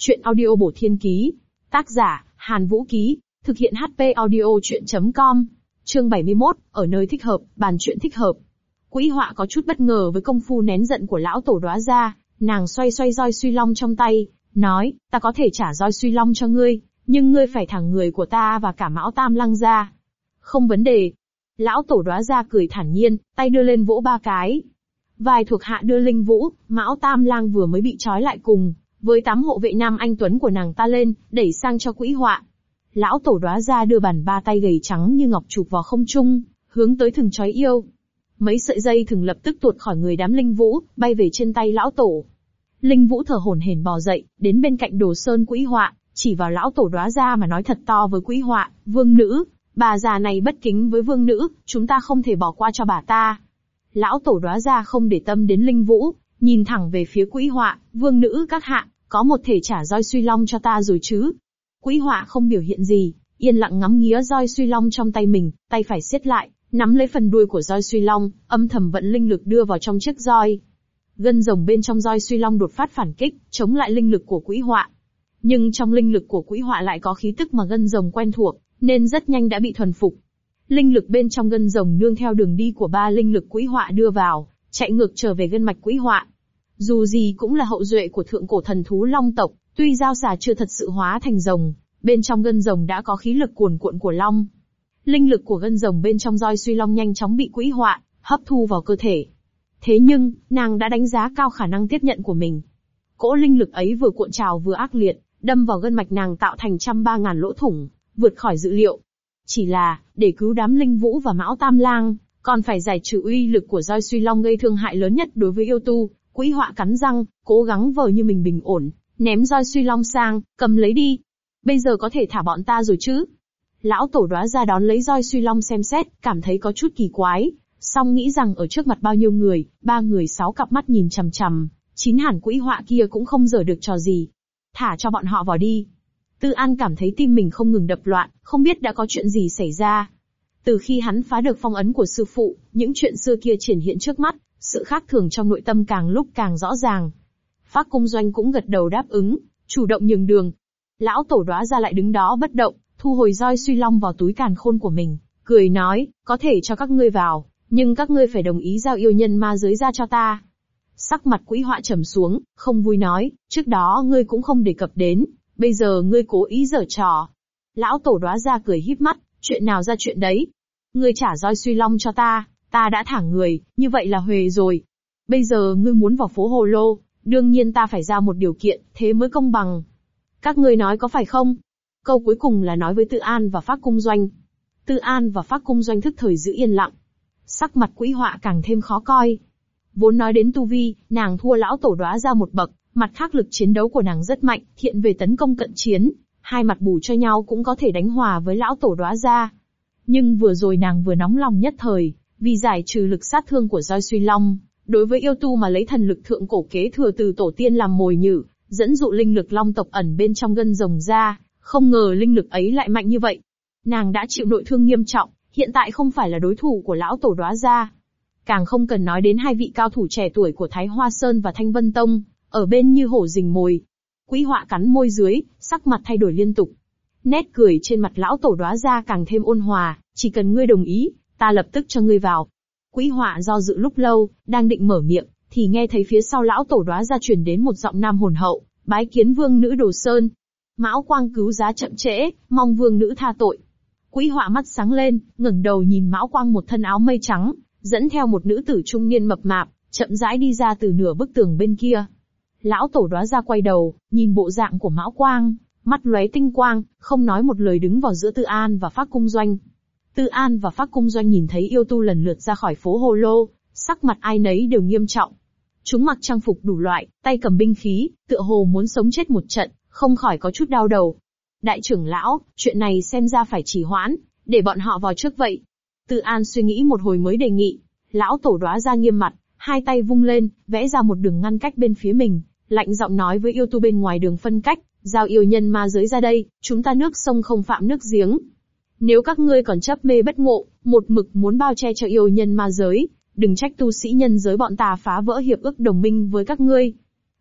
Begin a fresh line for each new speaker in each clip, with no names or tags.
Chuyện audio bổ thiên ký. Tác giả, Hàn Vũ Ký. Thực hiện HP audio chuyện.com. Chương 71, ở nơi thích hợp, bàn chuyện thích hợp. Quỹ Họa có chút bất ngờ với công phu nén giận của lão tổ Đóa gia, nàng xoay xoay roi suy long trong tay, nói, ta có thể trả roi suy long cho ngươi, nhưng ngươi phải thả người của ta và cả Mão Tam Lăng ra. Không vấn đề. Lão tổ Đóa gia cười thản nhiên, tay đưa lên vỗ 3 cái. Vài thuộc hạ đưa Linh Vũ, Mão Tam Lang vừa mới bị trói lại cùng với 8 hộ vệ nam anh tuấn của nàng ta lên, đẩy sang cho Quỹ Họa. Lão tổ Đóa gia đưa bàn 3 tay gầy trắng như ngọc chụp vào không trung, hướng tới thừng trói yêu. Mấy sợi dây thừng lập tức tuột khỏi người đám Linh Vũ, bay về trên tay lão tổ. Linh Vũ thở hổn hển bò dậy, đến bên cạnh Đồ Sơn Quỹ Họa, chỉ vào lão tổ Đóa gia mà nói thật to với Quỹ Họa, vương nữ, bà già này bất kính với vương nữ, chúng ta không thể bỏ qua cho bà ta. Lão tổ Đóa gia không để tâm đến Linh Vũ, nhìn thẳng về phía Quỹ Họa, vương nữ các hạ, có một thể trả roi suy long cho ta rồi chứ? Quỹ Họa không biểu hiện gì, yên lặng ngắm nghía roi suy long trong tay mình, tay phải siết lại, nắm lấy phần đuôi của roi suy long, âm thầm vận linh lực đưa vào trong chiếc roi. Gân rồng bên trong roi suy long đột phát phản kích, chống lại linh lực của Quỹ Họa. Nhưng trong linh lực của Quỹ Họa lại có khí tức mà gân rồng quen thuộc, nên rất nhanh đã bị thuần phục. Linh lực bên trong gân rồng nương theo đường đi của 3 linh lực Quỹ Họa đưa vào, chạy ngược trở về gân mạch Quỹ Họa. Dù gì cũng là hậu duệ của thượng cổ thần thú Long tộc, tuy dao xà chưa thật sự hóa thành rồng, bên trong gân rồng đã có khí lực cuồn cuộn của long. Linh lực của gân rồng bên trong roi suy long nhanh chóng bị Quỹ Họa hấp thu vào cơ thể. Thế nhưng, nàng đã đánh giá cao khả năng tiếp nhận của mình. Cỗ linh lực ấy vừa cuộn trào vừa ác liệt, đâm vào gân mạch nàng tạo thành 130.000 lỗ thủng, vượt khỏi dự liệu. Chỉ là, để cứu đám Linh Vũ và Mão Tam Lang, còn phải giải trừ uy lực của roi suy long gây thương hại lớn nhất đối với yêu tu. Quỹ Họa cắn răng, cố gắng vờ như mình bình ổn, ném roi suy long sang, cầm lấy đi. Bây giờ có thể thả bọn ta rồi chứ? Lão tổ Đóa gia đón lấy roi suy long xem xét, cảm thấy có chút kỳ quái, song nghĩ rằng ở trước mặt bao nhiêu người, 3 người 6 cặp mắt nhìn chằm chằm, chín hẳn Quỹ Họa kia cũng không giở được trò gì. Thả cho bọn họ vào đi. Tư An cảm thấy tim mình không ngừng đập loạn, không biết đã có chuyện gì xảy ra. Từ khi hắn phá được phong ấn của sư phụ, những chuyện xưa kia triển hiện trước mắt, sự khác thường trong nội tâm càng lúc càng rõ ràng. Phác Cung Doanh cũng gật đầu đáp ứng, chủ động nhường đường. Lão tổ Đóa gia lại đứng đó bất động, thu hồi roi suy long vào túi càn khôn của mình, cười nói, có thể cho các ngươi vào, nhưng các ngươi phải đồng ý giao yêu nhân ma giới ra cho ta. Sắc mặt Quỹ Họa trầm xuống, không vui nói, trước đó ngươi cũng không đề cập đến, bây giờ ngươi cố ý giở trò. Lão tổ Đóa gia cười híp mắt, chuyện nào ra chuyện đấy. Ngươi trả roi suy long cho ta, ta đã thả người, như vậy là huề rồi. Bây giờ ngươi muốn vào phố Hồ Lô, đương nhiên ta phải ra một điều kiện, thế mới công bằng. Các ngươi nói có phải không? Câu cuối cùng là nói với Tư An và Phác Cung Doanh. Tư An và Phác Cung Doanh thức thời giữ yên lặng. Sắc mặt Quỹ Họa càng thêm khó coi. Vốn nói đến tu vi, nàng thua lão tổ Đóa gia một bậc, mặt khác lực chiến đấu của nàng rất mạnh, thiện về tấn công cận chiến, hai mặt bù cho nhau cũng có thể đánh hòa với lão tổ Đóa gia. Nhưng vừa rồi nàng vừa nóng lòng nhất thời, vì giải trừ lực sát thương của roi suy long, đối với yêu tu mà lấy thần lực thượng cổ kế thừa từ tổ tiên làm mồi nhử, dẫn dụ linh lực long tộc ẩn bên trong gân rồng ra, không ngờ linh lực ấy lại mạnh như vậy. Nàng đã chịu nội thương nghiêm trọng, hiện tại không phải là đối thủ của lão tổ Đóa gia. Càng không cần nói đến hai vị cao thủ trẻ tuổi của Thái Hoa Sơn và Thanh Vân Tông, ở bên như hổ rình mồi. Quỹ Họa cắn môi dưới, sắc mặt thay đổi liên tục. Nét cười trên mặt lão tổ Đóa gia càng thêm ôn hòa, chỉ cần ngươi đồng ý, ta lập tức cho ngươi vào. Quỹ Họa do dự lúc lâu, đang định mở miệng, thì nghe thấy phía sau lão tổ Đóa gia truyền đến một giọng nam hồn hậu, bái kiến vương nữ Đồ Sơn. Mão Quang cứu giá chậm trễ, mong vương nữ tha tội. Quỹ Họa mắt sáng lên, ngẩng đầu nhìn Mão Quang một thân áo mây trắng, dẫn theo một nữ tử trung niên mập mạp, chậm rãi đi ra từ nửa bức tường bên kia. Lão tổ Đóa gia quay đầu, nhìn bộ dạng của Mão Quang, mắt lóe tinh quang, không nói một lời đứng vào giữa Tư An và Phác Cung Doanh. Tư An và Phác Cung Doanh nhìn thấy yêu tu lần lượt ra khỏi phố Hồ Lô, sắc mặt ai nấy đều nghiêm trọng. Chúng mặc trang phục đủ loại, tay cầm binh khí, tựa hồ muốn sống chết một trận, không khỏi có chút đau đầu. Đại trưởng lão, chuyện này xem ra phải trì hoãn, để bọn họ vào trước vậy. Tư An suy nghĩ một hồi mới đề nghị. Lão tổ Đóa gia nghiêm mặt, hai tay vung lên, vẽ ra một đường ngăn cách bên phía mình, lạnh giọng nói với yêu tu bên ngoài đường phân cách, giao yêu nhân ma giới ra đây, chúng ta nước sông không phạm nước giếng. Nếu các ngươi còn chấp mê bất ngộ, một mực muốn bao che cho yêu nhân ma giới, đừng trách tu sĩ nhân giới bọn ta phá vỡ hiệp ước đồng minh với các ngươi.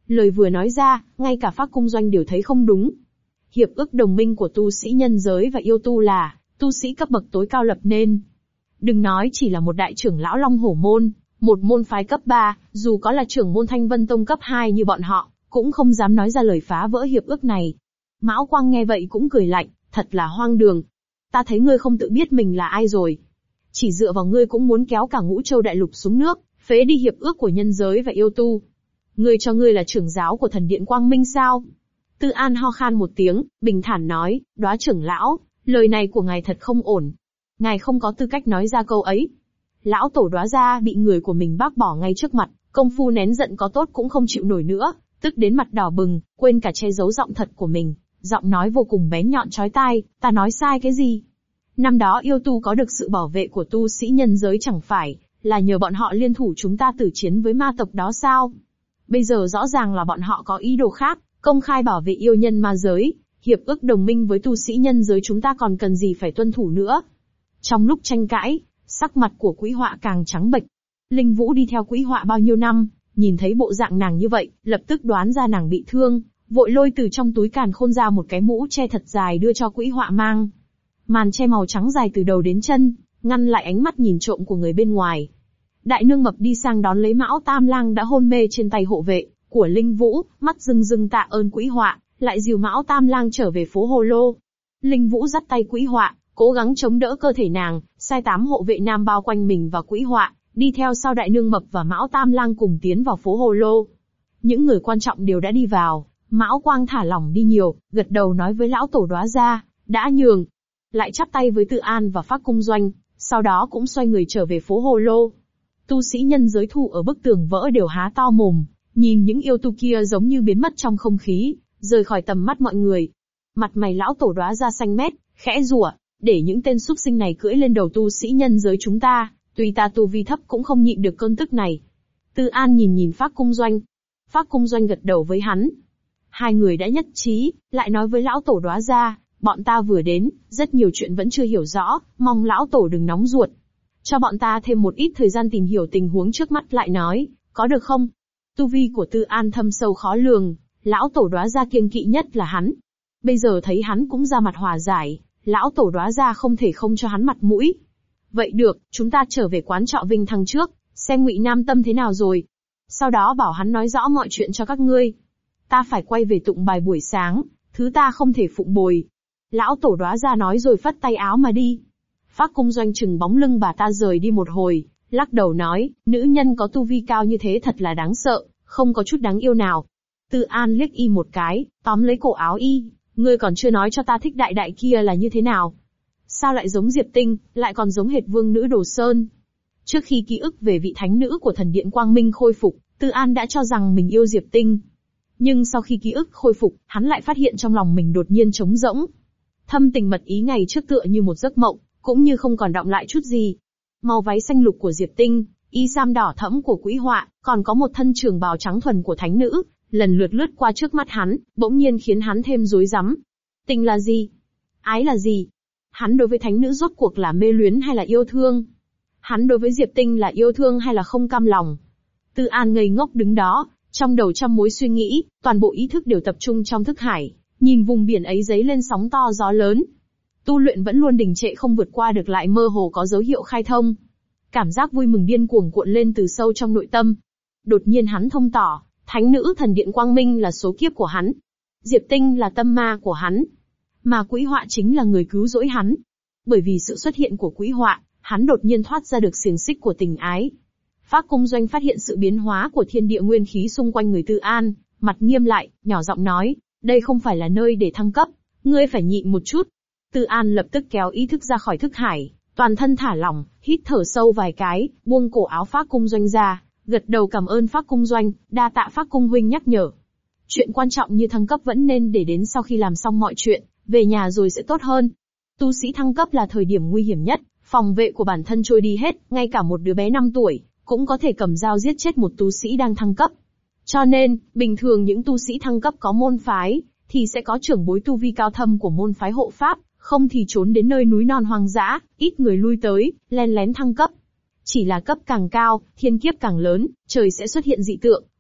Lời vừa nói ra, ngay cả Phác Cung Doanh đều thấy không đúng. Hiệp ước đồng minh của tu sĩ nhân giới và yêu tu là tu sĩ cấp bậc tối cao lập nên. Đừng nói chỉ là một đại trưởng lão Long Hổ môn, một môn phái cấp 3, dù có là trưởng môn Thanh Vân Tông cấp 2 như bọn họ, cũng không dám nói ra lời phá vỡ hiệp ước này. Mão Quang nghe vậy cũng cười lạnh, thật là hoang đường. Ta thấy ngươi không tự biết mình là ai rồi. Chỉ dựa vào ngươi cũng muốn kéo cả Ngũ Châu đại lục xuống nước, phế đi hiệp ước của nhân giới và yêu tu. Ngươi cho ngươi là trưởng giáo của thần điện Quang Minh sao? Tư An ho khan một tiếng, bình thản nói, Đóa trưởng lão, lời này của ngài thật không ổn. Ngài không có tư cách nói ra câu ấy. Lão tổ Đóa gia bị người của mình bác bỏ ngay trước mặt, công phu nén giận có tốt cũng không chịu nổi nữa, tức đến mặt đỏ bừng, quên cả che giấu giọng thật của mình, giọng nói vô cùng bén nhọn chói tai, ta nói sai cái gì? Năm đó yêu tu có được sự bảo vệ của tu sĩ nhân giới chẳng phải là nhờ bọn họ liên thủ chúng ta tử chiến với ma tộc đó sao? Bây giờ rõ ràng là bọn họ có ý đồ khác, công khai bảo vệ yêu nhân ma giới, hiệp ước đồng minh với tu sĩ nhân giới chúng ta còn cần gì phải tuân thủ nữa. Trong lúc tranh cãi, sắc mặt của Quý Họa càng trắng bệch. Linh Vũ đi theo Quý Họa bao nhiêu năm, nhìn thấy bộ dạng nàng như vậy, lập tức đoán ra nàng bị thương, vội lôi từ trong túi càn khôn ra một cái mũ che thật dài đưa cho Quý Họa mang. Màn che màu trắng dài từ đầu đến chân, ngăn lại ánh mắt nhìn trộm của người bên ngoài. Đại nương mập đi sang đón lấy Mão Tam Lang đã hôn mê trên tay hộ vệ của Linh Vũ, mắt rưng rưng tạ ơn Quý Họa, lại dìu Mão Tam Lang trở về phố Hồ Lô. Linh Vũ dắt tay Quý Họa, cố gắng chống đỡ cơ thể nàng, sai 8 hộ vệ nam bao quanh mình và Quý Họa, đi theo sau đại nương mập và Mão Tam Lang cùng tiến vào phố Hồ Lô. Những người quan trọng đều đã đi vào, Mão Quang thả lỏng đi nhiều, gật đầu nói với lão tổ Đóa gia, đã nhường. Lại chắp tay với Tư An và Phác Cung Doanh, sau đó cũng xoay người trở về phố Hồ Lô. Tu sĩ nhân giới thu ở bức tường vỡ đều há to mồm, nhìn những yêu tu kia giống như biến mất trong không khí, rời khỏi tầm mắt mọi người. Mặt mày lão tổ Đóa gia xanh mét, khẽ rủa, để những tên súc sinh này cưỡi lên đầu tu sĩ nhân giới chúng ta, tuy ta tu vi thấp cũng không nhịn được cơn tức này. Tư An nhìn Phác Cung Doanh. Phác Cung Doanh gật đầu với hắn. Hai người đã nhất trí, lại nói với lão tổ Đóa gia, bọn ta vừa đến, rất nhiều chuyện vẫn chưa hiểu rõ, mong lão tổ đừng nóng ruột. Cho bọn ta thêm một ít thời gian tìm hiểu tình huống trước mắt lại nói, có được không? Tu vi của Tư An thâm sâu khó lường, lão tổ Đóa gia kiêng kỵ nhất là hắn. Bây giờ thấy hắn cũng ra mặt hòa giải, lão tổ Đóa gia không thể không cho hắn mặt mũi. Vậy được, chúng ta trở về quán trọ Vinh Thăng trước, xem Ngụy Nam Tâm thế nào rồi. Sau đó bảo hắn nói rõ mọi chuyện cho các ngươi. Ta phải quay về tụng bài buổi sáng, thứ ta không thể phụng bồi. Lão tổ Đóa gia nói rồi phất tay áo mà đi. Phác Cung Doanh chừng bóng lưng bà ta rời đi một hồi, lắc đầu nói, nữ nhân có tu vi cao như thế thật là đáng sợ, không có chút đáng yêu nào. Tư An liếc y một cái, tóm lấy cổ áo y, ngươi còn chưa nói cho ta thích đại đại kia là như thế nào. Sao lại giống Diệp Tinh, lại còn giống hệt vương nữ Đồ Sơn. Trước khi ký ức về vị thánh nữ của thần điện Quang Minh khôi phục, Tư An đã cho rằng mình yêu Diệp Tinh. Nhưng sau khi ký ức khôi phục, hắn lại phát hiện trong lòng mình đột nhiên trống rỗng. Thâm tình mật ý ngày trước tựa như một giấc mộng, cũng như không còn đọng lại chút gì. Màu váy xanh lục của Diệp Tinh, y sam đỏ thẫm của Quý Họa, còn có một thân trường bào trắng thuần của thánh nữ, lần lượt lướt qua trước mắt hắn, bỗng nhiên khiến hắn thêm rối rắm. Tình là gì? Ái là gì? Hắn đối với thánh nữ rốt cuộc là mê luyến hay là yêu thương? Hắn đối với Diệp Tinh là yêu thương hay là không cam lòng? Tư An ngây ngốc đứng đó, trong đầu trăm mối suy nghĩ, toàn bộ ý thức đều tập trung trong thức hải, nhìn vùng biển ấy dấy lên sóng to gió lớn. Tu luyện vẫn luôn đình trệ không vượt qua được lại mơ hồ có dấu hiệu khai thông. Cảm giác vui mừng điên cuồng cuộn lên từ sâu trong nội tâm. Đột nhiên hắn thông tỏ, thánh nữ thần điện Quang Minh là số kiếp của hắn. Diệp Tinh là tâm ma của hắn. Mà Quý Họa chính là người cứu rỗi hắn. Bởi vì sự xuất hiện của Quý Họa, hắn đột nhiên thoát ra được xiềng xích của tình ái. Phác Cung Doanh phát hiện sự biến hóa của thiên địa nguyên khí xung quanh người Tư An, mặt nghiêm lại, nhỏ giọng nói, đây không phải là nơi để thăng cấp, ngươi phải nhịn một chút. Tư An lập tức kéo ý thức ra khỏi thức hải, toàn thân thả lỏng, hít thở sâu vài cái, buông cổ áo Phác Cung Doanh ra, gật đầu cảm ơn Phác Cung Doanh, đa tạ Phác Cung huynh nhắc nhở. Chuyện quan trọng như thăng cấp vẫn nên để đến sau khi làm xong mọi chuyện, về nhà rồi sẽ tốt hơn. Tu sĩ thăng cấp là thời điểm nguy hiểm nhất, phòng vệ của bản thân trôi đi hết, ngay cả một đứa bé 5 tuổi, cũng có thể cầm dao giết chết một tu sĩ đang thăng cấp. Cho nên, bình thường những tu sĩ thăng cấp có môn phái, thì sẽ có trưởng bối tu vi cao thâm của môn phái hộ pháp, không thì trốn đến nơi núi non hoang dã, ít người lui tới, len lén thăng cấp. Chỉ là cấp càng cao, thiên kiếp càng lớn, trời sẽ xuất hiện dị tượng,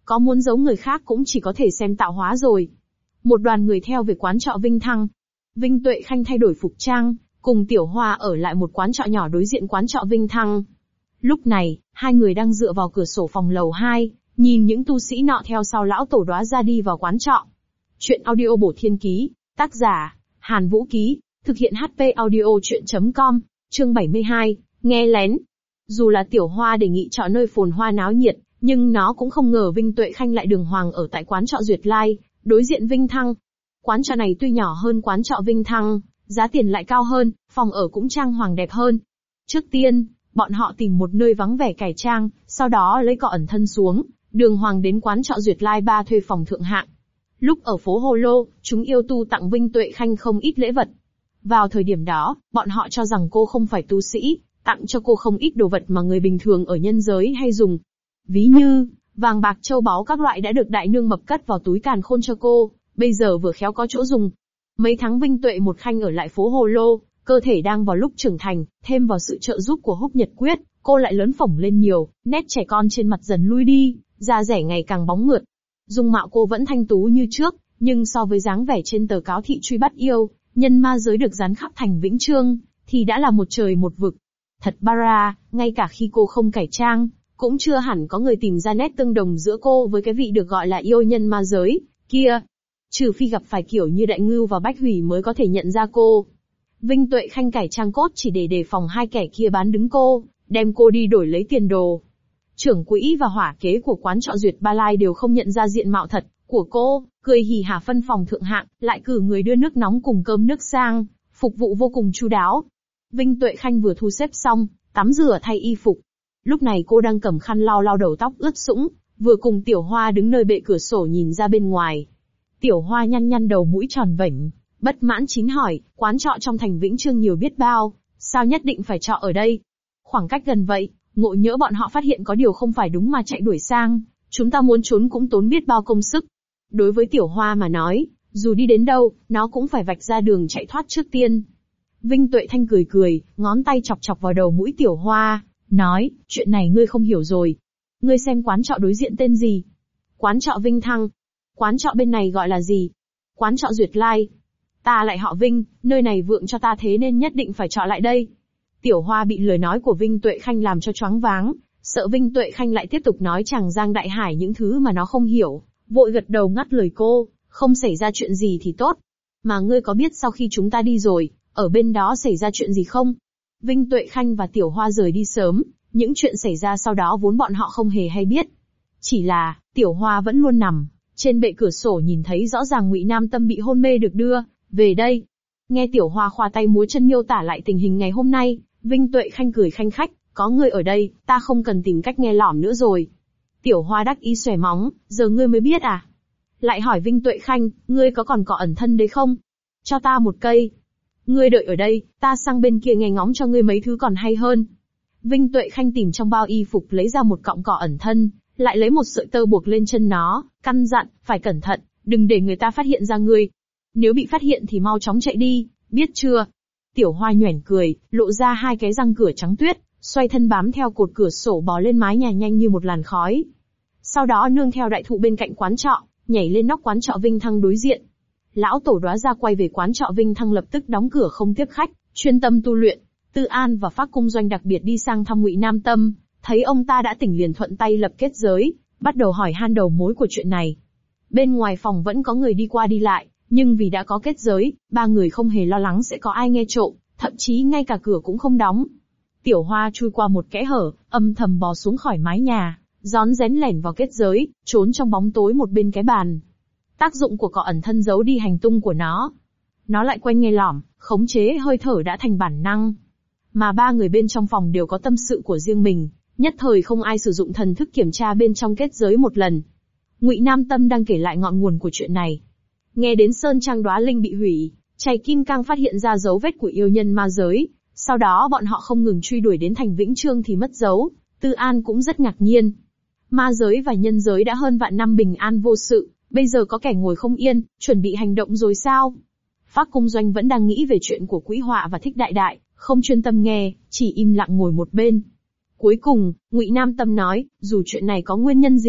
có muốn giấu người khác cũng chỉ có thể xem tạo hóa rồi. Một đoàn người theo về quán trọ Vinh Thăng. Vinh Tuệ Khanh thay đổi phục trang, cùng Tiểu Hoa ở lại một quán trọ nhỏ đối diện quán trọ Vinh Thăng. Lúc này, hai người đang dựa vào cửa sổ phòng lầu 2, nhìn những tu sĩ nọ theo sau lão tổ Đóa ra đi vào quán trọ. Chuyện audio bổ thiên ký, tác giả, Hàn Vũ Ký, thực hiện HP audio chuyện.com, chương 72, nghe lén. Dù là Tiểu Hoa đề nghị chọn nơi phồn hoa náo nhiệt, nhưng nó cũng không ngờ Vinh Tuệ Khanh lại đường hoàng ở tại quán trọ Duyệt Lai, đối diện Vinh Thăng. Quán trọ này tuy nhỏ hơn quán trọ Vinh Thăng, giá tiền lại cao hơn, phòng ở cũng trang hoàng đẹp hơn. Trước tiên, bọn họ tìm một nơi vắng vẻ cải trang, sau đó lấy cỏ ẩn thân xuống, đường hoàng đến quán trọ Duyệt Lai 3 thuê phòng thượng hạng. Lúc ở phố Hồ Lô, chúng yêu tu tặng Vinh Tuệ Khanh không ít lễ vật. Vào thời điểm đó, bọn họ cho rằng cô không phải tu sĩ, tặng cho cô không ít đồ vật mà người bình thường ở nhân giới hay dùng. Ví như, vàng bạc châu báu các loại đã được đại nương mập cất vào túi càn khôn cho cô, bây giờ vừa khéo có chỗ dùng. Mấy tháng Vinh Tuệ một Khanh ở lại phố Hồ Lô, cơ thể đang vào lúc trưởng thành, thêm vào sự trợ giúp của Húc Nhật Quyết, cô lại lớn phổng lên nhiều, nét trẻ con trên mặt dần lui đi, da dẻ ngày càng bóng mượt. Dung mạo cô vẫn thanh tú như trước, nhưng so với dáng vẻ trên tờ cáo thị truy bắt yêu, nhân ma giới được dán khắp thành Vĩnh Chương, thì đã là một trời một vực. Thật bara, ngay cả khi cô không cải trang, cũng chưa hẳn có người tìm ra nét tương đồng giữa cô với cái vị được gọi là yêu nhân ma giới kia. Trừ phi gặp phải kiểu như Đại Ngưu và Bách Hủy mới có thể nhận ra cô. Vinh Tuệ Khanh cải trang cốt chỉ để đề phòng hai kẻ kia bán đứng cô, đem cô đi đổi lấy tiền đồ. Trưởng quỹ và hỏa kế của quán trọ Duyệt Ba Lai đều không nhận ra diện mạo thật của cô, cười hì hả phân phòng thượng hạng, lại cử người đưa nước nóng cùng cơm nước sang, phục vụ vô cùng chu đáo. Vinh Tuệ Khanh vừa thu xếp xong, tắm rửa thay y phục. Lúc này cô đang cầm khăn lau lau đầu tóc ướt sũng, vừa cùng Tiểu Hoa đứng nơi bệ cửa sổ nhìn ra bên ngoài. Tiểu Hoa nhăn nhăn đầu mũi tròn vểnh, bất mãn chín hỏi, quán trọ trong thành Vĩnh Chương nhiều biết bao, sao nhất định phải trọ ở đây? Khoảng cách gần vậy, ngộ nhỡ bọn họ phát hiện có điều không phải đúng mà chạy đuổi sang, chúng ta muốn trốn cũng tốn biết bao công sức. Đối với Tiểu Hoa mà nói, dù đi đến đâu, nó cũng phải vạch ra đường chạy thoát trước tiên. Vinh Tuệ Thanh cười cười, ngón tay chọc chọc vào đầu mũi Tiểu Hoa, nói, chuyện này ngươi không hiểu rồi. Ngươi xem quán trọ đối diện tên gì? Quán trọ Vinh Thăng. Quán trọ bên này gọi là gì? Quán trọ Duyệt Lai. Ta lại họ Vinh, nơi này vượng cho ta thế nên nhất định phải trọ lại đây. Tiểu Hoa bị lời nói của Vinh Tuệ Khanh làm cho choáng váng, sợ Vinh Tuệ Khanh lại tiếp tục nói chàng giang đại hải những thứ mà nó không hiểu, vội gật đầu ngắt lời cô, không xảy ra chuyện gì thì tốt. Mà ngươi có biết sau khi chúng ta đi rồi, ở bên đó xảy ra chuyện gì không? Vinh Tuệ Khanh và Tiểu Hoa rời đi sớm, những chuyện xảy ra sau đó vốn bọn họ không hề hay biết. Chỉ là, Tiểu Hoa vẫn luôn nằm trên bệ cửa sổ nhìn thấy rõ ràng Ngụy Nam Tâm bị hôn mê được đưa về đây. Nghe Tiểu Hoa khoa tay múa chân miêu tả lại tình hình ngày hôm nay, Vinh Tuệ Khanh cười khanh khách, có ngươi ở đây, ta không cần tìm cách nghe lỏm nữa rồi. Tiểu Hoa đắc ý xòe móng, giờ ngươi mới biết à? Lại hỏi Vinh Tuệ Khanh, ngươi có còn cỏ ẩn thân đấy không? Cho ta một cây. Ngươi đợi ở đây, ta sang bên kia nghe ngóng cho ngươi mấy thứ còn hay hơn. Vinh Tuệ Khanh tìm trong bao y phục lấy ra một cọng cỏ ẩn thân, lại lấy một sợi tơ buộc lên chân nó, căn dặn, phải cẩn thận, đừng để người ta phát hiện ra ngươi. Nếu bị phát hiện thì mau chóng chạy đi, biết chưa? Tiểu Hoa nhoẻn cười, lộ ra hai cái răng cửa trắng tuyết, xoay thân bám theo cột cửa sổ bò lên mái nhà nhanh như một làn khói. Sau đó nương theo đại thụ bên cạnh quán trọ, nhảy lên nóc quán trọ Vinh Thăng đối diện. Lão tổ Đóa ra quay về quán trọ Vinh Thăng lập tức đóng cửa không tiếp khách, chuyên tâm tu luyện. Tư An và Phác Cung Doanh đặc biệt đi sang thăm Ngụy Nam Tâm, thấy ông ta đã tỉnh liền thuận tay lập kết giới, bắt đầu hỏi han đầu mối của chuyện này. Bên ngoài phòng vẫn có người đi qua đi lại, nhưng vì đã có kết giới, ba người không hề lo lắng sẽ có ai nghe trộm, thậm chí ngay cả cửa cũng không đóng. Tiểu Hoa chui qua một kẽ hở, âm thầm bò xuống khỏi mái nhà, rón rén lẻn vào kết giới, trốn trong bóng tối một bên cái bàn. Tác dụng của cỏ ẩn thân giấu đi hành tung của nó. Nó lại quanh nghe lỏm, khống chế hơi thở đã thành bản năng. Mà ba người bên trong phòng đều có tâm sự của riêng mình, nhất thời không ai sử dụng thần thức kiểm tra bên trong kết giới một lần. Ngụy Nam Tâm đang kể lại ngọn nguồn của chuyện này. Nghe đến Sơn Trang Đóa Linh bị hủy, Chày Kim Cang phát hiện ra dấu vết của yêu nhân ma giới. Sau đó bọn họ không ngừng truy đuổi đến thành Vĩnh Chương thì mất dấu. Tư An cũng rất ngạc nhiên. Ma giới và nhân giới đã hơn vạn năm bình an vô sự, bây giờ có kẻ ngồi không yên, chuẩn bị hành động rồi sao? Phác Cung Doanh vẫn đang nghĩ về chuyện của Quỹ Họa và Thích Đại Đại, không chuyên tâm nghe, chỉ im lặng ngồi một bên. Cuối cùng, Ngụy Nam Tâm nói, dù chuyện này có nguyên nhân gì,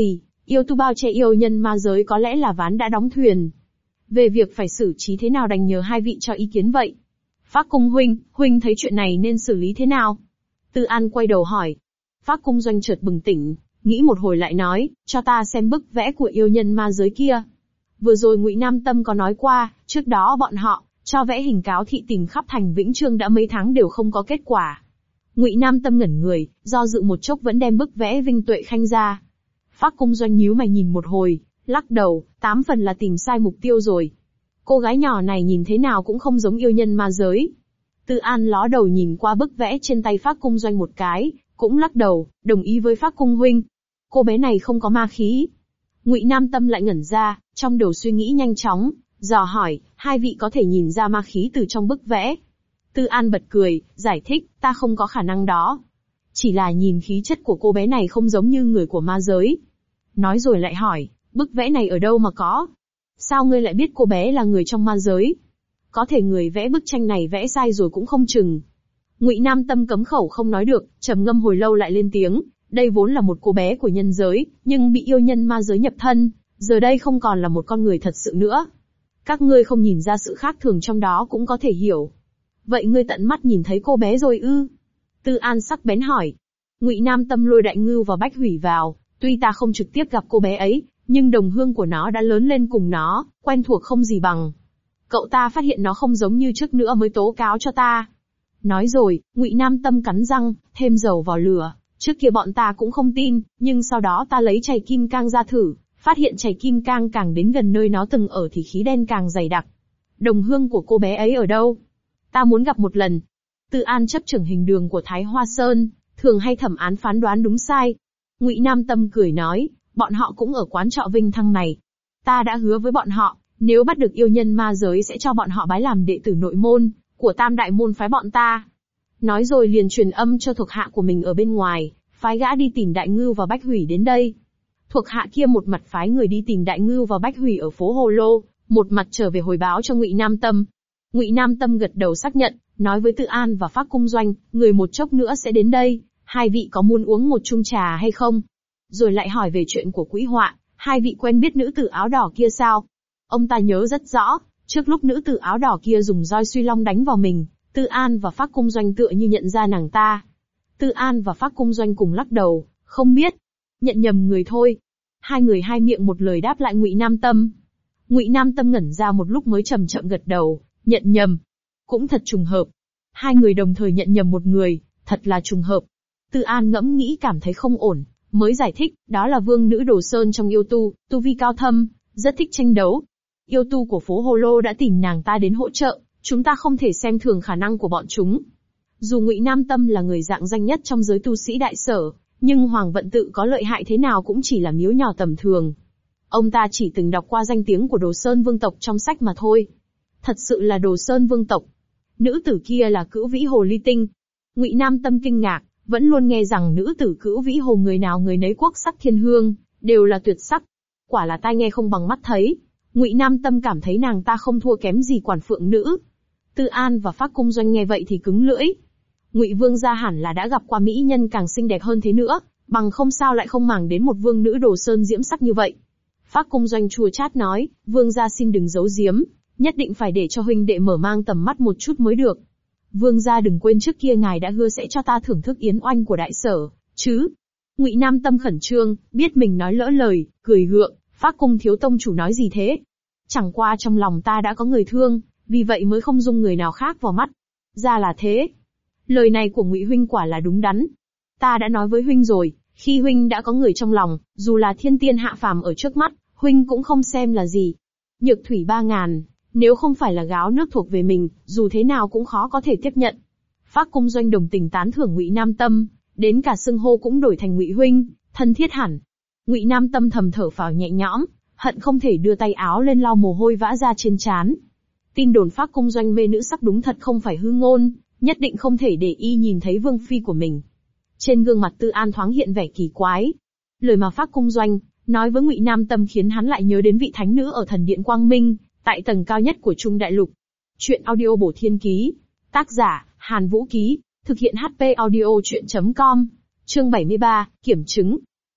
Yêu tu bao che yêu nhân ma giới có lẽ là ván đã đóng thuyền. Về việc phải xử trí thế nào đành nhờ hai vị cho ý kiến vậy. Phác Cung huynh thấy chuyện này nên xử lý thế nào? Tư An quay đầu hỏi. Phác Cung Doanh chợt bừng tỉnh, nghĩ một hồi lại nói, cho ta xem bức vẽ của yêu nhân ma giới kia. Vừa rồi Ngụy Nam Tâm có nói qua, trước đó bọn họ cho vẽ hình cáo thị tìm khắp thành Vĩnh Chương đã mấy tháng đều không có kết quả. Ngụy Nam Tâm ngẩn người, do dự một chốc vẫn đem bức vẽ Vinh Tuệ Khanh ra. Phác Cung Doanh nhíu mày nhìn một hồi, lắc đầu, 8 phần là tìm sai mục tiêu rồi. Cô gái nhỏ này nhìn thế nào cũng không giống yêu nhân ma giới. Tư An ló đầu nhìn qua bức vẽ trên tay Phác Cung Doanh một cái, cũng lắc đầu, đồng ý với Phác Cung huynh. Cô bé này không có ma khí. Ngụy Nam Tâm lại ngẩn ra, trong đầu suy nghĩ nhanh chóng, dò hỏi, hai vị có thể nhìn ra ma khí từ trong bức vẽ. Tư An bật cười, giải thích, ta không có khả năng đó. Chỉ là nhìn khí chất của cô bé này không giống như người của ma giới. Nói rồi lại hỏi, bức vẽ này ở đâu mà có? Sao ngươi lại biết cô bé là người trong ma giới? Có thể người vẽ bức tranh này vẽ sai rồi cũng không chừng. Ngụy Nam Tâm cấm khẩu không nói được, trầm ngâm hồi lâu lại lên tiếng, đây vốn là một cô bé của nhân giới, nhưng bị yêu nhân ma giới nhập thân, giờ đây không còn là một con người thật sự nữa. Các ngươi không nhìn ra sự khác thường trong đó cũng có thể hiểu. Vậy ngươi tận mắt nhìn thấy cô bé rồi ư? Tư An sắc bén hỏi. Ngụy Nam Tâm lôi Đại Ngưu và Bách Hủy vào, tuy ta không trực tiếp gặp cô bé ấy, nhưng đồng hương của nó đã lớn lên cùng nó, quen thuộc không gì bằng. Cậu ta phát hiện nó không giống như trước nữa mới tố cáo cho ta. Nói rồi, Ngụy Nam Tâm cắn răng, thêm dầu vào lửa. Trước kia bọn ta cũng không tin, nhưng sau đó ta lấy chày kim cang ra thử, phát hiện chày kim cang càng đến gần nơi nó từng ở thì khí đen càng dày đặc. Đồng hương của cô bé ấy ở đâu? Ta muốn gặp một lần. Tư An chấp trưởng hình đường của Thái Hoa Sơn, thường hay thẩm án phán đoán đúng sai. Ngụy Nam Tâm cười nói, bọn họ cũng ở quán trọ Vinh Thăng này. Ta đã hứa với bọn họ, nếu bắt được yêu nhân ma giới sẽ cho bọn họ bái làm đệ tử nội môn của Tam Đại môn phái bọn ta. Nói rồi liền truyền âm cho thuộc hạ của mình ở bên ngoài, phái gã đi tìm Đại Ngưu và Bách Hủy đến đây. Thuộc hạ kia một mặt phái người đi tìm Đại Ngưu và Bách Hủy ở phố Hồ Lô, một mặt trở về hồi báo cho Ngụy Nam Tâm. Ngụy Nam Tâm gật đầu xác nhận, nói với Tư An và Phác Cung Doanh, người một chốc nữa sẽ đến đây, hai vị có muốn uống một chung trà hay không? Rồi lại hỏi về chuyện của Quỹ Họa, hai vị quen biết nữ tử áo đỏ kia sao? Ông ta nhớ rất rõ, trước lúc nữ tử áo đỏ kia dùng roi Suy Long đánh vào mình, Tư An và Phác Cung Doanh tựa như nhận ra nàng ta. Tư An và Phác Cung Doanh cùng lắc đầu, không biết, nhận nhầm người thôi. Hai người hai miệng một lời đáp lại Ngụy Nam Tâm. Ngụy Nam Tâm ngẩn ra một lúc mới chậm chậm gật đầu, nhận nhầm. Cũng thật trùng hợp. Hai người đồng thời nhận nhầm một người, thật là trùng hợp. Tư An ngẫm nghĩ cảm thấy không ổn, mới giải thích, đó là vương nữ Đồ Sơn trong yêu tu vi cao thâm, rất thích tranh đấu. Yêu tu của phố Hồ Lô đã tìm nàng ta đến hỗ trợ, chúng ta không thể xem thường khả năng của bọn chúng. Dù Ngụy Nam Tâm là người dạng danh nhất trong giới tu sĩ đại sở, nhưng Hoàng Vận Tự có lợi hại thế nào cũng chỉ là miếu nhỏ tầm thường. Ông ta chỉ từng đọc qua danh tiếng của Đồ Sơn vương tộc trong sách mà thôi. Thật sự là Đồ Sơn vương tộc. Nữ tử kia là Cửu Vĩ Hồ Ly Tinh. Ngụy Nam Tâm kinh ngạc, vẫn luôn nghe rằng nữ tử Cửu Vĩ Hồ người nào người nấy quốc sắc thiên hương, đều là tuyệt sắc. Quả là tai nghe không bằng mắt thấy. Ngụy Nam Tâm cảm thấy nàng ta không thua kém gì quản phượng nữ. Tư An và Phác Cung Doanh nghe vậy thì cứng lưỡi. Ngụy Vương gia hẳn là đã gặp qua mỹ nhân càng xinh đẹp hơn thế nữa, bằng không sao lại không màng đến một vương nữ Đồ Sơn diễm sắc như vậy. Phác Cung Doanh chua chát nói, Vương gia xin đừng giấu giếm, nhất định phải để cho huynh đệ mở mang tầm mắt một chút mới được. Vương gia đừng quên trước kia ngài đã hứa sẽ cho ta thưởng thức yến oanh của đại sở, chứ? Ngụy Nam Tâm khẩn trương, biết mình nói lỡ lời, cười gượng, Phác Cung thiếu tông chủ nói gì thế? Chẳng qua trong lòng ta đã có người thương, vì vậy mới không dung người nào khác vào mắt. Ra là thế. Lời này của Ngụy huynh quả là đúng đắn. Ta đã nói với huynh rồi, khi huynh đã có người trong lòng, dù là thiên tiên hạ phàm ở trước mắt, huynh cũng không xem là gì. Nhược thủy 3000, nếu không phải là gáo nước thuộc về mình, dù thế nào cũng khó có thể tiếp nhận. Phác Cung Doanh đồng tình tán thưởng Ngụy Nam Tâm, đến cả xưng hô cũng đổi thành Ngụy huynh, thân thiết hẳn. Ngụy Nam Tâm thầm thở phào nhẹ nhõm, hận không thể đưa tay áo lên lau mồ hôi vã ra trên trán. Tin đồn Phác Cung Doanh mê nữ sắc đúng thật không phải hư ngôn, nhất định không thể để y nhìn thấy vương phi của mình. Trên gương mặt Tư An thoáng hiện vẻ kỳ quái. Lời mà Phác Cung Doanh nói với Ngụy Nam Tâm khiến hắn lại nhớ đến vị thánh nữ ở thần điện Quang Minh, tại tầng cao nhất của Trung Đại Lục. Chuyện audio Bổ Thiên Ký. Tác giả, Hàn Vũ Ký. Thực hiện HP audio chuyện.com. Chương 73, Kiểm chứng.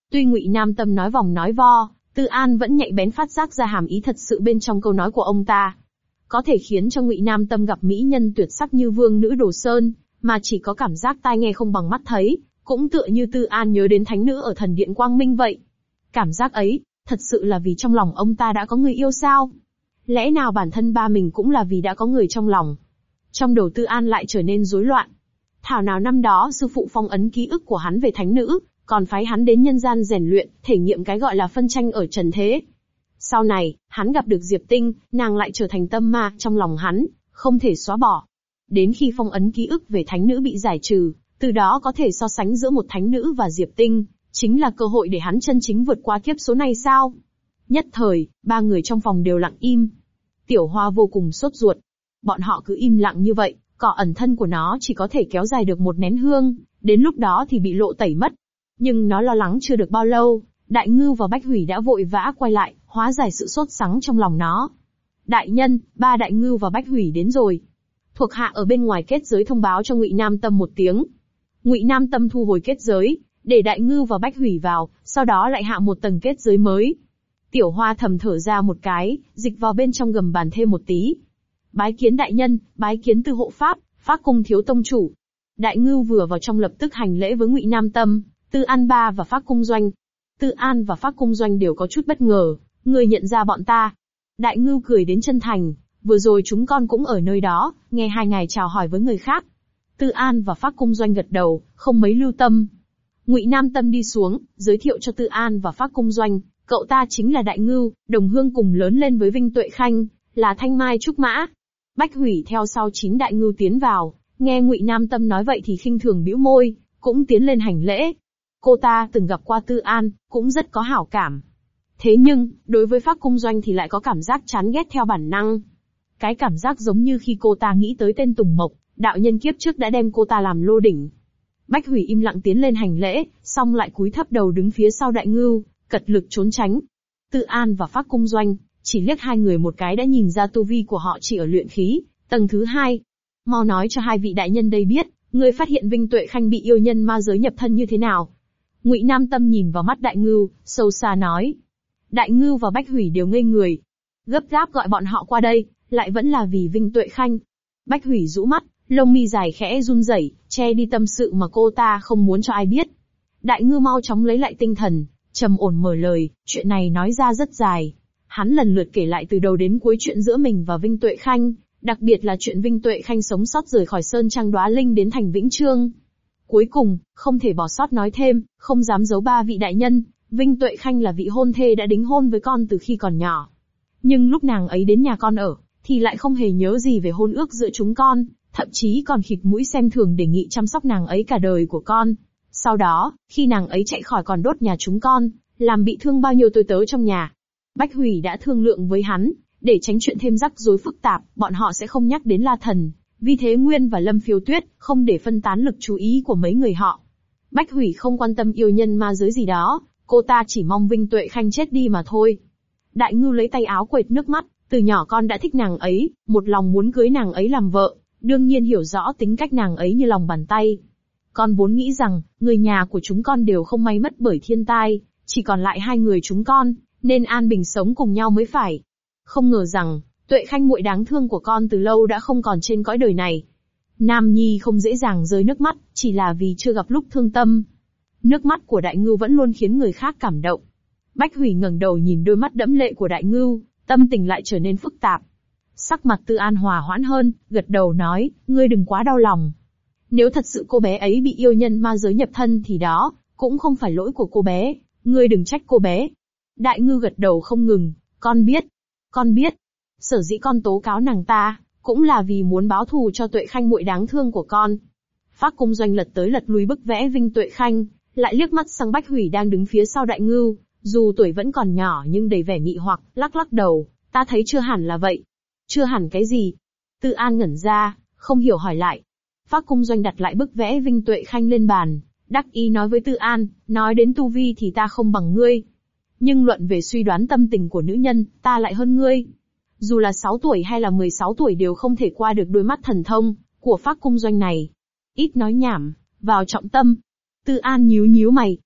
Tuy Ngụy Nam Tâm nói vòng nói vo, Tư An vẫn nhạy bén phát giác ra hàm ý thật sự bên trong câu nói của ông ta. Có thể khiến cho Ngụy Nam Tâm gặp mỹ nhân tuyệt sắc như vương nữ Đồ Sơn, mà chỉ có cảm giác tai nghe không bằng mắt thấy, cũng tựa như Tư An nhớ đến thánh nữ ở thần điện Quang Minh vậy. Cảm giác ấy, thật sự là vì trong lòng ông ta đã có người yêu sao? Lẽ nào bản thân ba mình cũng là vì đã có người trong lòng? Trong đầu Tư An lại trở nên rối loạn. Thảo nào năm đó sư phụ phong ấn ký ức của hắn về thánh nữ, còn phái hắn đến nhân gian rèn luyện, thể nghiệm cái gọi là phân tranh ở trần thế. Sau này, hắn gặp được Diệp Tinh, nàng lại trở thành tâm ma trong lòng hắn, không thể xóa bỏ. Đến khi phong ấn ký ức về thánh nữ bị giải trừ, từ đó có thể so sánh giữa một thánh nữ và Diệp Tinh, chính là cơ hội để hắn chân chính vượt qua kiếp số này sao? Nhất thời, ba người trong phòng đều lặng im. Tiểu Hoa vô cùng sốt ruột. Bọn họ cứ im lặng như vậy, cỏ ẩn thân của nó chỉ có thể kéo dài được một nén hương, đến lúc đó thì bị lộ tẩy mất. Nhưng nó lo lắng chưa được bao lâu, Đại Ngưu và Bách Hủy đã vội vã quay lại, hóa giải sự sốt sắng trong lòng nó. Đại nhân, ba Đại Ngưu và Bách Hủy đến rồi. Thuộc hạ ở bên ngoài kết giới thông báo cho Ngụy Nam Tâm một tiếng. Ngụy Nam Tâm thu hồi kết giới, để Đại Ngưu và Bách Hủy vào, sau đó lại hạ một tầng kết giới mới. Tiểu Hoa thầm thở ra một cái, dịch vào bên trong gầm bàn thêm một tí. Bái kiến đại nhân, bái kiến Tư hộ pháp, Phác Cung thiếu tông chủ. Đại Ngưu vừa vào trong lập tức hành lễ với Ngụy Nam Tâm, Tư An Ba và Phác Cung Doanh. Tư An và Phác Cung Doanh đều có chút bất ngờ, người nhận ra bọn ta. Đại Ngưu cười đến chân thành, vừa rồi chúng con cũng ở nơi đó, nghe hai ngài chào hỏi với người khác. Tư An và Phác Cung Doanh gật đầu, không mấy lưu tâm. Ngụy Nam Tâm đi xuống, giới thiệu cho Tư An và Phác Cung Doanh, cậu ta chính là Đại Ngưu, đồng hương cùng lớn lên với Vinh Tuệ Khanh, là thanh mai trúc mã. Bách Hủy theo sau 9 Đại Ngưu tiến vào, nghe Ngụy Nam Tâm nói vậy thì khinh thường bĩu môi, cũng tiến lên hành lễ. Cô ta từng gặp qua Tư An, cũng rất có hảo cảm. Thế nhưng, đối với Phác Cung Doanh thì lại có cảm giác chán ghét theo bản năng. Cái cảm giác giống như khi cô ta nghĩ tới tên Tùng Mộc, đạo nhân kiếp trước đã đem cô ta làm lô đỉnh. Bách Hủy im lặng tiến lên hành lễ, xong lại cúi thấp đầu đứng phía sau Đại Ngưu, cật lực trốn tránh. Tư An và Phác Cung Doanh, chỉ liếc hai người một cái đã nhìn ra tu vi của họ chỉ ở luyện khí, tầng thứ 2. Mau nói cho hai vị đại nhân đây biết, người phát hiện Vinh Tuệ Khanh bị yêu nhân ma giới nhập thân như thế nào? Ngụy Nam Tâm nhìn vào mắt Đại Ngưu, sâu xa nói. Đại Ngưu và Bách Hủy đều ngây người. Gấp gáp gọi bọn họ qua đây, lại vẫn là vì Vinh Tuệ Khanh. Bách Hủy rũ mắt, lông mi dài khẽ run rẩy, che đi tâm sự mà cô ta không muốn cho ai biết. Đại Ngưu mau chóng lấy lại tinh thần, trầm ổn mở lời, chuyện này nói ra rất dài. Hắn lần lượt kể lại từ đầu đến cuối chuyện giữa mình và Vinh Tuệ Khanh, đặc biệt là chuyện Vinh Tuệ Khanh sống sót rời khỏi Sơn Trang Đóa Linh đến thành Vĩnh Trương. Cuối cùng, không thể bỏ sót nói thêm, không dám giấu ba vị đại nhân, Vinh Tuệ Khanh là vị hôn thê đã đính hôn với con từ khi còn nhỏ. Nhưng lúc nàng ấy đến nhà con ở, thì lại không hề nhớ gì về hôn ước giữa chúng con, thậm chí còn khịt mũi xem thường đề nghị chăm sóc nàng ấy cả đời của con. Sau đó, khi nàng ấy chạy khỏi còn đốt nhà chúng con, làm bị thương bao nhiêu tôi tớ trong nhà. Bách Hủy đã thương lượng với hắn, để tránh chuyện thêm rắc rối phức tạp, bọn họ sẽ không nhắc đến La Thần, Vi Thế Nguyên và Lâm Phiêu Tuyết, không để phân tán lực chú ý của mấy người họ. Bách Hủy không quan tâm yêu nhân ma giới gì đó, cô ta chỉ mong Vinh Tuệ Khanh chết đi mà thôi. Đại Ngưu lấy tay áo quệt nước mắt, từ nhỏ con đã thích nàng ấy, một lòng muốn cưới nàng ấy làm vợ, đương nhiên hiểu rõ tính cách nàng ấy như lòng bàn tay. Con vốn nghĩ rằng, người nhà của chúng con đều không may mất bởi thiên tai, chỉ còn lại hai người chúng con, nên an bình sống cùng nhau mới phải. Không ngờ rằng, Tuệ Khanh muội đáng thương của con từ lâu đã không còn trên cõi đời này. Nam nhi không dễ dàng rơi nước mắt, chỉ là vì chưa gặp lúc thương tâm. Nước mắt của Đại Ngưu vẫn luôn khiến người khác cảm động. Bách Hủy ngẩng đầu nhìn đôi mắt đẫm lệ của Đại Ngưu, tâm tình lại trở nên phức tạp. Sắc mặt Tư An hòa hoãn hơn, gật đầu nói, ngươi đừng quá đau lòng. Nếu thật sự cô bé ấy bị yêu nhân ma giới nhập thân thì đó, cũng không phải lỗi của cô bé, ngươi đừng trách cô bé. Đại Ngưu gật đầu không ngừng, con biết. Sở dĩ con tố cáo nàng ta, cũng là vì muốn báo thù cho Tuệ Khanh muội đáng thương của con. Phác Cung Doanh lật tới lật lui bức vẽ Vinh Tuệ Khanh, lại liếc mắt sang Bách Hủy đang đứng phía sau Đại Ngưu, dù tuổi vẫn còn nhỏ nhưng đầy vẻ mị hoặc, lắc lắc đầu, ta thấy chưa hẳn là vậy. Chưa hẳn cái gì? Tư An ngẩn ra, không hiểu hỏi lại. Phác Cung Doanh đặt lại bức vẽ Vinh Tuệ Khanh lên bàn, đắc ý nói với Tư An, nói đến tu vi thì ta không bằng ngươi. Nhưng luận về suy đoán tâm tình của nữ nhân, ta lại hơn ngươi. Dù là 6 tuổi hay là 16 tuổi đều không thể qua được đôi mắt thần thông của Phác Cung Doanh này. Ít nói nhảm, vào trọng tâm. Tư An nhíu nhíu mày.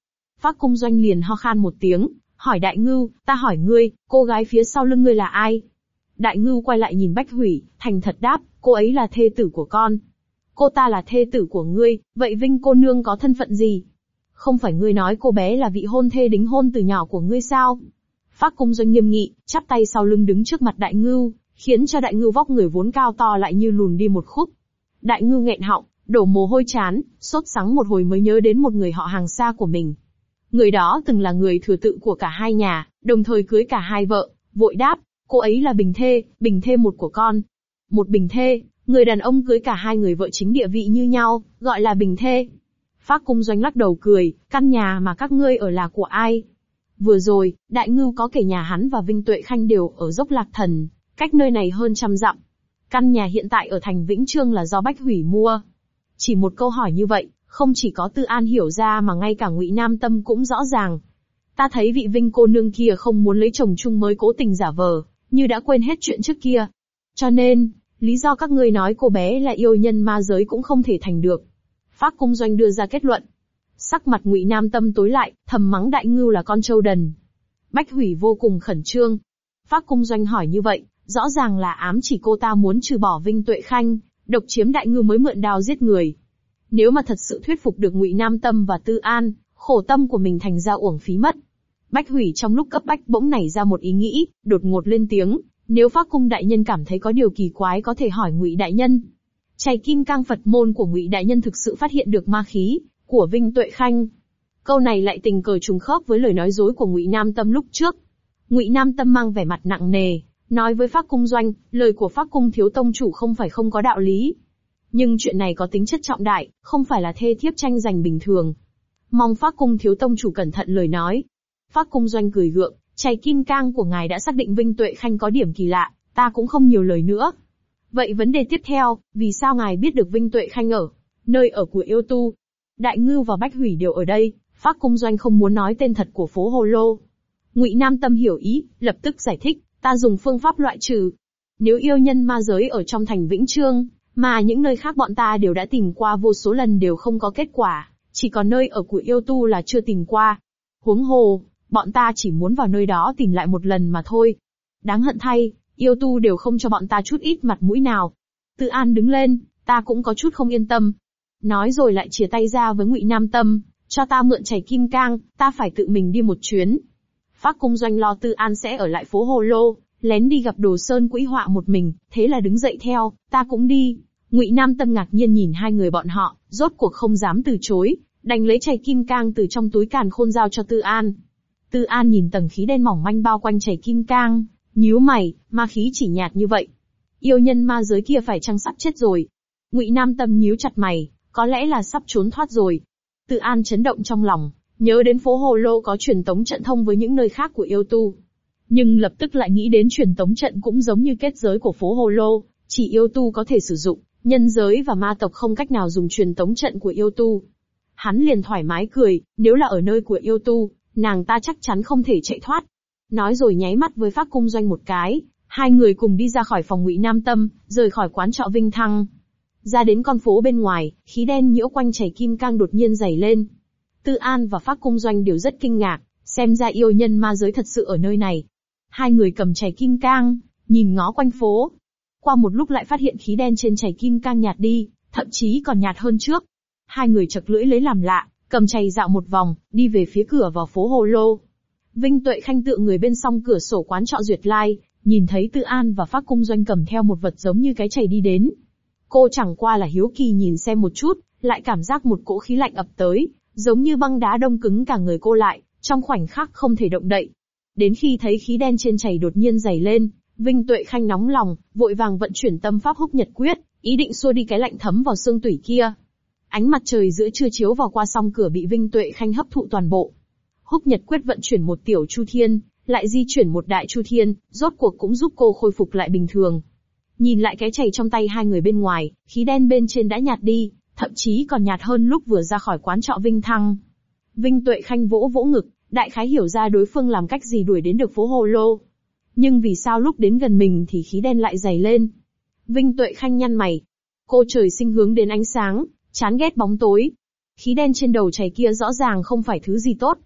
Phác Cung Doanh liền ho khan một tiếng, hỏi Đại Ngưu, ta hỏi ngươi, cô gái phía sau lưng ngươi là ai? Đại Ngưu quay lại nhìn Bách Hủy, thành thật đáp, cô ấy là thê tử của con. Cô ta là thê tử của ngươi, vậy Vinh cô nương có thân phận gì? Không phải ngươi nói cô bé là vị hôn thê đính hôn từ nhỏ của ngươi sao? Phác Cung Doanh nghiêm nghị, chắp tay sau lưng đứng trước mặt Đại Ngưu, khiến cho Đại Ngưu vóc người vốn cao to lại như lùn đi một khúc. Đại Ngưu nghẹn họng, đổ mồ hôi trán, sốt sắng một hồi mới nhớ đến một người họ hàng xa của mình. Người đó từng là người thừa tự của cả hai nhà, đồng thời cưới cả hai vợ, vội đáp, cô ấy là bình thê một của con. Một bình thê, người đàn ông cưới cả hai người vợ chính địa vị như nhau, gọi là bình thê. Phác Cung Doanh lắc đầu cười, căn nhà mà các ngươi ở là của ai? Vừa rồi, Đại Ngưu có kể nhà hắn và Vinh Tuệ Khanh đều ở Dốc Lạc Thần, cách nơi này hơn 100 dặm. Căn nhà hiện tại ở thành Vĩnh Trương là do Bách Hủy mua. Chỉ một câu hỏi như vậy, không chỉ có Tư An hiểu ra mà ngay cả Ngụy Nam Tâm cũng rõ ràng. Ta thấy vị Vinh cô nương kia không muốn lấy chồng chung mới cố tình giả vờ, như đã quên hết chuyện trước kia. Cho nên, lý do các ngươi nói cô bé là yêu nhân ma giới cũng không thể thành được. Phác Cung Doanh đưa ra kết luận. Sắc mặt Ngụy Nam Tâm tối lại, thầm mắng Đại Ngưu là con trâu đần. Bách Hủy vô cùng khẩn trương. Phác Cung Doanh hỏi như vậy, rõ ràng là ám chỉ cô ta muốn trừ bỏ Vinh Tuệ Khanh, độc chiếm Đại Ngưu mới mượn đao giết người. Nếu mà thật sự thuyết phục được Ngụy Nam Tâm và Tư An, khổ tâm của mình thành ra uổng phí mất. Bách Hủy trong lúc cấp bách bỗng nảy ra một ý nghĩ, đột ngột lên tiếng, nếu Phác Cung đại nhân cảm thấy có điều kỳ quái có thể hỏi Ngụy đại nhân. Chày Kim Cang Phật môn của Ngụy đại nhân thực sự phát hiện được ma khí của Vinh Tuệ Khanh. Câu này lại tình cờ trùng khớp với lời nói dối của Ngụy Nam Tâm lúc trước. Ngụy Nam Tâm mang vẻ mặt nặng nề, nói với Phác Cung Doanh, lời của Phác Cung thiếu tông chủ không phải không có đạo lý. Nhưng chuyện này có tính chất trọng đại, không phải là thê thiếp tranh giành bình thường. Mong Phác Cung thiếu tông chủ cẩn thận lời nói. Phác Cung Doanh cười gượng, chày Kim Cang của ngài đã xác định Vinh Tuệ Khanh có điểm kỳ lạ, ta cũng không nhiều lời nữa. Vậy vấn đề tiếp theo, vì sao ngài biết được Vinh Tuệ Khanh ở nơi ở của yêu tu? Đại Ngưu và Bách Hủy đều ở đây, Phác Cung Doanh không muốn nói tên thật của phố Hồ Lô. Ngụy Nam Tâm hiểu ý, lập tức giải thích, ta dùng phương pháp loại trừ. Nếu yêu nhân ma giới ở trong thành Vĩnh Trương, mà những nơi khác bọn ta đều đã tìm qua vô số lần đều không có kết quả, chỉ còn nơi ở của yêu tu là chưa tìm qua. Huống hồ, bọn ta chỉ muốn vào nơi đó tìm lại một lần mà thôi. Đáng hận thay, yêu tu đều không cho bọn ta chút ít mặt mũi nào. Tư An đứng lên, ta cũng có chút không yên tâm. Nói rồi lại chìa tay ra với Ngụy Nam Tâm, cho ta mượn chày Kim Cang, ta phải tự mình đi một chuyến. Phác Cung Doanh lo Tư An sẽ ở lại phố Hồ Lô, lén đi gặp Đồ Sơn Quỹ Họa một mình, thế là đứng dậy theo, ta cũng đi. Ngụy Nam Tâm ngạc nhiên nhìn hai người bọn họ, rốt cuộc không dám từ chối, đành lấy chày Kim Cang từ trong túi càn khôn giao cho Tư An. Tư An nhìn tầng khí đen mỏng manh bao quanh chày Kim Cang, nhíu mày, ma khí chỉ nhạt như vậy. Yêu nhân ma giới kia phải chăng sắp chết rồi? Ngụy Nam Tâm nhíu chặt mày, có lẽ là sắp trốn thoát rồi. Tư An chấn động trong lòng, nhớ đến phố Hồ Lô có truyền tống trận thông với những nơi khác của yêu tu. Nhưng lập tức lại nghĩ đến truyền tống trận cũng giống như kết giới của phố Hồ Lô, chỉ yêu tu có thể sử dụng, nhân giới và ma tộc không cách nào dùng truyền tống trận của yêu tu. Hắn liền thoải mái cười, nếu là ở nơi của yêu tu, nàng ta chắc chắn không thể chạy thoát. Nói rồi nháy mắt với Phác Cung Doanh một cái, hai người cùng đi ra khỏi phòng Ngụy Nam Tâm, rời khỏi quán trọ Vinh Thăng. Ra đến con phố bên ngoài, khí đen nhiễu quanh chày Kim Cang đột nhiên dày lên. Tư An và Phác Cung Doanh đều rất kinh ngạc, xem ra yêu nhân ma giới thật sự ở nơi này. Hai người cầm chày Kim Cang, nhìn ngó quanh phố. Qua một lúc lại phát hiện khí đen trên chày Kim Cang nhạt đi, thậm chí còn nhạt hơn trước. Hai người chật lưỡi lấy làm lạ, cầm chày dạo một vòng, đi về phía cửa vào phố Hồ Lô. Vinh Tuệ Khanh tựa người bên song cửa sổ quán trọ Duyệt Lai, nhìn thấy Tư An và Phác Cung Doanh cầm theo một vật giống như cái chày đi đến. Cô chẳng qua là hiếu kỳ nhìn xem một chút, lại cảm giác một cỗ khí lạnh ập tới, giống như băng đá đông cứng cả người cô lại, trong khoảnh khắc không thể động đậy. Đến khi thấy khí đen trên chày đột nhiên dày lên, Vinh Tuệ Khanh nóng lòng, vội vàng vận chuyển tâm pháp Húc Nhật Quyết, ý định xua đi cái lạnh thấm vào xương tủy kia. Ánh mặt trời giữa trưa chiếu vào qua song cửa bị Vinh Tuệ Khanh hấp thụ toàn bộ. Húc Nhật Quyết vận chuyển một tiểu chu thiên, lại di chuyển một đại chu thiên, rốt cuộc cũng giúp cô khôi phục lại bình thường. Nhìn lại cái chày trong tay hai người bên ngoài, khí đen bên trên đã nhạt đi, thậm chí còn nhạt hơn lúc vừa ra khỏi quán trọ Vinh Thăng. Vinh Tuệ Khanh vỗ vỗ ngực, đại khái hiểu ra đối phương làm cách gì đuổi đến được phố Hồ Lô. Nhưng vì sao lúc đến gần mình thì khí đen lại dày lên? Vinh Tuệ Khanh nhăn mày. Cô trời sinh hướng đến ánh sáng, chán ghét bóng tối. Khí đen trên đầu chày kia rõ ràng không phải thứ gì tốt.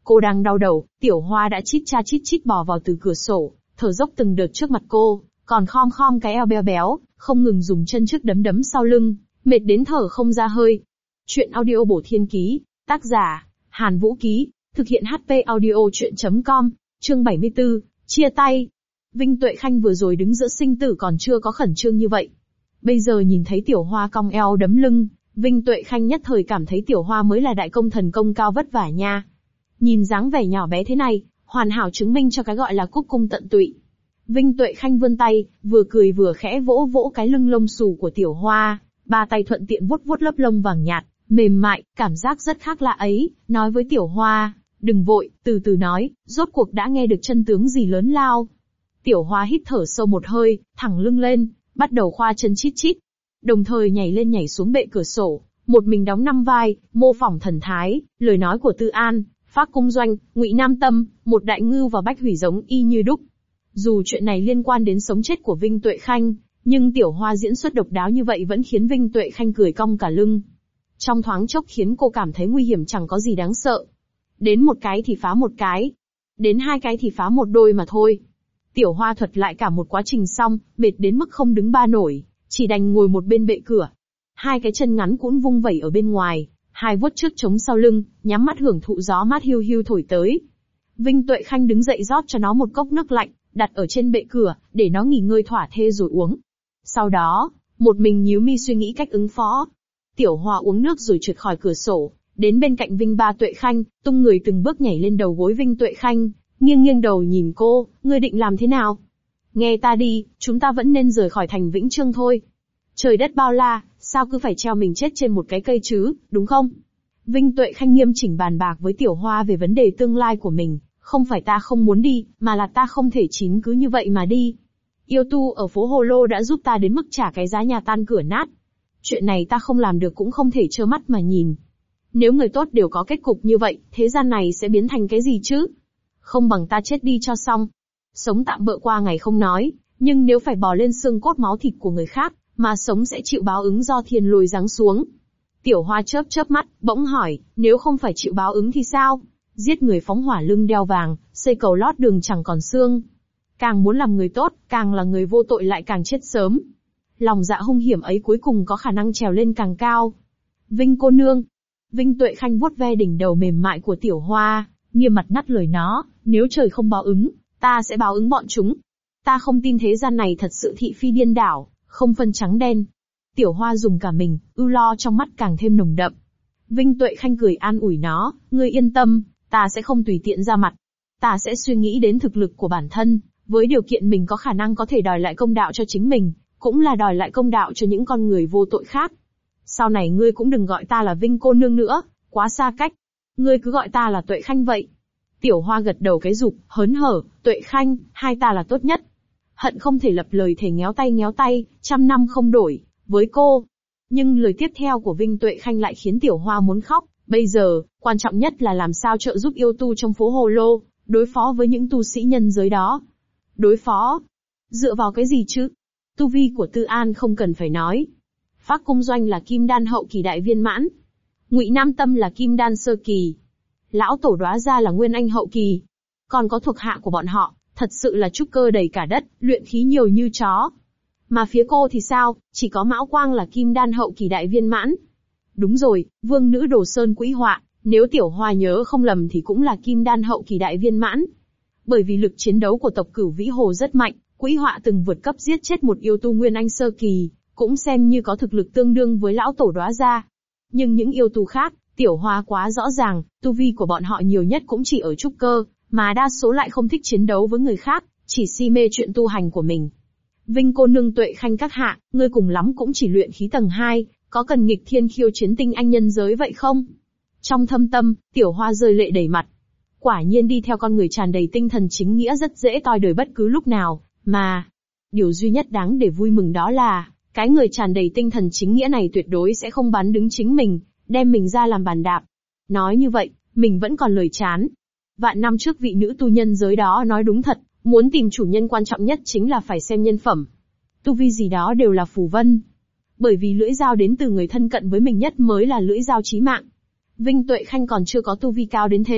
Cô đang đau đầu, Tiểu Hoa đã chít chít bò vào từ cửa sổ, thở dốc từng đợt trước mặt cô, còn khom khom cái eo béo béo, không ngừng dùng chân trước đấm đấm sau lưng, mệt đến thở không ra hơi. Chuyện audio bổ thiên ký, tác giả, Hàn Vũ Ký, thực hiện HP audio chuyện.com, chương 74, chia tay. Vinh Tuệ Khanh vừa rồi đứng giữa sinh tử còn chưa có khẩn trương như vậy. Bây giờ nhìn thấy Tiểu Hoa cong eo đấm lưng, Vinh Tuệ Khanh nhất thời cảm thấy Tiểu Hoa mới là đại công thần công cao vất vả nha. Nhìn dáng vẻ nhỏ bé thế này, hoàn hảo chứng minh cho cái gọi là cúc cung tận tụy. Vinh Tuệ Khanh vươn tay, vừa cười vừa khẽ vỗ vỗ cái lưng lông xù của Tiểu Hoa, ba tay thuận tiện vuốt vuốt lớp lông vàng nhạt, mềm mại, cảm giác rất khác lạ ấy, nói với Tiểu Hoa, đừng vội, từ từ nói, rốt cuộc đã nghe được chân tướng gì lớn lao. Tiểu Hoa hít thở sâu một hơi, thẳng lưng lên, bắt đầu khoa chân chít chít. Đồng thời nhảy lên nhảy xuống bệ cửa sổ, một mình đóng 5 vai, mô phỏng thần thái, lời nói của Tư An, Phác Cung Doanh, Ngụy Nam Tâm, một đại ngưu và Bách Hủy giống y như đúc. Dù chuyện này liên quan đến sống chết của Vinh Tuệ Khanh, nhưng Tiểu Hoa diễn xuất độc đáo như vậy vẫn khiến Vinh Tuệ Khanh cười cong cả lưng. Trong thoáng chốc khiến cô cảm thấy nguy hiểm chẳng có gì đáng sợ. Đến một cái thì phá một cái, đến hai cái thì phá một đôi mà thôi. Tiểu Hoa thuật lại cả một quá trình xong, mệt đến mức không đứng ba nổi, chỉ đành ngồi một bên bệ cửa. Hai cái chân ngắn cũn vung vẩy ở bên ngoài, hai vuốt trước chống sau lưng, nhắm mắt hưởng thụ gió mát hiu hiu thổi tới. Vinh Tuệ Khanh đứng dậy rót cho nó một cốc nước lạnh, đặt ở trên bệ cửa, để nó nghỉ ngơi thỏa thê rồi uống. Sau đó, một mình nhíu mi suy nghĩ cách ứng phó. Tiểu Hoa uống nước rồi trượt khỏi cửa sổ, đến bên cạnh Vinh Tuệ Khanh, tung người từng bước nhảy lên đầu gối Vinh Tuệ Khanh, nghiêng nghiêng đầu nhìn cô, ngươi định làm thế nào? Nghe ta đi, chúng ta vẫn nên rời khỏi thành Vĩnh Chương thôi. Trời đất bao la, sao cứ phải treo mình chết trên một cái cây chứ, đúng không? Vinh Tuệ Khanh nghiêm chỉnh bàn bạc với Tiểu Hoa về vấn đề tương lai của mình, không phải ta không muốn đi, mà là ta không thể chín cứ như vậy mà đi. Yêu tu ở phố Hồ Lô đã giúp ta đến mức trả cái giá nhà tan cửa nát. Chuyện này ta không làm được cũng không thể trơ mắt mà nhìn. Nếu người tốt đều có kết cục như vậy, thế gian này sẽ biến thành cái gì chứ? Không bằng ta chết đi cho xong. Sống tạm bợ qua ngày không nói, nhưng nếu phải bò lên xương cốt máu thịt của người khác, mà sống sẽ chịu báo ứng do thiên lôi giáng xuống. Tiểu Hoa chớp chớp mắt, bỗng hỏi, nếu không phải chịu báo ứng thì sao? Giết người phóng hỏa lưng đeo vàng, xây cầu lót đường chẳng còn xương. Càng muốn làm người tốt, càng là người vô tội lại càng chết sớm. Lòng dạ hung hiểm ấy cuối cùng có khả năng trèo lên càng cao. Vinh cô nương. Vinh Tuệ Khanh vuốt ve đỉnh đầu mềm mại của Tiểu Hoa, nghiêm mặt ngắt lời nó, nếu trời không báo ứng, ta sẽ báo ứng bọn chúng. Ta không tin thế gian này thật sự thị phi điên đảo, không phân trắng đen. Tiểu Hoa dùng cả mình, ưu lo trong mắt càng thêm nồng đậm. Vinh Tuệ Khanh cười an ủi nó, ngươi yên tâm, ta sẽ không tùy tiện ra mặt. Ta sẽ suy nghĩ đến thực lực của bản thân, với điều kiện mình có khả năng có thể đòi lại công đạo cho chính mình, cũng là đòi lại công đạo cho những con người vô tội khác. Sau này ngươi cũng đừng gọi ta là Vinh cô nương nữa, quá xa cách. Ngươi cứ gọi ta là Tuệ Khanh vậy. Tiểu Hoa gật đầu cái rụp, hớn hở, Tuệ Khanh, hai ta là tốt nhất. Hận không thể lập lời thề ngéo tay, 100 năm không đổi, với cô. Nhưng lời tiếp theo của Vinh Tuệ Khanh lại khiến Tiểu Hoa muốn khóc. Bây giờ, quan trọng nhất là làm sao trợ giúp yêu tu trong phố Hồ Lô, đối phó với những tu sĩ nhân giới đó. Đối phó? Dựa vào cái gì chứ? Tu vi của Tư An không cần phải nói. Phác Cung Doanh là kim đan hậu kỳ đại viên mãn. Ngụy Nam Tâm là kim đan sơ kỳ. Lão Tổ Đóa Gia là nguyên anh hậu kỳ. Còn có thuộc hạ của bọn họ, thật sự là trúc cơ đầy cả đất, luyện khí nhiều như chó. Mà phía cô thì sao, chỉ có Mão Quang là kim đan hậu kỳ đại viên mãn. Đúng rồi, vương nữ Đồ Sơn Quỹ Họa, nếu Tiểu Hoa nhớ không lầm thì cũng là kim đan hậu kỳ đại viên mãn. Bởi vì lực chiến đấu của tộc Cửu Vĩ Hồ rất mạnh, Quỹ Họa từng vượt cấp giết chết một yêu tu nguyên anh sơ kỳ, cũng xem như có thực lực tương đương với Lão Tổ Đóa Gia. Nhưng những yêu tu khác, Tiểu Hoa quá rõ ràng, tu vi của bọn họ nhiều nhất cũng chỉ ở trúc cơ, mà đa số lại không thích chiến đấu với người khác, chỉ si mê chuyện tu hành của mình. Vinh cô nương Tuệ Khanh các hạ, ngươi cùng lắm cũng chỉ luyện khí tầng 2, có cần nghịch thiên khiêu chiến tinh anh nhân giới vậy không? Trong thâm tâm, Tiểu Hoa rơi lệ đầy mặt. Quả nhiên đi theo con người tràn đầy tinh thần chính nghĩa rất dễ toi đời bất cứ lúc nào, mà điều duy nhất đáng để vui mừng đó là, cái người tràn đầy tinh thần chính nghĩa này tuyệt đối sẽ không bán đứng chính mình, đem mình ra làm bàn đạp. Nói như vậy, mình vẫn còn lời chán. Vạn năm trước vị nữ tu nhân giới đó nói đúng thật, muốn tìm chủ nhân quan trọng nhất chính là phải xem nhân phẩm. Tu vi gì đó đều là phù vân. Bởi vì lưỡi dao đến từ người thân cận với mình nhất mới là lưỡi dao chí mạng. Vinh Tuệ Khanh còn chưa có tu vi cao đến thế,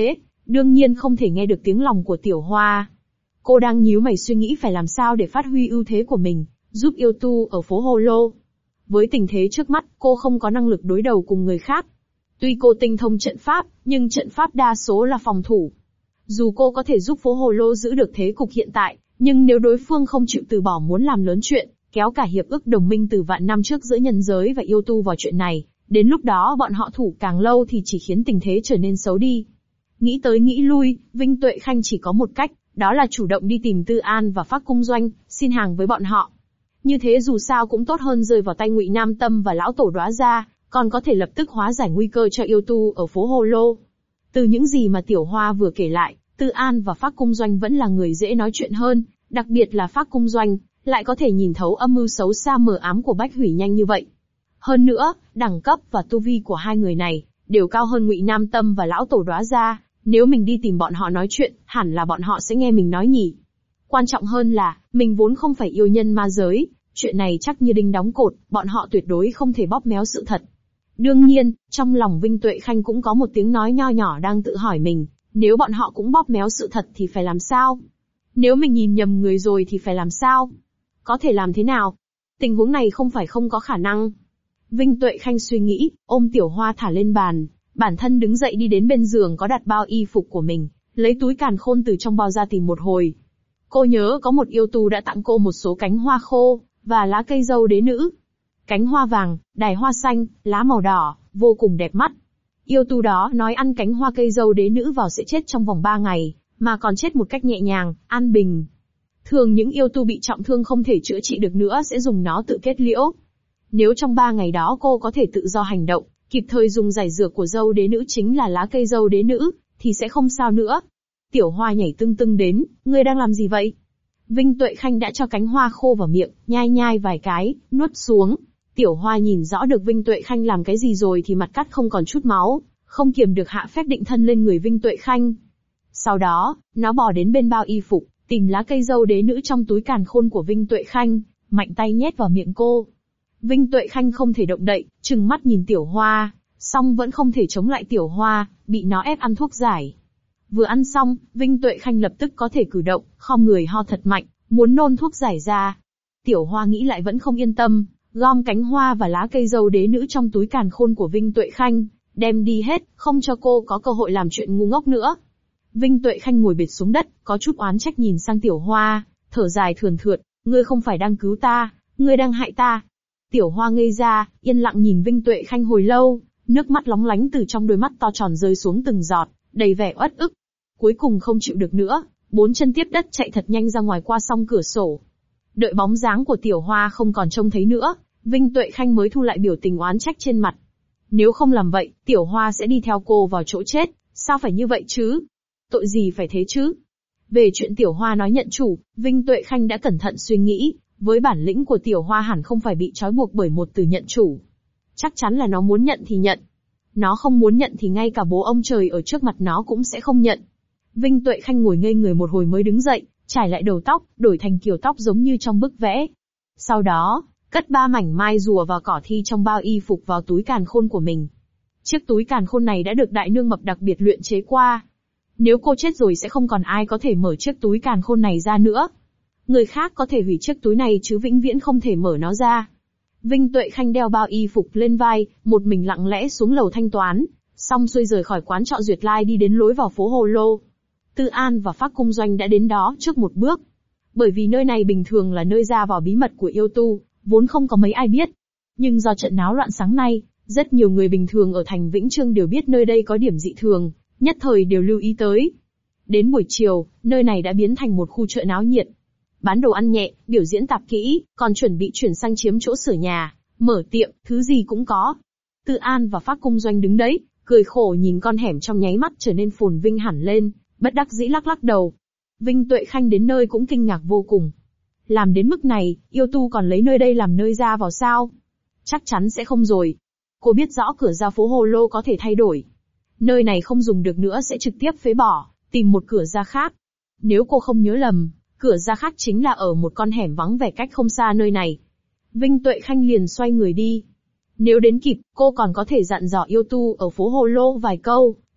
đương nhiên không thể nghe được tiếng lòng của Tiểu Hoa. Cô đang nhíu mày suy nghĩ phải làm sao để phát huy ưu thế của mình, giúp yêu tu ở phố Hồ Lô. Với tình thế trước mắt, cô không có năng lực đối đầu cùng người khác. Tuy cô tinh thông trận pháp, nhưng trận pháp đa số là phòng thủ. Dù cô có thể giúp phố Hồ Lô giữ được thế cục hiện tại, nhưng nếu đối phương không chịu từ bỏ muốn làm lớn chuyện, kéo cả hiệp ước đồng minh từ vạn năm trước giữa nhân giới và yêu tu vào chuyện này, đến lúc đó bọn họ thủ càng lâu thì chỉ khiến tình thế trở nên xấu đi. Nghĩ tới nghĩ lui, Vinh Tuệ Khanh chỉ có một cách, đó là chủ động đi tìm Tư An và Phác Cung Doanh, xin hàng với bọn họ. Như thế dù sao cũng tốt hơn rơi vào tay Ngụy Nam Tâm và lão tổ Đóa Gia, còn có thể lập tức hóa giải nguy cơ cho yêu tu ở phố Hồ Lô. Từ những gì mà Tiểu Hoa vừa kể lại, Tư An và Phác Cung Doanh vẫn là người dễ nói chuyện hơn, đặc biệt là Phác Cung Doanh, lại có thể nhìn thấu âm mưu xấu xa mờ ám của Bách Hủy nhanh như vậy. Hơn nữa, đẳng cấp và tu vi của hai người này đều cao hơn Ngụy Nam Tâm và lão tổ Đóa Gia, nếu mình đi tìm bọn họ nói chuyện, hẳn là bọn họ sẽ nghe mình nói nhỉ. Quan trọng hơn là, mình vốn không phải yêu nhân ma giới, chuyện này chắc như đinh đóng cột, bọn họ tuyệt đối không thể bóp méo sự thật. Đương nhiên, trong lòng Vinh Tuệ Khanh cũng có một tiếng nói nho nhỏ đang tự hỏi mình, nếu bọn họ cũng bóp méo sự thật thì phải làm sao? Nếu mình nhìn nhầm người rồi thì phải làm sao? Có thể làm thế nào? Tình huống này không phải không có khả năng. Vinh Tuệ Khanh suy nghĩ, ôm Tiểu Hoa thả lên bàn, bản thân đứng dậy đi đến bên giường có đặt bao y phục của mình, lấy túi càn khôn từ trong bao ra tìm một hồi. Cô nhớ có một yêu tu đã tặng cô một số cánh hoa khô, và lá cây dâu đế nữ. Cánh hoa vàng, đài hoa xanh, lá màu đỏ, vô cùng đẹp mắt. Yêu tu đó nói ăn cánh hoa cây dâu đế nữ vào sẽ chết trong vòng 3 ngày, mà còn chết một cách nhẹ nhàng, an bình. Thường những yêu tu bị trọng thương không thể chữa trị được nữa sẽ dùng nó tự kết liễu. Nếu trong 3 ngày đó cô có thể tự do hành động, kịp thời dùng giải dược của dâu đế nữ chính là lá cây dâu đế nữ, thì sẽ không sao nữa. Tiểu Hoa nhảy tưng tưng đến, ngươi đang làm gì vậy? Vinh Tuệ Khanh đã cho cánh hoa khô vào miệng, nhai nhai vài cái, nuốt xuống. Tiểu Hoa nhìn rõ được Vinh Tuệ Khanh làm cái gì rồi thì mặt cắt không còn chút máu, không kiềm được hạ phép định thân lên người Vinh Tuệ Khanh. Sau đó, nó bò đến bên bao y phục, tìm lá cây dâu đế nữ trong túi càn khôn của Vinh Tuệ Khanh, mạnh tay nhét vào miệng cô. Vinh Tuệ Khanh không thể động đậy, trừng mắt nhìn Tiểu Hoa, song vẫn không thể chống lại Tiểu Hoa, bị nó ép ăn thuốc giải. Vừa ăn xong, Vinh Tuệ Khanh lập tức có thể cử động, khom người ho thật mạnh, muốn nôn thuốc giải ra. Tiểu Hoa nghĩ lại vẫn không yên tâm, gom cánh hoa và lá cây dâu đế nữ trong túi càn khôn của Vinh Tuệ Khanh, đem đi hết, không cho cô có cơ hội làm chuyện ngu ngốc nữa. Vinh Tuệ Khanh ngồi bệt xuống đất, có chút oán trách nhìn sang Tiểu Hoa, thở dài thườn thượt, ngươi không phải đang cứu ta, ngươi đang hại ta. Tiểu Hoa ngây ra, yên lặng nhìn Vinh Tuệ Khanh hồi lâu, nước mắt lóng lánh từ trong đôi mắt to tròn rơi xuống từng giọt, đầy vẻ uất ức. Cuối cùng không chịu được nữa, 4 chân tiếp đất chạy thật nhanh ra ngoài qua song cửa sổ. Đợi bóng dáng của Tiểu Hoa không còn trông thấy nữa, Vinh Tuệ Khanh mới thu lại biểu tình oán trách trên mặt. Nếu không làm vậy, Tiểu Hoa sẽ đi theo cô vào chỗ chết, sao phải như vậy chứ? Tội gì phải thế chứ? Về chuyện Tiểu Hoa nói nhận chủ, Vinh Tuệ Khanh đã cẩn thận suy nghĩ, với bản lĩnh của Tiểu Hoa hẳn không phải bị trói buộc bởi một từ nhận chủ. Chắc chắn là nó muốn nhận thì nhận. Nó không muốn nhận thì ngay cả bố ông trời ở trước mặt nó cũng sẽ không nhận. Vinh Tuệ Khanh ngồi ngây người một hồi mới đứng dậy, trải lại đầu tóc, đổi thành kiểu tóc giống như trong bức vẽ. Sau đó, cất 3 mảnh mai rùa và cỏ thi trong bao y phục vào túi càn khôn của mình. Chiếc túi càn khôn này đã được đại nương mập đặc biệt luyện chế qua. Nếu cô chết rồi sẽ không còn ai có thể mở chiếc túi càn khôn này ra nữa. Người khác có thể hủy chiếc túi này chứ vĩnh viễn không thể mở nó ra. Vinh Tuệ Khanh đeo bao y phục lên vai, một mình lặng lẽ xuống lầu thanh toán, xong xuôi rời khỏi quán trọ Duyệt Lai đi đến lối vào phố Hồ Lô. Tư An và Phác Cung Doanh đã đến đó trước một bước. Bởi vì nơi này bình thường là nơi ra vào bí mật của yêu tu, vốn không có mấy ai biết. Nhưng do trận náo loạn sáng nay, rất nhiều người bình thường ở thành Vĩnh Trương đều biết nơi đây có điểm dị thường, nhất thời đều lưu ý tới. Đến buổi chiều, nơi này đã biến thành một khu chợ náo nhiệt. Bán đồ ăn nhẹ, biểu diễn tạp kỹ, còn chuẩn bị chuyển sang chiếm chỗ sửa nhà, mở tiệm, thứ gì cũng có. Tư An và Phác Cung Doanh đứng đấy, cười khổ nhìn con hẻm trong nháy mắt trở nên phồn vinh hẳn lên, bất đắc dĩ lắc lắc đầu. Vinh Tuệ Khanh đến nơi cũng kinh ngạc vô cùng. Làm đến mức này, yêu tu còn lấy nơi đây làm nơi ra vào sao? Chắc chắn sẽ không rồi. Cô biết rõ cửa ra phố Hồ Lô có thể thay đổi. Nơi này không dùng được nữa sẽ trực tiếp phế bỏ, tìm một cửa ra khác. Nếu cô không nhớ lầm, cửa ra khác chính là ở một con hẻm vắng vẻ cách không xa nơi này. Vinh Tuệ Khanh liền xoay người đi. Nếu đến kịp, cô còn có thể dặn dò yêu tu ở phố Hồ Lô vài câu,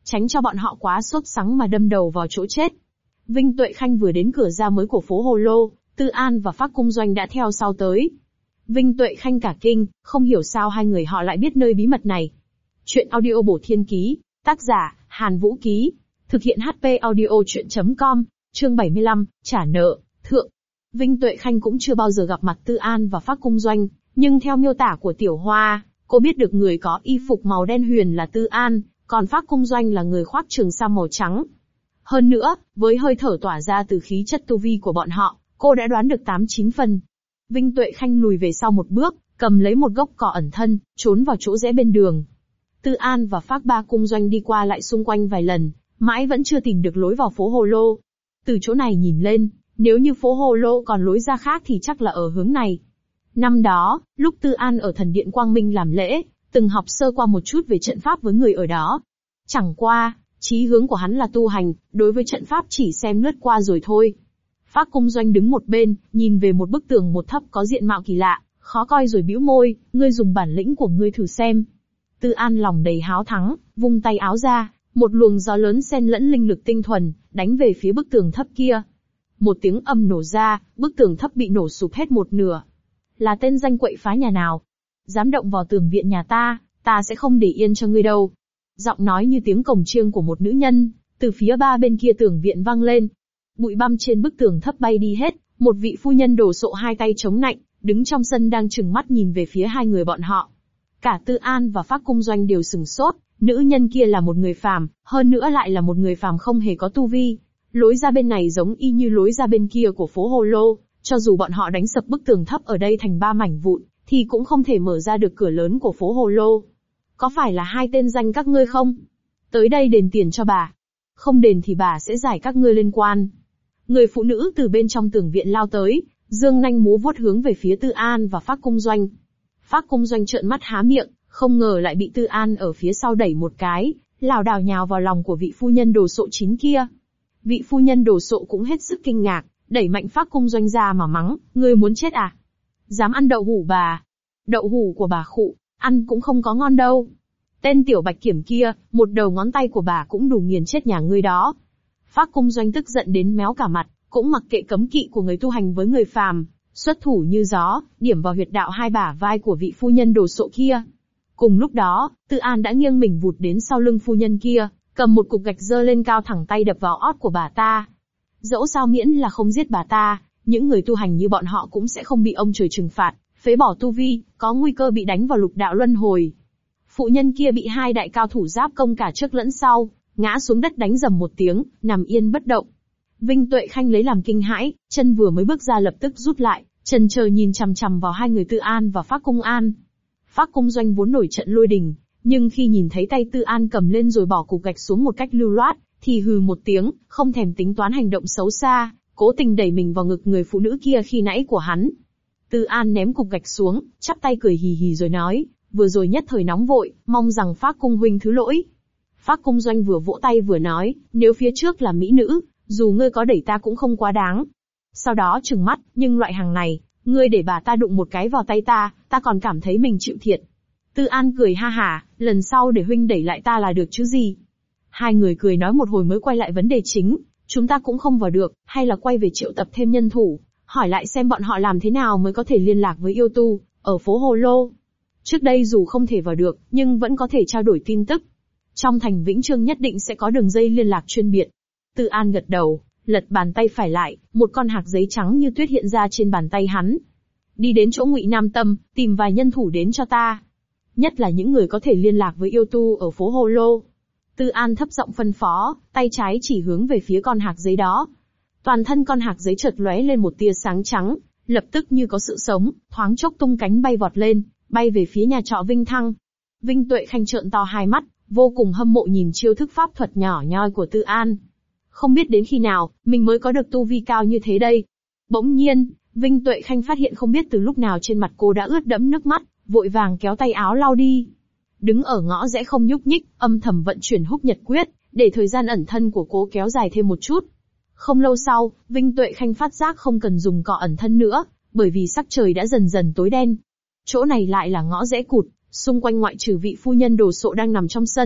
tránh cho bọn họ quá sốt sắng mà đâm đầu vào chỗ chết. Vinh Tuệ Khanh vừa đến cửa ra mới của phố Hồ Lô, Tư An và Phác Cung Doanh đã theo sau tới. Vinh Tuệ Khanh cả kinh, không hiểu sao hai người họ lại biết nơi bí mật này. Chuyện audio bổ thiên ký, tác giả, Hàn Vũ Ký, thực hiện HP audio chuyện.com, chương 75, trả nợ, thượng. Vinh Tuệ Khanh cũng chưa bao giờ gặp mặt Tư An và Phác Cung Doanh, nhưng theo miêu tả của Tiểu Hoa, cô biết được người có y phục màu đen huyền là Tư An, còn Phác Cung Doanh là người khoác trường sam màu trắng. Hơn nữa, với hơi thở tỏa ra từ khí chất tu vi của bọn họ, cô đã đoán được 8-9 phần. Vinh Tuệ Khanh lùi về sau một bước, cầm lấy một gốc cỏ ẩn thân, trốn vào chỗ rẽ bên đường. Tư An và Phác Ba Cung Doanh đi qua lại xung quanh vài lần, mãi vẫn chưa tìm được lối vào phố Hồ Lô. Từ chỗ này nhìn lên, nếu như phố Hồ Lô còn lối ra khác thì chắc là ở hướng này. Năm đó, lúc Tư An ở thần điện Quang Minh làm lễ, từng học sơ qua một chút về trận pháp với người ở đó. Chẳng qua, chí hướng của hắn là tu hành, đối với trận pháp chỉ xem lướt qua rồi thôi. Phác Cung Doanh đứng một bên, nhìn về một bức tường một thấp có diện mạo kỳ lạ, khó coi rồi bĩu môi, ngươi dùng bản lĩnh của ngươi thử xem. Tư An lòng đầy háo thắng, vung tay áo ra, một luồng gió lớn xen lẫn linh lực tinh thuần, đánh về phía bức tường thấp kia. Một tiếng ầm nổ ra, bức tường thấp bị nổ sụp hết một nửa. Là tên danh quậy phá nhà nào? Dám động vào tường viện nhà ta sẽ không để yên cho ngươi đâu. Giọng nói như tiếng cồng chiêng của một nữ nhân, từ phía ba bên kia tường viện vang lên. Bụi băm trên bức tường thấp bay đi hết, một vị phu nhân đồ sộ hai tay chống nạnh, đứng trong sân đang trừng mắt nhìn về phía hai người bọn họ. Cả Tư An và Phác Cung Doanh đều sừng sốt, nữ nhân kia là một người phàm, hơn nữa lại là một người phàm không hề có tu vi. Lối ra bên này giống y như lối ra bên kia của phố Hồ Lô, cho dù bọn họ đánh sập bức tường thấp ở đây thành 3 mảnh vụn, thì cũng không thể mở ra được cửa lớn của phố Hồ Lô. Có phải là hai tên danh các ngươi không? Tới đây đền tiền cho bà. Không đền thì bà sẽ giải các ngươi liên quan. Người phụ nữ từ bên trong tường viện lao tới, dương nanh múa vuốt hướng về phía Tư An và Phác Cung Doanh. Phác Cung Doanh trợn mắt há miệng, không ngờ lại bị Tư An ở phía sau đẩy một cái, lảo đảo nhào vào lòng của vị phu nhân đồ sộ chín kia. Vị phu nhân đồ sộ cũng hết sức kinh ngạc, đẩy mạnh Phác Cung Doanh ra mà mắng, ngươi muốn chết à? Dám ăn đậu hũ bà? Đậu hũ của bà khụ, ăn cũng không có ngon đâu. Tên tiểu bạch kiểm kia, một đầu ngón tay của bà cũng đủ nghiền chết nhà ngươi đó. Phác Cung Doanh tức giận đến méo cả mặt, cũng mặc kệ cấm kỵ của người tu hành với người phàm, xuất thủ như gió, điểm vào huyệt đạo hai bả vai của vị phu nhân đồ sộ kia. Cùng lúc đó, Tư An đã nghiêng mình vụt đến sau lưng phu nhân kia, cầm một cục gạch giơ lên cao thẳng tay đập vào ót của bà ta. Dẫu sao miễn là không giết bà ta, những người tu hành như bọn họ cũng sẽ không bị ông trời trừng phạt, phế bỏ tu vi, có nguy cơ bị đánh vào lục đạo luân hồi. Phụ nhân kia bị hai đại cao thủ giáp công cả trước lẫn sau, ngã xuống đất đánh rầm một tiếng, nằm yên bất động. Vinh Tuệ Khanh lấy làm kinh hãi, chân vừa mới bước ra lập tức rút lại, chần chờ nhìn chằm chằm vào hai người Tư An và Phác Cung An. Phác Cung Doanh vốn nổi trận lôi đình, nhưng khi nhìn thấy tay Tư An cầm lên rồi bỏ cục gạch xuống một cách lưu loát, thì hừ một tiếng, không thèm tính toán hành động xấu xa, cố tình đẩy mình vào ngực người phụ nữ kia khi nãy của hắn. Tư An ném cục gạch xuống, chắp tay cười hì hì rồi nói, vừa rồi nhất thời nóng vội, mong rằng Phác Cung huynh thứ lỗi. Phác Cung Doanh vừa vỗ tay vừa nói, nếu phía trước là mỹ nữ, dù ngươi có đẩy ta cũng không quá đáng. Sau đó trừng mắt, nhưng loại hàng này, ngươi để bà ta đụng một cái vào tay ta còn cảm thấy mình chịu thiệt. Tư An cười ha hả, lần sau để huynh đẩy lại ta là được chứ gì. Hai người cười nói một hồi mới quay lại vấn đề chính, chúng ta cũng không vào được, hay là quay về triệu tập thêm nhân thủ, hỏi lại xem bọn họ làm thế nào mới có thể liên lạc với yêu tu, ở phố Hồ Lô. Trước đây dù không thể vào được, nhưng vẫn có thể trao đổi tin tức. Trong thành Vĩnh Trương nhất định sẽ có đường dây liên lạc chuyên biệt. Tư An gật đầu, lật bàn tay phải lại, một con hạc giấy trắng như tuyết hiện ra trên bàn tay hắn. Đi đến chỗ Ngụy Nam Tâm, tìm vài nhân thủ đến cho ta. Nhất là những người có thể liên lạc với yêu tu ở phố Hồ Lô. Tư An thấp giọng phân phó, tay trái chỉ hướng về phía con hạc giấy đó. Toàn thân con hạc giấy chợt lóe lên một tia sáng trắng, lập tức như có sự sống, thoáng chốc tung cánh bay vọt lên, bay về phía nhà trọ Vinh Thăng. Vinh Tuệ Khanh trợn to hai mắt, vô cùng hâm mộ nhìn chiêu thức pháp thuật nhỏ nhoi của Tư An. Không biết đến khi nào, mình mới có được tu vi cao như thế đây. Bỗng nhiên, Vinh Tuệ Khanh phát hiện không biết từ lúc nào trên mặt cô đã ướt đẫm nước mắt, vội vàng kéo tay áo lau đi. Đứng ở ngõ rẽ không nhúc nhích, âm thầm vận chuyển Húc Nhật Quyết, để thời gian ẩn thân của cô kéo dài thêm một chút. Không lâu sau, Vinh Tuệ Khanh phát giác không cần dùng cọ ẩn thân nữa, bởi vì sắc trời đã dần dần tối đen. Chỗ này lại là ngõ rẽ cụt, xung quanh ngoại trừ vị phu nhân đồ sộ đang nằm trong sân,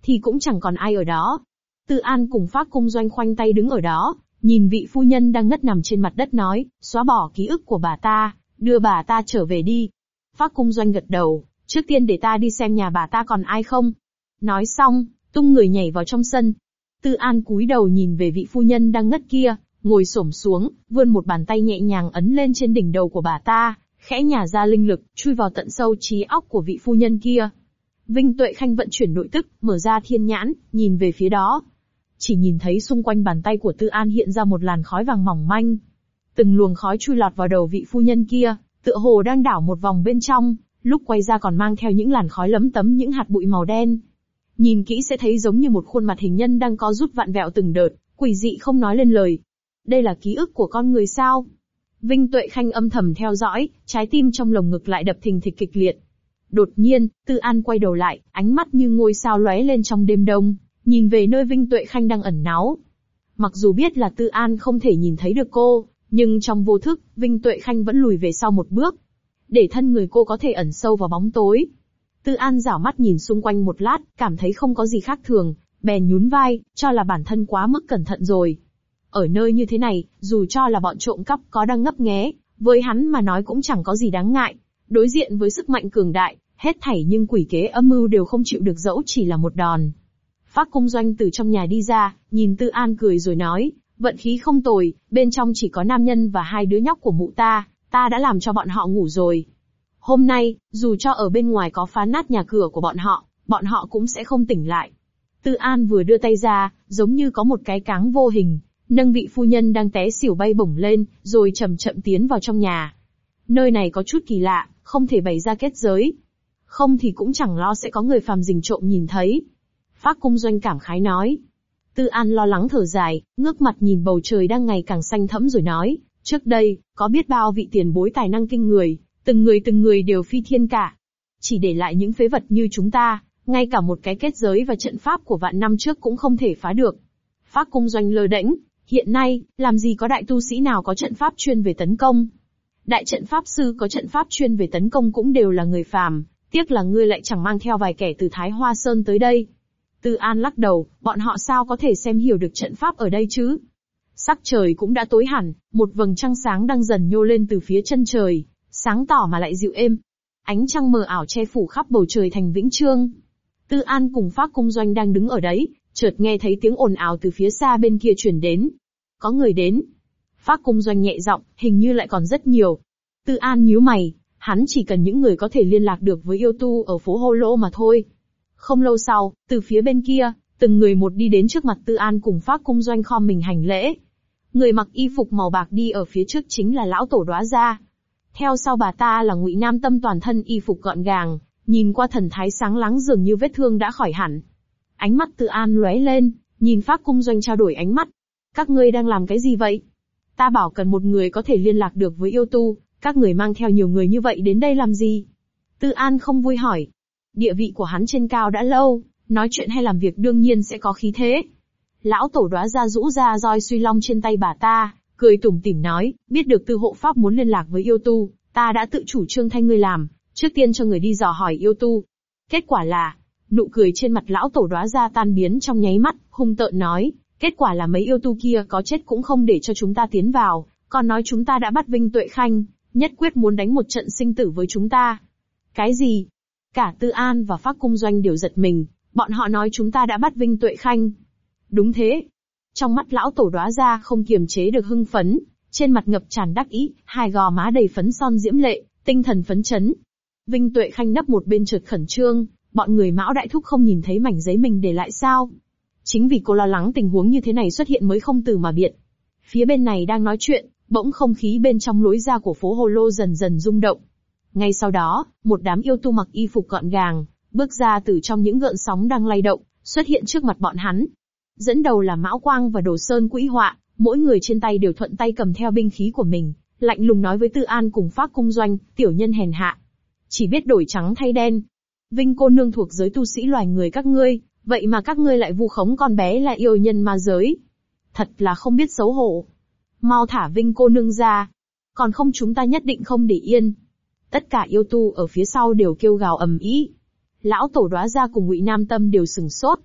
thì cũng chẳng còn ai ở đó. Tư An cùng Phác Cung Doanh khoanh tay đứng ở đó, nhìn vị phu nhân đang ngất nằm trên mặt đất nói, xóa bỏ ký ức của bà ta, đưa bà ta trở về đi. Phác Cung Doanh gật đầu, trước tiên để ta đi xem nhà bà ta còn ai không. Nói xong, tung người nhảy vào trong sân. Tư An cúi đầu nhìn về vị phu nhân đang ngất kia, ngồi xổm xuống, vươn một bàn tay nhẹ nhàng ấn lên trên đỉnh đầu của bà ta, khẽ nhả ra linh lực, chui vào tận sâu trí óc của vị phu nhân kia. Vinh Tuệ Khanh vận chuyển nội tức, mở ra thiên nhãn, nhìn về phía đó. Chỉ nhìn thấy xung quanh bàn tay của Tư An hiện ra một làn khói vàng mỏng manh. Từng luồng khói chui lọt vào đầu vị phu nhân kia, tựa hồ đang đảo một vòng bên trong, lúc quay ra còn mang theo những làn khói lấm tấm những hạt bụi màu đen. Nhìn kỹ sẽ thấy giống như một khuôn mặt hình nhân đang co rút vặn vẹo từng đợt, quỷ dị không nói lên lời. Đây là ký ức của con người sao? Vinh Tuệ Khanh âm thầm theo dõi, trái tim trong lồng ngực lại đập thình thịch kịch liệt. Đột nhiên, Tư An quay đầu lại, ánh mắt như ngôi sao lóe lên trong đêm đông, nhìn về nơi Vinh Tuệ Khanh đang ẩn náu. Mặc dù biết là Tư An không thể nhìn thấy được cô, nhưng trong vô thức, Vinh Tuệ Khanh vẫn lùi về sau một bước, để thân người cô có thể ẩn sâu vào bóng tối. Tư An rảo mắt nhìn xung quanh một lát, cảm thấy không có gì khác thường, bèn nhún vai, cho là bản thân quá mức cẩn thận rồi. Ở nơi như thế này, dù cho là bọn trộm cắp có đang ngấp nghé, với hắn mà nói cũng chẳng có gì đáng ngại. Đối diện với sức mạnh cường đại, hết thảy nhưng quỷ kế âm mưu đều không chịu được dẫu chỉ là một đòn. Phác Cung Doanh từ trong nhà đi ra, nhìn Tư An cười rồi nói, vận khí không tồi, bên trong chỉ có nam nhân và hai đứa nhóc của mụ ta đã làm cho bọn họ ngủ rồi. Hôm nay, dù cho ở bên ngoài có phá nát nhà cửa của bọn họ cũng sẽ không tỉnh lại. Tư An vừa đưa tay ra, giống như có một cái cáng vô hình, nâng vị phu nhân đang té xỉu bay bổng lên, rồi chậm chậm tiến vào trong nhà. Nơi này có chút kỳ lạ, không thể bày ra kết giới. Không thì cũng chẳng lo sẽ có người phàm rình trộm nhìn thấy. Phác Cung Doanh cảm khái nói. Tư An lo lắng thở dài, ngước mặt nhìn bầu trời đang ngày càng xanh thẫm rồi nói, trước đây, có biết bao vị tiền bối tài năng kinh người, từng người đều phi thiên cả. Chỉ để lại những phế vật như chúng ta, ngay cả một cái kết giới và trận pháp của vạn năm trước cũng không thể phá được. Phác Cung Doanh lơ đễnh, hiện nay, làm gì có đại tu sĩ nào có trận pháp chuyên về tấn công. Đại trận pháp sư có trận pháp chuyên về tấn công cũng đều là người phàm, tiếc là ngươi lại chẳng mang theo vài kẻ từ Thái Hoa Sơn tới đây. Tư An lắc đầu, bọn họ sao có thể xem hiểu được trận pháp ở đây chứ? Sắc trời cũng đã tối hẳn, một vầng trăng sáng đang dần nhô lên từ phía chân trời, sáng tỏ mà lại dịu êm. Ánh trăng mờ ảo che phủ khắp bầu trời thành vĩnh trương. Tư An cùng Phác Cung Doanh đang đứng ở đấy, chợt nghe thấy tiếng ồn ào từ phía xa bên kia truyền đến. Có người đến. Phác Cung Doanh nhẹ giọng, hình như lại còn rất nhiều. Tư An nhíu mày, hắn chỉ cần những người có thể liên lạc được với yêu tu ở phố Hô Lỗ mà thôi. Không lâu sau, từ phía bên kia, từng người một đi đến trước mặt Tư An cùng Phác Cung Doanh khom mình hành lễ. Người mặc y phục màu bạc đi ở phía trước chính là lão tổ Đóa Gia. Theo sau bà ta là Ngụy Nam Tâm, toàn thân y phục gọn gàng, nhìn qua thần thái sáng láng dường như vết thương đã khỏi hẳn. Ánh mắt Tư An lóe lên, nhìn Phác Cung Doanh trao đổi ánh mắt. Các ngươi đang làm cái gì vậy? Ta bảo cần một người có thể liên lạc được với yêu tu, các người mang theo nhiều người như vậy đến đây làm gì? Tư An không vui hỏi. Địa vị của hắn trên cao đã lâu, nói chuyện hay làm việc đương nhiên sẽ có khí thế. Lão tổ Đóa Gia rũ ra roi Suy Long trên tay bà ta, cười tủm tỉm nói, biết được Tư hộ pháp muốn liên lạc với yêu tu, ta đã tự chủ trương thay ngươi làm, trước tiên cho người đi dò hỏi yêu tu. Kết quả là, nụ cười trên mặt lão tổ Đóa Gia tan biến trong nháy mắt, hung tợn nói, kết quả là mấy yêu tu kia có chết cũng không để cho chúng ta tiến vào, còn nói chúng ta đã bắt Vinh Tuệ Khanh, nhất quyết muốn đánh một trận sinh tử với chúng ta. Cái gì? Cả Tư An và Phác Cung Doanh đều giật mình, bọn họ nói chúng ta đã bắt Vinh Tuệ Khanh. Đúng thế. Trong mắt lão tổ Đóa Gia không kiềm chế được hưng phấn, trên mặt ngập tràn đắc ý, hai gò má đầy phấn son diễm lệ, tinh thần phấn chấn. Vinh Tuệ Khanh nấp một bên chợt khẩn trương, bọn người Mão Đại Thúc không nhìn thấy mảnh giấy mình để lại sao? Chính vì cô lo lắng tình huống như thế này xuất hiện mới không từ mà biện. Phía bên này đang nói chuyện, bỗng không khí bên trong lối ra của phố Hồ Lô dần dần rung động. Ngay sau đó, một đám yêu tu mặc y phục gọn gàng, bước ra từ trong những gợn sóng đang lay động, xuất hiện trước mặt bọn hắn. Dẫn đầu là Mão Quang và Đồ Sơn Quỹ Họa, mỗi người trên tay đều thuận tay cầm theo binh khí của mình, lạnh lùng nói với Tư An cùng Phác Cung Doanh, tiểu nhân hèn hạ, chỉ biết đổi trắng thay đen. Vinh cô nương thuộc giới tu sĩ loài người các ngươi, vậy mà các ngươi lại vu khống con bé là yêu nhân ma giới. Thật là không biết xấu hổ. Mau thả Vinh cô nương ra. Còn không chúng ta nhất định không để yên. Tất cả yêu tu ở phía sau đều kêu gào ầm ĩ. Lão tổ Đóa Gia cùng Ngụy Nam Tâm đều sừng sốt.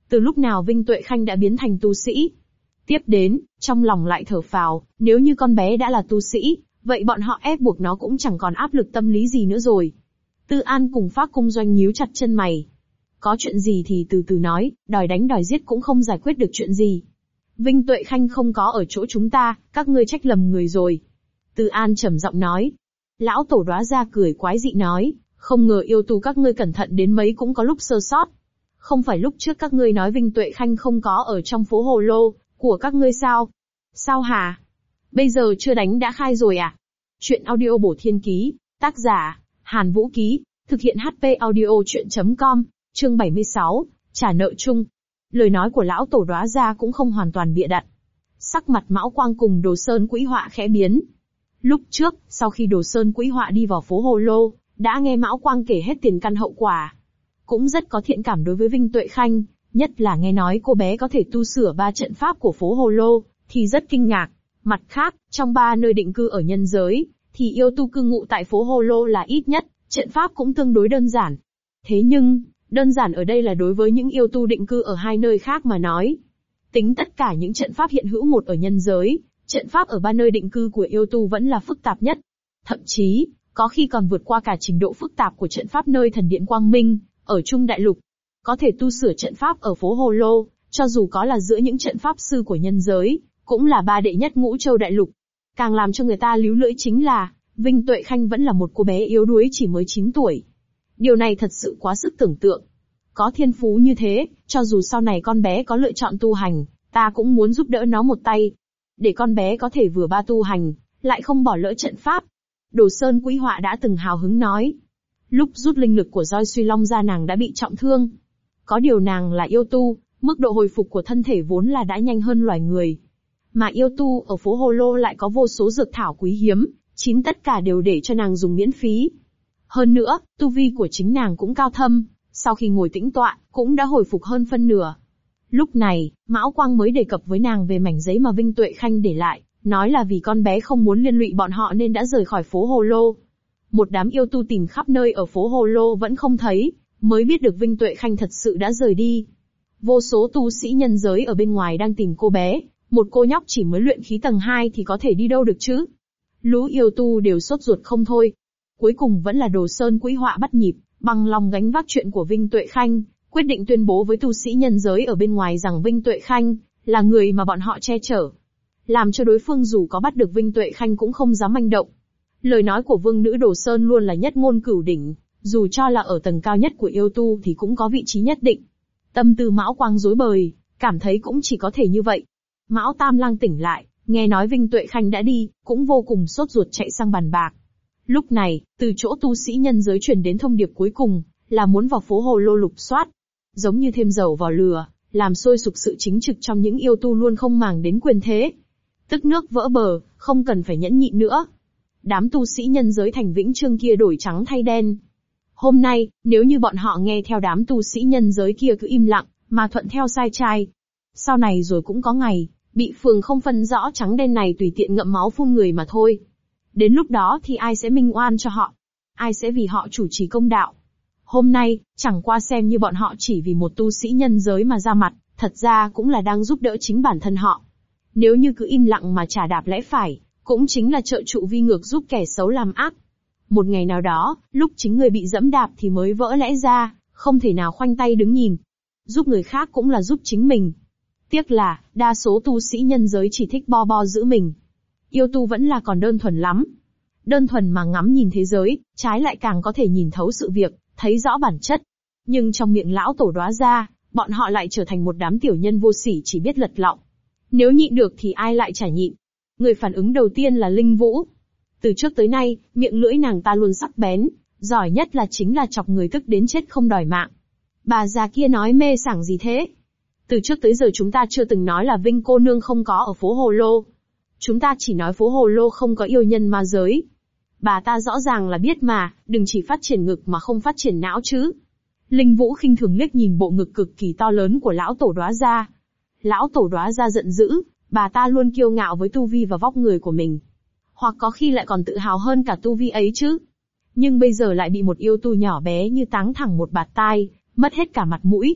Từ lúc nào Vinh Tuệ Khanh đã biến thành tu sĩ? Tiếp đến, trong lòng lại thở phào, nếu như con bé đã là tu sĩ, vậy bọn họ ép buộc nó cũng chẳng còn áp lực tâm lý gì nữa rồi. Tư An cùng Phác Cung Doanh nhíu chặt chân mày. Có chuyện gì thì từ từ nói, đòi đánh đòi giết cũng không giải quyết được chuyện gì. Vinh Tuệ Khanh không có ở chỗ chúng ta, các ngươi trách lầm người rồi. Tư An trầm giọng nói. Lão tổ Đóa Gia cười quái dị nói, không ngờ yêu tu các ngươi cẩn thận đến mấy cũng có lúc sơ sót. Không phải lúc trước các ngươi nói Vinh Tuệ Khanh không có ở trong phố hồ lô của các ngươi sao? Sao hả? Bây giờ chưa đánh đã khai rồi à? Chuyện audio bổ thiên ký, tác giả, Hàn Vũ Ký, thực hiện HP audio chuyện.com, chương 76, trả nợ chung. Lời nói của lão tổ Đóa Gia cũng không hoàn toàn bịa đặt. Sắc mặt Mão Quang cùng Đồ Sơn Quỹ Họa khẽ biến. Lúc trước, sau khi Đồ Sơn Quỹ Họa đi vào phố hồ lô, đã nghe Mão Quang kể hết tiền căn hậu quả. Cũng rất có thiện cảm đối với Vinh Tuệ Khanh, nhất là nghe nói cô bé có thể tu sửa 3 trận pháp của phố hồ lô, thì rất kinh ngạc. Mặt khác, trong 3 nơi định cư ở nhân giới, thì yêu tu cư ngụ tại phố hồ lô là ít nhất, trận pháp cũng tương đối đơn giản. Thế nhưng, đơn giản ở đây là đối với những yêu tu định cư ở 2 nơi khác mà nói. Tính tất cả những trận pháp hiện hữu một ở nhân giới, trận pháp ở 3 nơi định cư của yêu tu vẫn là phức tạp nhất. Thậm chí, có khi còn vượt qua cả trình độ phức tạp của trận pháp nơi thần điện Quang Minh, ở Trung Đại Lục. Có thể tu sửa trận pháp ở phố hồ lô, cho dù có là giữa những trận pháp sư của nhân giới, cũng là 3 đệ nhất Ngũ Châu Đại Lục. Càng làm cho người ta líu lưỡi chính là, Vinh Tuệ Khanh vẫn là một cô bé yếu đuối chỉ mới 9 tuổi. Điều này thật sự quá sức tưởng tượng. Có thiên phú như thế, cho dù sau này con bé có lựa chọn tu hành, ta cũng muốn giúp đỡ nó một tay. Để con bé có thể vừa ba tu hành, lại không bỏ lỡ trận pháp. Đồ Sơn Quỹ Họa đã từng hào hứng nói. Lúc rút linh lực của roi Suy Long ra nàng đã bị trọng thương. Có điều nàng là yêu tu, mức độ hồi phục của thân thể vốn là đã nhanh hơn loài người. Mà yêu tu ở phố hồ lô lại có vô số dược thảo quý hiếm, tất cả đều để cho nàng dùng miễn phí. Hơn nữa, tu vi của chính nàng cũng cao thâm, sau khi ngồi tĩnh tọa, cũng đã hồi phục hơn phân nửa. Lúc này, Mão Quang mới đề cập với nàng về mảnh giấy mà Vinh Tuệ Khanh để lại, nói là vì con bé không muốn liên lụy bọn họ nên đã rời khỏi phố hồ lô. Một đám yêu tu tìm khắp nơi ở phố hồ lô vẫn không thấy, mới biết được Vinh Tuệ Khanh thật sự đã rời đi. Vô số tu sĩ nhân giới ở bên ngoài đang tìm cô bé, một cô nhóc chỉ mới luyện khí tầng 2 thì có thể đi đâu được chứ? Lũ yêu tu đều sốt ruột không thôi. Cuối cùng vẫn là Đồ Sơn Quỹ Họa bắt nhịp, bằng lòng gánh vác chuyện của Vinh Tuệ Khanh, quyết định tuyên bố với tu sĩ nhân giới ở bên ngoài rằng Vinh Tuệ Khanh là người mà bọn họ che chở. Làm cho đối phương dù có bắt được Vinh Tuệ Khanh cũng không dám manh động. Lời nói của vương nữ Đồ Sơn luôn là nhất ngôn cửu đỉnh, dù cho là ở tầng cao nhất của yêu tu thì cũng có vị trí nhất định. Tâm tư Mão Quang rối bời, cảm thấy cũng chỉ có thể như vậy. Mão Tam Lang tỉnh lại, nghe nói Vinh Tuệ Khanh đã đi, cũng vô cùng sốt ruột chạy sang bàn bạc. Lúc này, từ chỗ tu sĩ nhân giới truyền đến thông điệp cuối cùng, là muốn vào phố hồ lô lục soát. Giống như thêm dầu vào lửa, làm sôi sục sự chính trực trong những yêu tu luôn không màng đến quyền thế. Tức nước vỡ bờ, không cần phải nhẫn nhịn nữa. Đám tu sĩ nhân giới thành Vĩnh Chương kia đổi trắng thay đen. Hôm nay, nếu như bọn họ nghe theo đám tu sĩ nhân giới kia cứ im lặng, mà thuận theo sai trai. Sau này rồi cũng có ngày, bị phường không phân rõ trắng đen này tùy tiện ngậm máu phun người mà thôi. Đến lúc đó thì ai sẽ minh oan cho họ? Ai sẽ vì họ chủ trì công đạo? Hôm nay, chẳng qua xem như bọn họ chỉ vì một tu sĩ nhân giới mà ra mặt, thật ra cũng là đang giúp đỡ chính bản thân họ. Nếu như cứ im lặng mà trả đạp lẽ phải, cũng chính là trợ trụ vi ngược giúp kẻ xấu làm ác. Một ngày nào đó, lúc chính người bị dẫm đạp thì mới vỡ lẽ ra, không thể nào khoanh tay đứng nhìn. Giúp người khác cũng là giúp chính mình. Tiếc là, đa số tu sĩ nhân giới chỉ thích bo bo giữ mình. Yêu tu vẫn là còn đơn thuần lắm. Đơn thuần mà ngắm nhìn thế giới, trái lại càng có thể nhìn thấu sự việc, thấy rõ bản chất. Nhưng trong miệng lão tổ Đóa Gia, bọn họ lại trở thành một đám tiểu nhân vô sỉ chỉ biết lật lọng. Nếu nhịn được thì ai lại chả nhịn. Người phản ứng đầu tiên là Linh Vũ. Từ trước tới nay, miệng lưỡi nàng ta luôn sắc bén, giỏi nhất là chính là chọc người tức đến chết không đòi mạng. Bà già kia nói mê sảng gì thế? Từ trước tới giờ chúng ta chưa từng nói là Vinh cô nương không có ở phố hồ lô. Chúng ta chỉ nói phố hồ lô không có yêu nhân ma giới. Bà ta rõ ràng là biết mà, đừng chỉ phát triển ngực mà không phát triển não chứ. Linh Vũ khinh thường liếc nhìn bộ ngực cực kỳ to lớn của lão tổ Đóa Gia. Lão tổ Đóa Gia giận dữ, bà ta luôn kiêu ngạo với tu vi và vóc người của mình. Hoặc có khi lại còn tự hào hơn cả tu vi ấy chứ. Nhưng bây giờ lại bị một yêu tu nhỏ bé như táng thẳng một bạt tai, mất hết cả mặt mũi.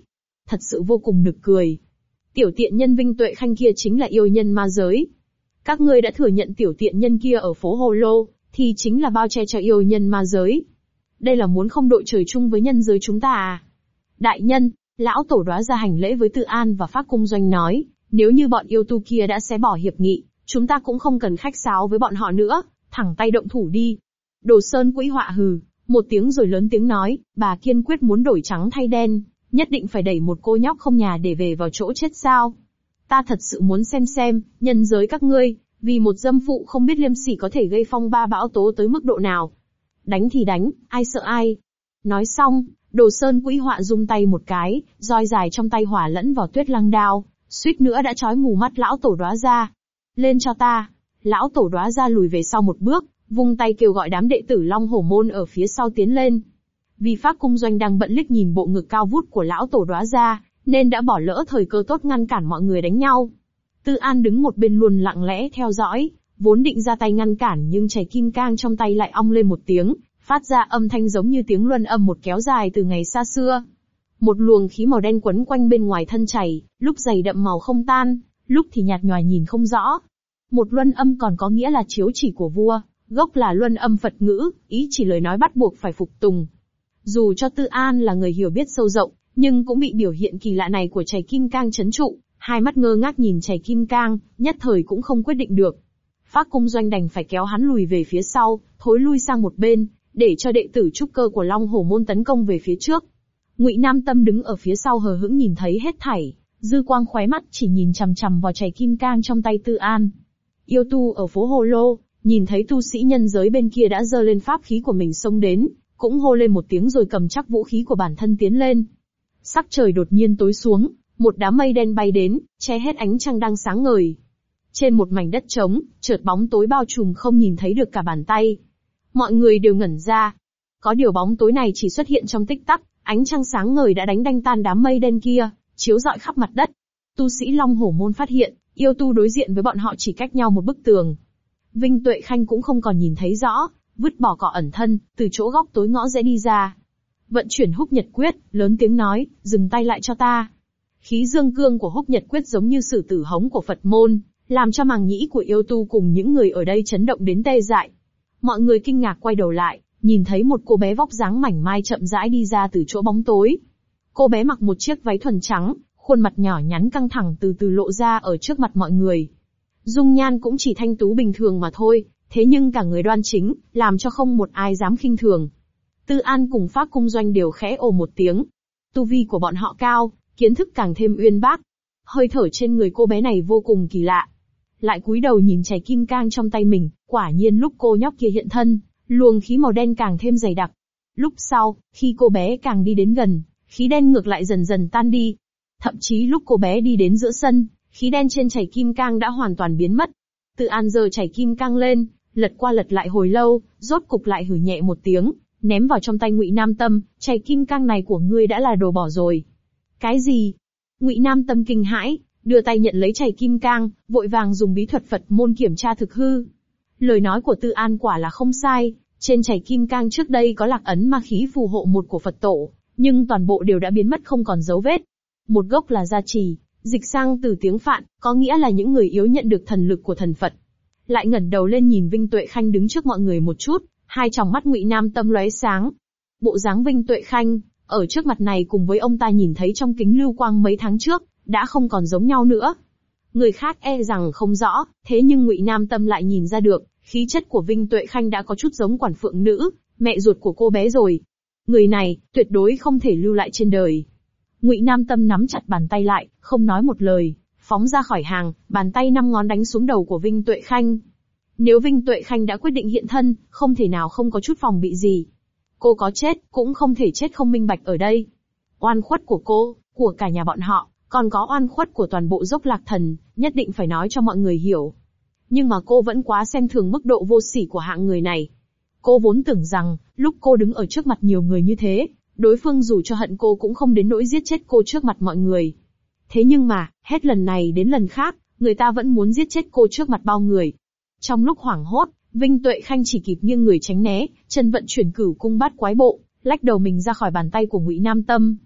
thật sự vô cùng nực cười. Tiểu tiện nhân Vinh Tuệ Khanh kia chính là yêu nhân ma giới. Các ngươi đã thừa nhận tiểu tiện nhân kia ở phố Hồ Lô, thì chính là bao che cho yêu nhân ma giới. Đây là muốn không đội trời chung với nhân giới chúng ta à? Đại nhân, lão tổ Đóa ra hành lễ với Tư An và Phác Cung Doanh nói, nếu như bọn yêu tu kia đã xé bỏ hiệp nghị, chúng ta cũng không cần khách sáo với bọn họ nữa, thẳng tay động thủ đi. Đồ Sơn Quỹ Họa hừ một tiếng rồi lớn tiếng nói, bà kiên quyết muốn đổi trắng thay đen, nhất định phải đẩy một cô nhóc không nhà để về vào chỗ chết sao? Ta thật sự muốn xem, nhân giới các ngươi, vì một dâm phụ không biết liêm sỉ có thể gây phong ba bão tố tới mức độ nào. Đánh thì đánh, ai sợ ai. Nói xong, Đồ Sơn Quỹ Họa rung tay một cái, roi dài trong tay hỏa lẫn vào Tuyết Lăng đao, suýt nữa đã chói mù mắt lão tổ Đóa ra. Lên cho ta. Lão tổ Đóa ra lùi về sau một bước, vung tay kêu gọi đám đệ tử Long Hổ môn ở phía sau tiến lên. Vì Phác Cung Doanh đang bận liếc nhìn bộ ngực cao vút của lão tổ Đóa ra, nên đã bỏ lỡ thời cơ tốt ngăn cản mọi người đánh nhau. Tư An đứng một bên luôn lặng lẽ theo dõi, vốn định ra tay ngăn cản nhưng chảy kim cang trong tay lại ong lên một tiếng, phát ra âm thanh giống như tiếng luân âm một kéo dài từ ngày xa xưa. Một luồng khí màu đen quấn quanh bên ngoài thân chảy, lúc dày đậm màu không tan, lúc thì nhạt nhòa nhìn không rõ. Một luân âm còn có nghĩa là chiếu chỉ của vua, gốc là luân âm Phật ngữ, ý chỉ lời nói bắt buộc phải phục tùng. Dù cho Tư An là người hiểu biết sâu rộng, nhưng cũng bị biểu hiện kỳ lạ này của chảy kim cang trấn trụ, hai mắt ngơ ngác nhìn chảy kim cang, nhất thời cũng không quyết định được. Phác Cung Doanh đành phải kéo hắn lùi về phía sau, thối lui sang một bên, để cho đệ tử trúc cơ của Long Hổ môn tấn công về phía trước. Ngụy Nam Tâm đứng ở phía sau hờ hững nhìn thấy hết thảy, dư quang khóe mắt chỉ nhìn chằm chằm vào chảy kim cang trong tay Tư An. Yêu tu ở phố Hồ Lô, nhìn thấy tu sĩ nhân giới bên kia đã giơ lên pháp khí của mình xông đến, cũng hô lên một tiếng rồi cầm chắc vũ khí của bản thân tiến lên. Sắc trời đột nhiên tối xuống, một đám mây đen bay đến, che hết ánh trăng đang sáng ngời. Trên một mảnh đất trống, chợt bóng tối bao trùm không nhìn thấy được cả bàn tay. Mọi người đều ngẩn ra. Có điều bóng tối này chỉ xuất hiện trong tích tắc, ánh trăng sáng ngời đã đánh tan đám mây đen kia, chiếu rọi khắp mặt đất. Tu sĩ Long Hổ môn phát hiện, yêu tu đối diện với bọn họ chỉ cách nhau một bức tường. Vinh Tuệ Khanh cũng không còn nhìn thấy rõ, vứt bỏ cỏ ẩn thân, từ chỗ góc tối ngõ rẽ đi ra. Vận chuyển Húc Nhật Quyết, lớn tiếng nói, dừng tay lại cho ta. Khí dương cương của Húc Nhật Quyết giống như sử tử hống của Phật môn, làm cho màng nhĩ của yêu tu cùng những người ở đây chấn động đến tê dại. Mọi người kinh ngạc quay đầu lại, nhìn thấy một cô bé vóc dáng mảnh mai chậm rãi đi ra từ chỗ bóng tối. Cô bé mặc một chiếc váy thuần trắng, khuôn mặt nhỏ nhắn căng thẳng từ từ lộ ra ở trước mặt mọi người. Dung nhan cũng chỉ thanh tú bình thường mà thôi, thế nhưng cả người đoan chính, làm cho không một ai dám khinh thường. Tư An cùng Phác Cung Doanh đều khẽ ồ một tiếng. Tu vi của bọn họ cao, kiến thức càng thêm uyên bác. Hơi thở trên người cô bé này vô cùng kỳ lạ. Lại cúi đầu nhìn chảy kim cang trong tay mình, quả nhiên lúc cô nhóc kia hiện thân, luồng khí màu đen càng thêm dày đặc. Lúc sau, khi cô bé càng đi đến gần, khí đen ngược lại dần dần tan đi. Thậm chí lúc cô bé đi đến giữa sân, khí đen trên chảy kim cang đã hoàn toàn biến mất. Tư An giơ chảy kim cang lên, lật qua lật lại hồi lâu, rốt cục lại hử nhẹ một tiếng, ném vào trong tay Ngụy Nam Tâm, chảy kim cang này của ngươi đã là đồ bỏ rồi. Cái gì? Ngụy Nam Tâm kinh hãi, đưa tay nhận lấy chảy kim cang, vội vàng dùng bí thuật Phật môn kiểm tra thực hư. Lời nói của Tư An quả là không sai, trên chảy kim cang trước đây có lạc ấn ma khí phù hộ một của Phật tổ, nhưng toàn bộ đều đã biến mất không còn dấu vết. Một gốc là gia trì, dịch sang từ tiếng Phạn, có nghĩa là những người yếu nhận được thần lực của thần Phật. Lại ngẩng đầu lên nhìn Vinh Tuệ Khanh đứng trước mọi người một chút, hai tròng mắt Ngụy Nam Tâm lóe sáng. Bộ dáng Vinh Tuệ Khanh, ở trước mặt này cùng với ông ta nhìn thấy trong kính lưu quang mấy tháng trước, đã không còn giống nhau nữa. Người khác e rằng không rõ, thế nhưng Ngụy Nam Tâm lại nhìn ra được, khí chất của Vinh Tuệ Khanh đã có chút giống Quản Phượng Nữ, mẹ ruột của cô bé rồi. Người này, tuyệt đối không thể lưu lại trên đời. Ngụy Nam Tâm nắm chặt bàn tay lại, không nói một lời, phóng ra khỏi hàng, bàn tay 5 ngón đánh xuống đầu của Vinh Tuệ Khanh. Nếu Vinh Tuệ Khanh đã quyết định hiện thân, không thể nào không có chút phòng bị gì. Cô có chết, cũng không thể chết không minh bạch ở đây. Oan khuất của cô, của cả nhà bọn họ, còn có oan khuất của toàn bộ Dốc Lạc Thần, nhất định phải nói cho mọi người hiểu. Nhưng mà cô vẫn quá xem thường mức độ vô sỉ của hạng người này. Cô vốn tưởng rằng, lúc cô đứng ở trước mặt nhiều người như thế, đối phương dù cho hận cô cũng không đến nỗi giết chết cô trước mặt mọi người. Thế nhưng mà, hết lần này đến lần khác, người ta vẫn muốn giết chết cô trước mặt bao người. Trong lúc hoảng hốt, Vinh Tuệ Khanh chỉ kịp nghiêng người tránh né, chân vận chuyển Cửu Cung Bát Quái Bộ, lách đầu mình ra khỏi bàn tay của Ngụy Nam Tâm.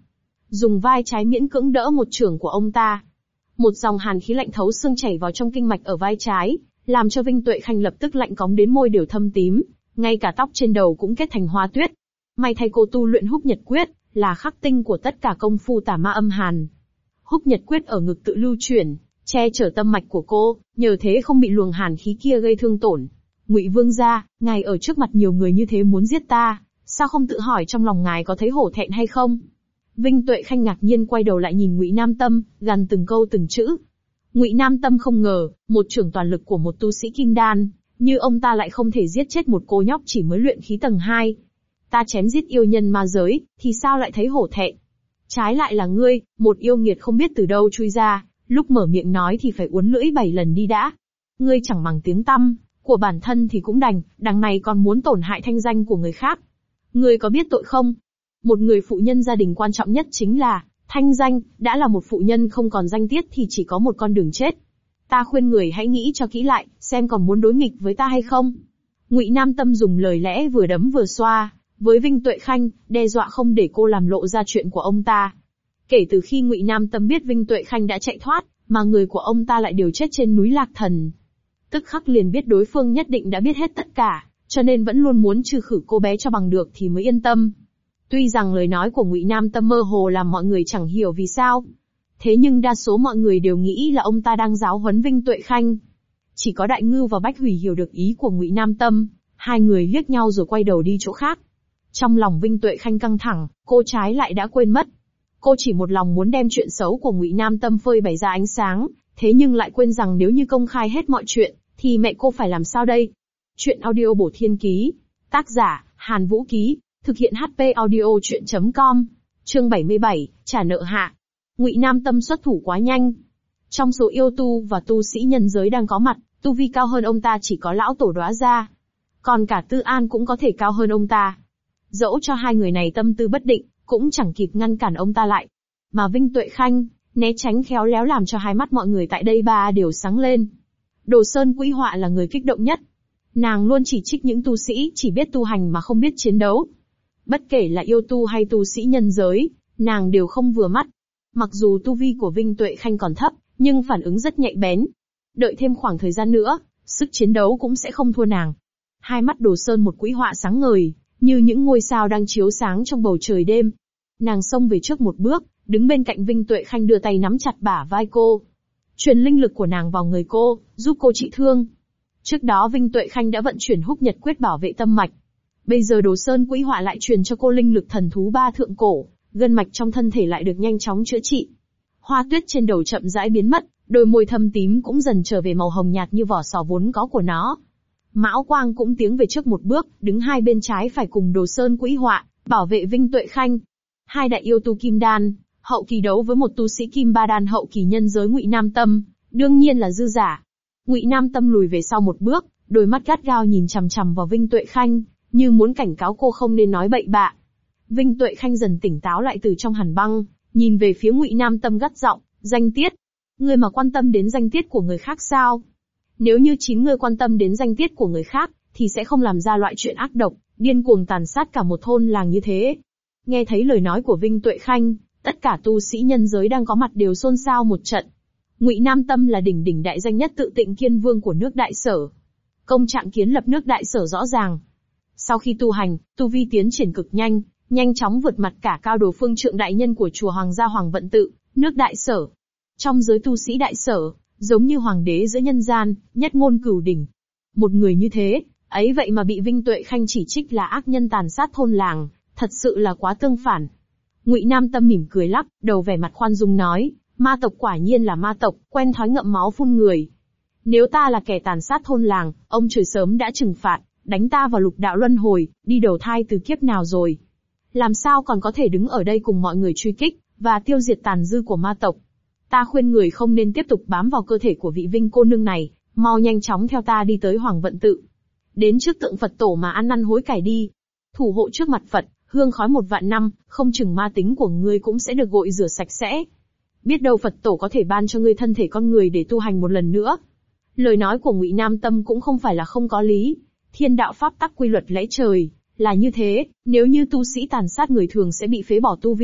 dùng vai trái miễn cưỡng đỡ một chưởng của ông ta. Một dòng hàn khí lạnh thấu xương chảy vào trong kinh mạch ở vai trái, làm cho Vinh Tuệ Khanh lập tức lạnh cóng đến môi đều thâm tím, ngay cả tóc trên đầu cũng kết thành hoa tuyết. May thay cô tu luyện Húc Nhật Quyết, là khắc tinh của tất cả công phu tà ma âm hàn. Húc Nhật Quyết ở ngực tự lưu chuyển, che chở tâm mạch của cô, nhờ thế không bị luồng hàn khí kia gây thương tổn. Ngụy Vương gia, ngài ở trước mặt nhiều người như thế muốn giết ta, sao không tự hỏi trong lòng ngài có thấy hổ thẹn hay không? Vinh Tuệ Khanh ngạc nhiên quay đầu lại nhìn Ngụy Nam Tâm, gằn từng câu từng chữ. Ngụy Nam Tâm không ngờ, một chưởng toàn lực của một tu sĩ kim đan, như ông ta lại không thể giết chết một cô nhóc chỉ mới luyện khí tầng 2. Ta chém giết yêu nhân ma giới, thì sao lại thấy hổ thẹn? Trái lại là ngươi, một yêu nghiệt không biết từ đâu chui ra, lúc mở miệng nói thì phải uốn lưỡi 7 lần đi đã. Ngươi chẳng bằng tiếng tăm của bản thân thì cũng đành, đằng này còn muốn tổn hại thanh danh của người khác. Ngươi có biết tội không? Một người phụ nhân gia đình quan trọng nhất chính là thanh danh, đã là một phụ nhân không còn danh tiết thì chỉ có một con đường chết. Ta khuyên người hãy nghĩ cho kỹ lại, xem còn muốn đối nghịch với ta hay không. Ngụy Nam Tâm dùng lời lẽ vừa đấm vừa xoa với Vinh Tuệ Khanh, đe dọa không để cô làm lộ ra chuyện của ông ta. Kể từ khi Ngụy Nam Tâm biết Vinh Tuệ Khanh đã chạy thoát, mà người của ông ta lại đều chết trên núi Lạc Thần, tức khắc liền biết đối phương nhất định đã biết hết tất cả, cho nên vẫn luôn muốn trừ khử cô bé cho bằng được thì mới yên tâm. Tuy rằng lời nói của Ngụy Nam Tâm mơ hồ làm mọi người chẳng hiểu vì sao, thế nhưng đa số mọi người đều nghĩ là ông ta đang giáo huấn Vinh Tuệ Khanh. Chỉ có Đại Ngưu và Bách Hủy hiểu được ý của Ngụy Nam Tâm, hai người liếc nhau rồi quay đầu đi chỗ khác. Trong lòng Vinh Tuệ Khanh căng thẳng, cô trái lại đã quên mất. Cô chỉ một lòng muốn đem chuyện xấu của Ngụy Nam Tâm phơi bày ra ánh sáng, thế nhưng lại quên rằng nếu như công khai hết mọi chuyện, thì mẹ cô phải làm sao đây? Chuyện audio Bổ Thiên Ký, tác giả Hàn Vũ Ký, thực hiện HP audio chuyện.com, chương 77, trả nợ hạ. Ngụy Nam Tâm xuất thủ quá nhanh. Trong số yêu tu và tu sĩ nhân giới đang có mặt, tu vi cao hơn ông ta chỉ có lão tổ Đóa Gia, còn cả Tư An cũng có thể cao hơn ông ta. Dẫu cho hai người này tâm tư bất định, cũng chẳng kịp ngăn cản ông ta lại. Mà Vinh Tuệ Khanh, né tránh khéo léo làm cho hai mắt mọi người tại đây ba đều sáng lên. Đồ Sơn Quỹ Họa là người kích động nhất. Nàng luôn chỉ trích những tu sĩ chỉ biết tu hành mà không biết chiến đấu. Bất kể là yêu tu hay tu sĩ nhân giới, nàng đều không vừa mắt. Mặc dù tu vi của Vinh Tuệ Khanh còn thấp, nhưng phản ứng rất nhạy bén. Đợi thêm khoảng thời gian nữa, sức chiến đấu cũng sẽ không thua nàng. Hai mắt Đồ Sơn một Quỹ Họa sáng ngời, như những ngôi sao đang chiếu sáng trong bầu trời đêm. Nàng xông về trước một bước, đứng bên cạnh Vinh Tuệ Khanh đưa tay nắm chặt bả vai cô. Truyền linh lực của nàng vào người cô, giúp cô trị thương. Trước đó Vinh Tuệ Khanh đã vận chuyển Húc Nhật Quyết bảo vệ tâm mạch. Bây giờ Đồ Sơn Quỹ Họa lại truyền cho cô linh lực thần thú ba thượng cổ, gân mạch trong thân thể lại được nhanh chóng chữa trị. Hoa tuyết trên đầu chậm rãi biến mất, đôi môi thâm tím cũng dần trở về màu hồng nhạt như vỏ sò vốn có của nó. Mão Quang cũng tiến về trước một bước, đứng hai bên trái phải cùng Đồ Sơn Quỹ Họa, bảo vệ Vinh Tuệ Khanh. Hai đại yêu tu kim đan, hậu kỳ đấu với một tu sĩ kim ba đan hậu kỳ nhân giới Ngụy Nam Tâm, đương nhiên là dư giả. Ngụy Nam Tâm lùi về sau một bước, đôi mắt gắt gao nhìn chằm chằm vào Vinh Tuệ Khanh, như muốn cảnh cáo cô không nên nói bậy bạ. Vinh Tuệ Khanh dần tỉnh táo lại từ trong hàn băng, nhìn về phía Ngụy Nam Tâm gắt giọng, danh tiết. Ngươi mà quan tâm đến danh tiết của người khác sao? Nếu như chính ngươi quan tâm đến danh tiết của người khác, thì sẽ không làm ra loại chuyện ác độc, điên cuồng tàn sát cả một thôn làng như thế. Nghe thấy lời nói của Vinh Tuệ Khanh, tất cả tu sĩ nhân giới đang có mặt đều xôn xao một trận. Ngụy Nam Tâm là đỉnh đại danh nhất tự Tịnh Kiên Vương của nước Đại Sở. Công trạng kiến lập nước Đại Sở rõ ràng. Sau khi tu hành, tu vi tiến triển cực nhanh, nhanh chóng vượt mặt cả Cao Đồ Phương Trượng đại nhân của chùa Hoàng gia Hoàng Vận Tự, nước Đại Sở. Trong giới tu sĩ Đại Sở, giống như hoàng đế giữa nhân gian, nhất ngôn cửu đỉnh. Một người như thế, ấy vậy mà bị Vinh Tuệ Khanh chỉ trích là ác nhân tàn sát thôn làng, thật sự là quá tương phản. Ngụy Nam Tâm mỉm cười lắc, đầu vẻ mặt khoan dung nói, ma tộc quả nhiên là ma tộc, quen thói ngậm máu phun người. Nếu ta là kẻ tàn sát thôn làng, ông trời sớm đã trừng phạt, đánh ta vào lục đạo luân hồi, đi đầu thai từ kiếp nào rồi. Làm sao còn có thể đứng ở đây cùng mọi người truy kích, và tiêu diệt tàn dư của ma tộc. Ta khuyên người không nên tiếp tục bám vào cơ thể của vị Vinh cô nương này, mau nhanh chóng theo ta đi tới Hoàng Vận Tự. Đến trước tượng Phật tổ mà ăn năn hối cải đi. Thủ hộ trước mặt Phật, hương khói 1.000 năm, không chừng ma tính của ngươi cũng sẽ được gội rửa sạch sẽ. Biết đâu Phật tổ có thể ban cho ngươi thân thể con người để tu hành một lần nữa. Lời nói của Ngụy Nam Tâm cũng không phải là không có lý. Thiên đạo pháp tắc quy luật lẽ trời, là như thế, nếu như tu sĩ tàn sát người thường sẽ bị phế bỏ tu vi,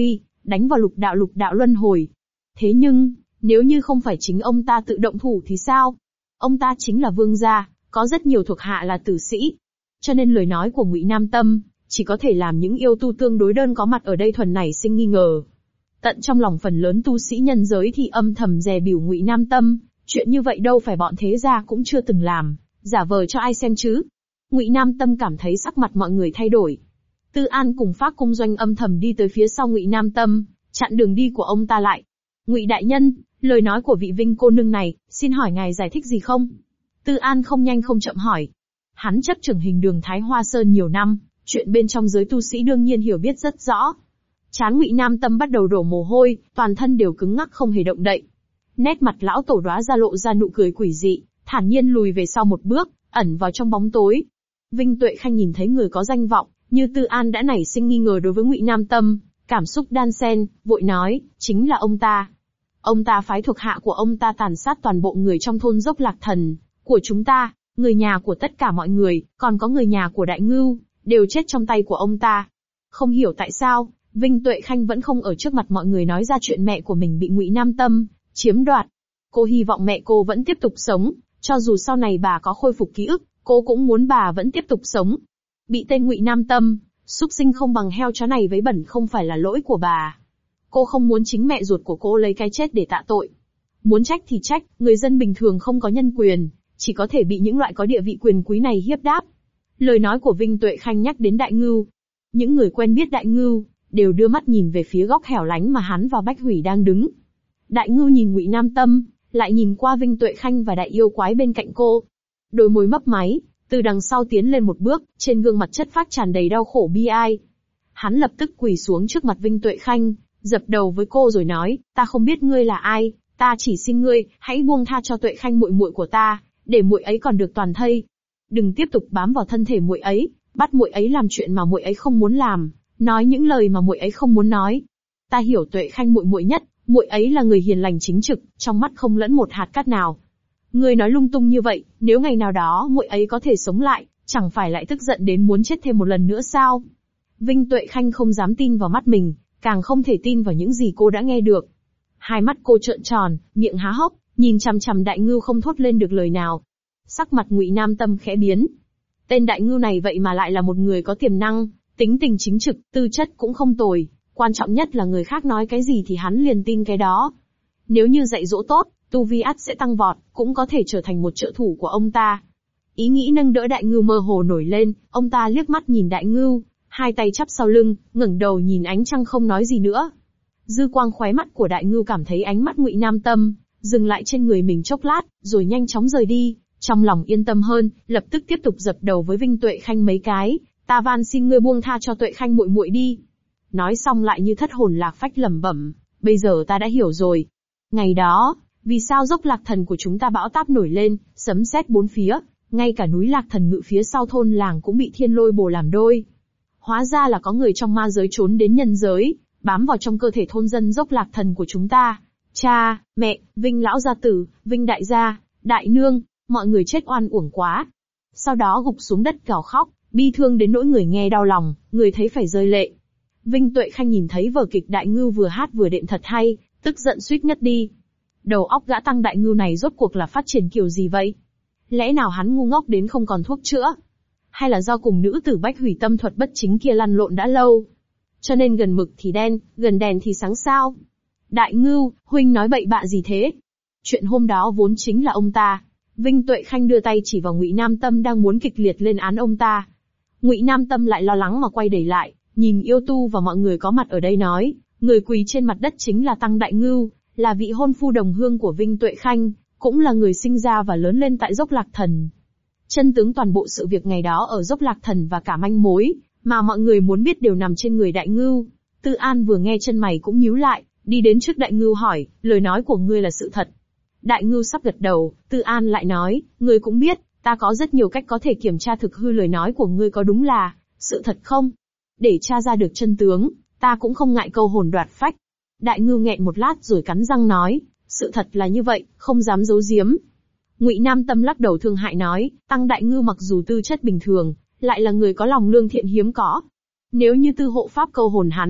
đánh vào lục đạo luân hồi. Thế nhưng, nếu như không phải chính ông ta tự động thủ thì sao? Ông ta chính là vương gia, có rất nhiều thuộc hạ là tử sĩ. Cho nên lời nói của Ngụy Nam Tâm, chỉ có thể làm những yêu tu tương đối đơn có mặt ở đây thuần nảy sinh nghi ngờ. Tận trong lòng phần lớn tu sĩ nhân giới thì âm thầm dè bỉu Ngụy Nam Tâm, chuyện như vậy đâu phải bọn thế gia cũng chưa từng làm, giả vờ cho ai xem chứ. Ngụy Nam Tâm cảm thấy sắc mặt mọi người thay đổi. Tư An cùng Phác Cung Doanh âm thầm đi tới phía sau Ngụy Nam Tâm, chặn đường đi của ông ta lại. Ngụy đại nhân, lời nói của vị Vinh cô nương này, xin hỏi ngài giải thích gì không? Tư An không nhanh không chậm hỏi. Hắn chấp trưởng Hình Đường Thái Hoa Sơn nhiều năm, chuyện bên trong giới tu sĩ đương nhiên hiểu biết rất rõ. Trán Ngụy Nam Tâm bắt đầu đổ mồ hôi, toàn thân đều cứng ngắc không hề động đậy. Nét mặt lão tổ đóa ra lộ ra nụ cười quỷ dị, thản nhiên lùi về sau một bước, ẩn vào trong bóng tối. Vinh Tuệ Khanh nhìn thấy người có danh vọng như Tư An đã nảy sinh nghi ngờ đối với Ngụy Nam Tâm, cảm xúc đan xen, vội nói, chính là ông ta. Ông ta phái thuộc hạ của ông ta tàn sát toàn bộ người trong thôn Dốc Lạc Thần của chúng ta, người nhà của tất cả mọi người, còn có người nhà của Đại Ngưu, đều chết trong tay của ông ta. Không hiểu tại sao, Vinh Tuệ Khanh vẫn không ở trước mặt mọi người nói ra chuyện mẹ của mình bị Ngụy Nam Tâm chiếm đoạt. Cô hy vọng mẹ cô vẫn tiếp tục sống, cho dù sau này bà có khôi phục ký ức, cô cũng muốn bà vẫn tiếp tục sống. Bị tên Ngụy Nam Tâm, súc sinh không bằng heo chó này vấy bẩn không phải là lỗi của bà. Cô không muốn chính mẹ ruột của cô lấy cái chết để tạ tội. Muốn trách thì trách, người dân bình thường không có nhân quyền, chỉ có thể bị những loại có địa vị quyền quý này hiếp đáp. Lời nói của Vinh Tuệ Khanh nhắc đến Đại Ngưu. Những người quen biết Đại Ngưu, đều đưa mắt nhìn về phía góc hẻo lánh mà hắn và Bách Hủy đang đứng. Đại Ngưu nhìn Ngụy Nam Tâm, lại nhìn qua Vinh Tuệ Khanh và đại yêu quái bên cạnh cô. Đôi môi mấp máy, từ đằng sau tiến lên một bước, trên gương mặt chất phác tràn đầy đau khổ bi ai. Hắn lập tức quỳ xuống trước mặt Vinh Tuệ Khanh, dập đầu với cô rồi nói, ta không biết ngươi là ai, ta chỉ xin ngươi, hãy buông tha cho Tuệ Khanh muội muội của ta, để muội ấy còn được toàn thây. Đừng tiếp tục bám vào thân thể muội ấy, bắt muội ấy làm chuyện mà muội ấy không muốn làm, nói những lời mà muội ấy không muốn nói. Ta hiểu Tuệ Khanh muội muội nhất, muội ấy là người hiền lành chính trực, trong mắt không lẫn một hạt cát nào. Ngươi nói lung tung như vậy, nếu ngày nào đó muội ấy có thể sống lại, chẳng phải lại tức giận đến muốn chết thêm một lần nữa sao? Vinh Tuệ Khanh không dám tin vào mắt mình, càng không thể tin vào những gì cô đã nghe được. Hai mắt cô trợn tròn, miệng há hốc, nhìn chằm chằm Đại Ngưu không thốt lên được lời nào. Sắc mặt Ngụy Nam Tâm khẽ biến. Tên Đại Ngưu này vậy mà lại là một người có tiềm năng, tính tình chính trực, tư chất cũng không tồi, quan trọng nhất là người khác nói cái gì thì hắn liền tin cái đó. Nếu như dạy dỗ tốt, tu vi ắt sẽ tăng vọt, cũng có thể trở thành một trợ thủ của ông ta. Ý nghĩ nâng đỡ Đại Ngưu mơ hồ nổi lên, ông ta liếc mắt nhìn Đại Ngưu, hai tay chắp sau lưng, ngẩng đầu nhìn ánh trăng không nói gì nữa. Dư quang khóe mắt của Đại Ngưu cảm thấy ánh mắt Ngụy Nam Tâm dừng lại trên người mình chốc lát, rồi nhanh chóng rời đi, trong lòng yên tâm hơn, lập tức tiếp tục dập đầu với Vinh Tuệ Khanh mấy cái, ta van xin ngươi buông tha cho Tuệ Khanh muội muội đi. Nói xong lại như thất hồn lạc phách lẩm bẩm, bây giờ ta đã hiểu rồi. Ngày đó, vì sao Dốc Lạc Thần của chúng ta bão táp nổi lên, sấm sét bốn phía, ngay cả núi Lạc Thần Ngự phía sau thôn làng cũng bị thiên lôi bổ làm đôi. Hóa ra là có người trong ma giới trốn đến nhân giới, bám vào trong cơ thể thôn dân Dốc Lạc Thần của chúng ta. Cha, mẹ, Vinh lão gia tử, Vinh đại gia, đại nương, mọi người chết oan uổng quá. Sau đó gục xuống đất gào khóc, bi thương đến nỗi người nghe đau lòng, người thấy phải rơi lệ. Vinh Tuệ Khanh nhìn thấy vở kịch Đại Ngưu vừa hát vừa đệm thật hay, tức giận suýt ngất đi. Đầu óc gã tăng Đại Ngưu này rốt cuộc là phát triển kiểu gì vậy? Lẽ nào hắn ngu ngốc đến không còn thuốc chữa? Hay là do cùng nữ tử Bách Hủy tâm thuật bất chính kia lăn lộn đã lâu? Cho nên gần mực thì đen, gần đèn thì sáng sao? Đại Ngưu, huynh nói bậy bạ gì thế? Chuyện hôm đó vốn chính là ông ta. Vinh Tuệ Khanh đưa tay chỉ vào Ngụy Nam Tâm đang muốn kịch liệt lên án ông ta. Ngụy Nam Tâm lại lo lắng mà quay đẩy lại, nhìn yêu tu và mọi người có mặt ở đây nói, người quỳ trên mặt đất chính là Tăng Đại Ngưu, là vị hôn phu đồng hương của Vinh Tuệ Khanh, cũng là người sinh ra và lớn lên tại Dốc Lạc Thần. Chân tướng toàn bộ sự việc ngày đó ở Dốc Lạc Thần và cả manh mối mà mọi người muốn biết đều nằm trên người Đại Ngưu. Tư An vừa nghe chân mày cũng nhíu lại, đi đến trước Đại Ngưu hỏi, lời nói của ngươi là sự thật? Đại Ngưu sắp gật đầu, Tư An lại nói, ngươi cũng biết, ta có rất nhiều cách có thể kiểm tra thực hư lời nói của ngươi có đúng là sự thật không? Để tra ra được chân tướng, ta cũng không ngại câu hồn đoạt phách. Đại Ngưu nghẹn một lát rồi cắn răng nói, sự thật là như vậy, không dám giấu giếm. Ngụy Nam Tâm lắc đầu thương hại nói, Tăng Đại Ngưu mặc dù tư chất bình thường, lại là người có lòng lương thiện hiếm có. Nếu như tư hộ pháp câu hồn hắn,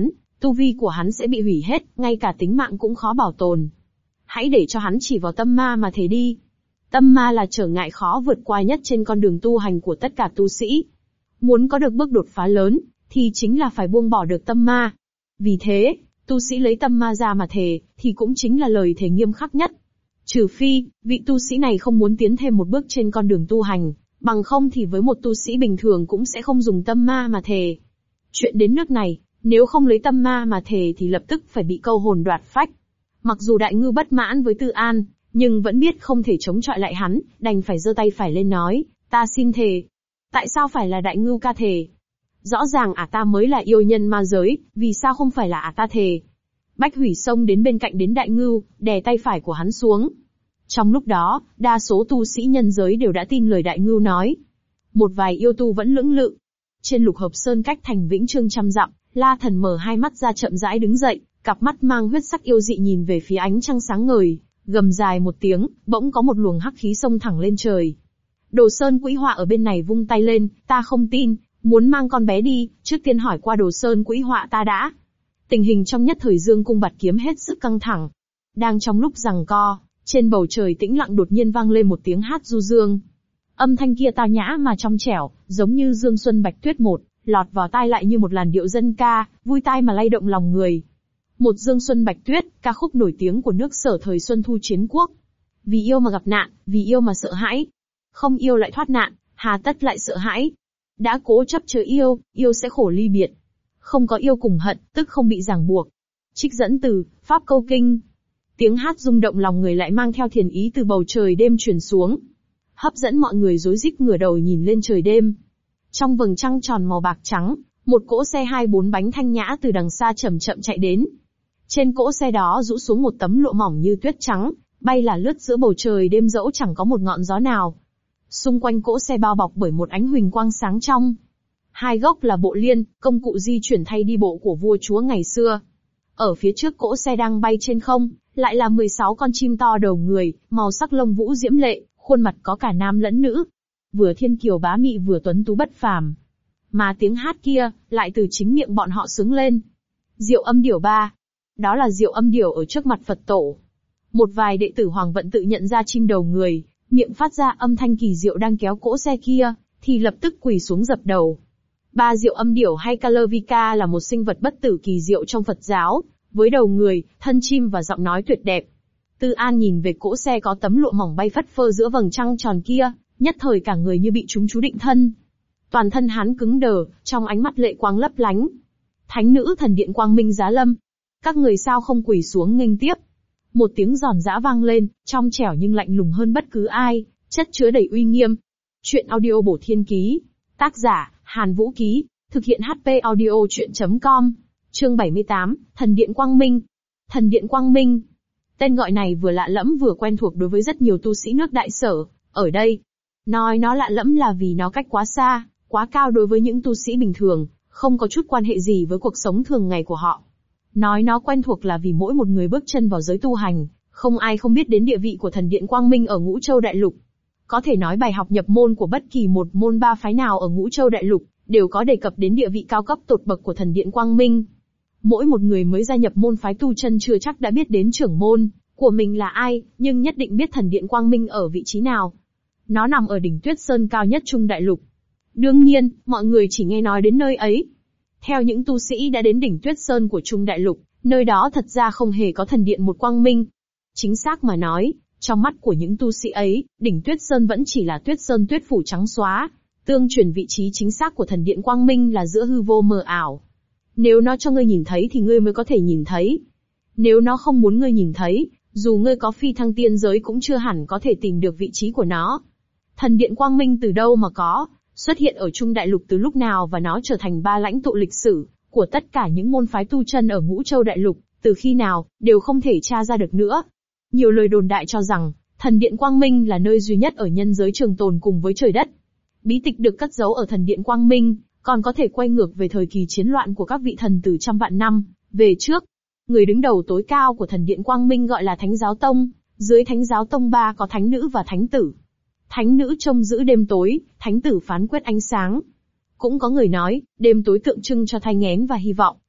tu vi của hắn sẽ bị hủy hết, ngay cả tính mạng cũng khó bảo tồn. Hãy để cho hắn chỉ vào tâm ma mà thề đi. Tâm ma là trở ngại khó vượt qua nhất trên con đường tu hành của tất cả tu sĩ. Muốn có được bước đột phá lớn, thì chính là phải buông bỏ được tâm ma. Vì thế, tu sĩ lấy tâm ma ra mà thề, thì cũng chính là lời thề nghiêm khắc nhất. Trừ phi, vị tu sĩ này không muốn tiến thêm một bước trên con đường tu hành, bằng không thì với một tu sĩ bình thường cũng sẽ không dùng tâm ma mà thề. Chuyện đến nước này, nếu không lấy tâm ma mà thề thì lập tức phải bị câu hồn đoạt phách. Mặc dù Đại Ngưu bất mãn với Tư An, nhưng vẫn biết không thể chống chọi lại hắn, đành phải giơ tay phải lên nói, ta xin thề. Tại sao phải là Đại Ngưu ca thề? Rõ ràng ta mới là yêu nhân ma giới, vì sao không phải là ta thề? Bách Hủy xông đến bên cạnh đến Đại Ngưu, đè tay phải của hắn xuống. Trong lúc đó, đa số tu sĩ nhân giới đều đã tin lời Đại Ngưu nói. Một vài yêu tu vẫn lưỡng lự. Trên Lục Hợp Sơn cách thành Vĩnh Chương trăm dặm, La Thần mở hai mắt ra chậm rãi đứng dậy, cặp mắt mang huyết sắc yêu dị nhìn về phía ánh trăng sáng ngời, gầm dài một tiếng, bỗng có một luồng hắc khí xông thẳng lên trời. Đồ Sơn Quỹ Họa ở bên này vung tay lên, ta không tin, muốn mang con bé đi, trước tiên hỏi qua Đồ Sơn Quỹ Họa ta đã. Tình hình trong nhất thời Dương cung bạt kiếm hết sức căng thẳng. Đang trong lúc giằng co, trên bầu trời tĩnh lặng đột nhiên vang lên một tiếng hát du dương. Âm thanh kia tao nhã mà trong trẻo, giống như dương xuân bạch tuyết một, lọt vào tai lại như một làn điệu dân ca, vui tai mà lay động lòng người. Một dương xuân bạch tuyết, ca khúc nổi tiếng của nước Sở thời Xuân Thu Chiến Quốc. Vì yêu mà gặp nạn, vì yêu mà sợ hãi. Không yêu lại thoát nạn, hà tất lại sợ hãi. Đã cố chấp chờ yêu, yêu sẽ khổ ly biệt. Không có yêu cùng hận, tức không bị ràng buộc. Trích dẫn từ Pháp Câu Kinh. Tiếng hát rung động lòng người lại mang theo thiền ý từ bầu trời đêm truyền xuống, hấp dẫn mọi người rối rít ngửa đầu nhìn lên trời đêm. Trong vầng trăng tròn màu bạc trắng, một cỗ xe 2-4 bánh thanh nhã từ đằng xa chậm chậm chạy đến. Trên cỗ xe đó rũ xuống một tấm lụa mỏng như tuyết trắng, bay là lướt giữa bầu trời đêm dẫu chẳng có một ngọn gió nào. Xung quanh cỗ xe bao bọc bởi một ánh huỳnh quang sáng trong. Hai gốc là bộ liên, công cụ di chuyển thay đi bộ của vua chúa ngày xưa. Ở phía trước cỗ xe đang bay trên không, lại là 16 con chim to đầu người, màu sắc lông vũ diễm lệ, khuôn mặt có cả nam lẫn nữ. Vừa thiên kiều bá mị vừa tuấn tú bất phàm. Mà tiếng hát kia, lại từ chính miệng bọn họ xướng lên. Diệu Âm Điểu Ba. Đó là Diệu Âm Điểu ở trước mặt Phật tổ. Một vài đệ tử Hoàng Vận tự nhận ra chim đầu người, miệng phát ra âm thanh kỳ diệu đang kéo cỗ xe kia, thì lập tức quỳ xuống dập đầu. Ba Diệu Âm Điểu hay Kalavika là một sinh vật bất tử kỳ diệu trong Phật giáo, với đầu người, thân chim và giọng nói tuyệt đẹp. Tư An nhìn về cỗ xe có tấm lụa mỏng bay phất phơ giữa vầng trăng tròn kia, nhất thời cả người như bị trúng chú định thân. Toàn thân hắn cứng đờ, trong ánh mắt lệ quang lấp lánh. Thánh nữ thần điện quang minh giá lâm. Các người sao không quỳ xuống nghênh tiếp? Một tiếng giòn giã vang lên, trong trẻo nhưng lạnh lùng hơn bất cứ ai, chất chứa đầy uy nghiêm. Chuyện audio bổ thiên ký. Tác giả, Hàn Vũ Ký. Thực hiện HP audio chuyện.com. Chương 78, Thần Điện Quang Minh. Thần Điện Quang Minh. Tên gọi này vừa lạ lẫm vừa quen thuộc đối với rất nhiều tu sĩ nước Đại Sở. Ở đây, nói nó lạ lẫm là vì nó cách quá xa, quá cao đối với những tu sĩ bình thường, không có chút quan hệ gì với cuộc sống thường ngày của họ. Nói nó quen thuộc là vì mỗi một người bước chân vào giới tu hành, không ai không biết đến địa vị của Thần Điện Quang Minh ở Ngũ Châu Đại Lục. Có thể nói bài học nhập môn của bất kỳ một môn ba phái nào ở Ngũ Châu Đại Lục, đều có đề cập đến địa vị cao cấp tột bậc của Thần Điện Quang Minh. Mỗi một người mới gia nhập môn phái tu chân chưa chắc đã biết đến trưởng môn của mình là ai, nhưng nhất định biết Thần Điện Quang Minh ở vị trí nào. Nó nằm ở đỉnh Tuyết Sơn cao nhất Trung Đại Lục. Đương nhiên, mọi người chỉ nghe nói đến nơi ấy. Theo những tu sĩ đã đến đỉnh Tuyết Sơn của Trung Đại Lục, nơi đó thật ra không hề có thần điện một quang minh. Chính xác mà nói, trong mắt của những tu sĩ ấy, đỉnh Tuyết Sơn vẫn chỉ là Tuyết Sơn tuyết phủ trắng xóa. Tương truyền vị trí chính xác của Thần Điện Quang Minh là giữa hư vô mờ ảo. Nếu nó cho ngươi nhìn thấy thì ngươi mới có thể nhìn thấy. Nếu nó không muốn ngươi nhìn thấy, dù ngươi có phi thăng tiên giới cũng chưa hẳn có thể tìm được vị trí của nó. Thần Điện Quang Minh từ đâu mà có, xuất hiện ở Trung Đại Lục từ lúc nào và nó trở thành ba lãnh tụ lịch sử của tất cả những môn phái tu chân ở Ngũ Châu Đại Lục, từ khi nào, đều không thể tra ra được nữa. Nhiều lời đồn đại cho rằng, Thần Điện Quang Minh là nơi duy nhất ở nhân giới trường tồn cùng với trời đất. Bí tịch được cất giấu ở Thần Điện Quang Minh, còn có thể quay ngược về thời kỳ chiến loạn của các vị thần từ trăm vạn năm về trước. Người đứng đầu tối cao của Thần Điện Quang Minh gọi là Thánh Giáo Tông, dưới Thánh Giáo Tông 3 có Thánh Nữ và Thánh Tử. Thánh Nữ trông giữ đêm tối, Thánh Tử phán quyết ánh sáng. Cũng có người nói, đêm tối tượng trưng cho thai nghén và hy vọng,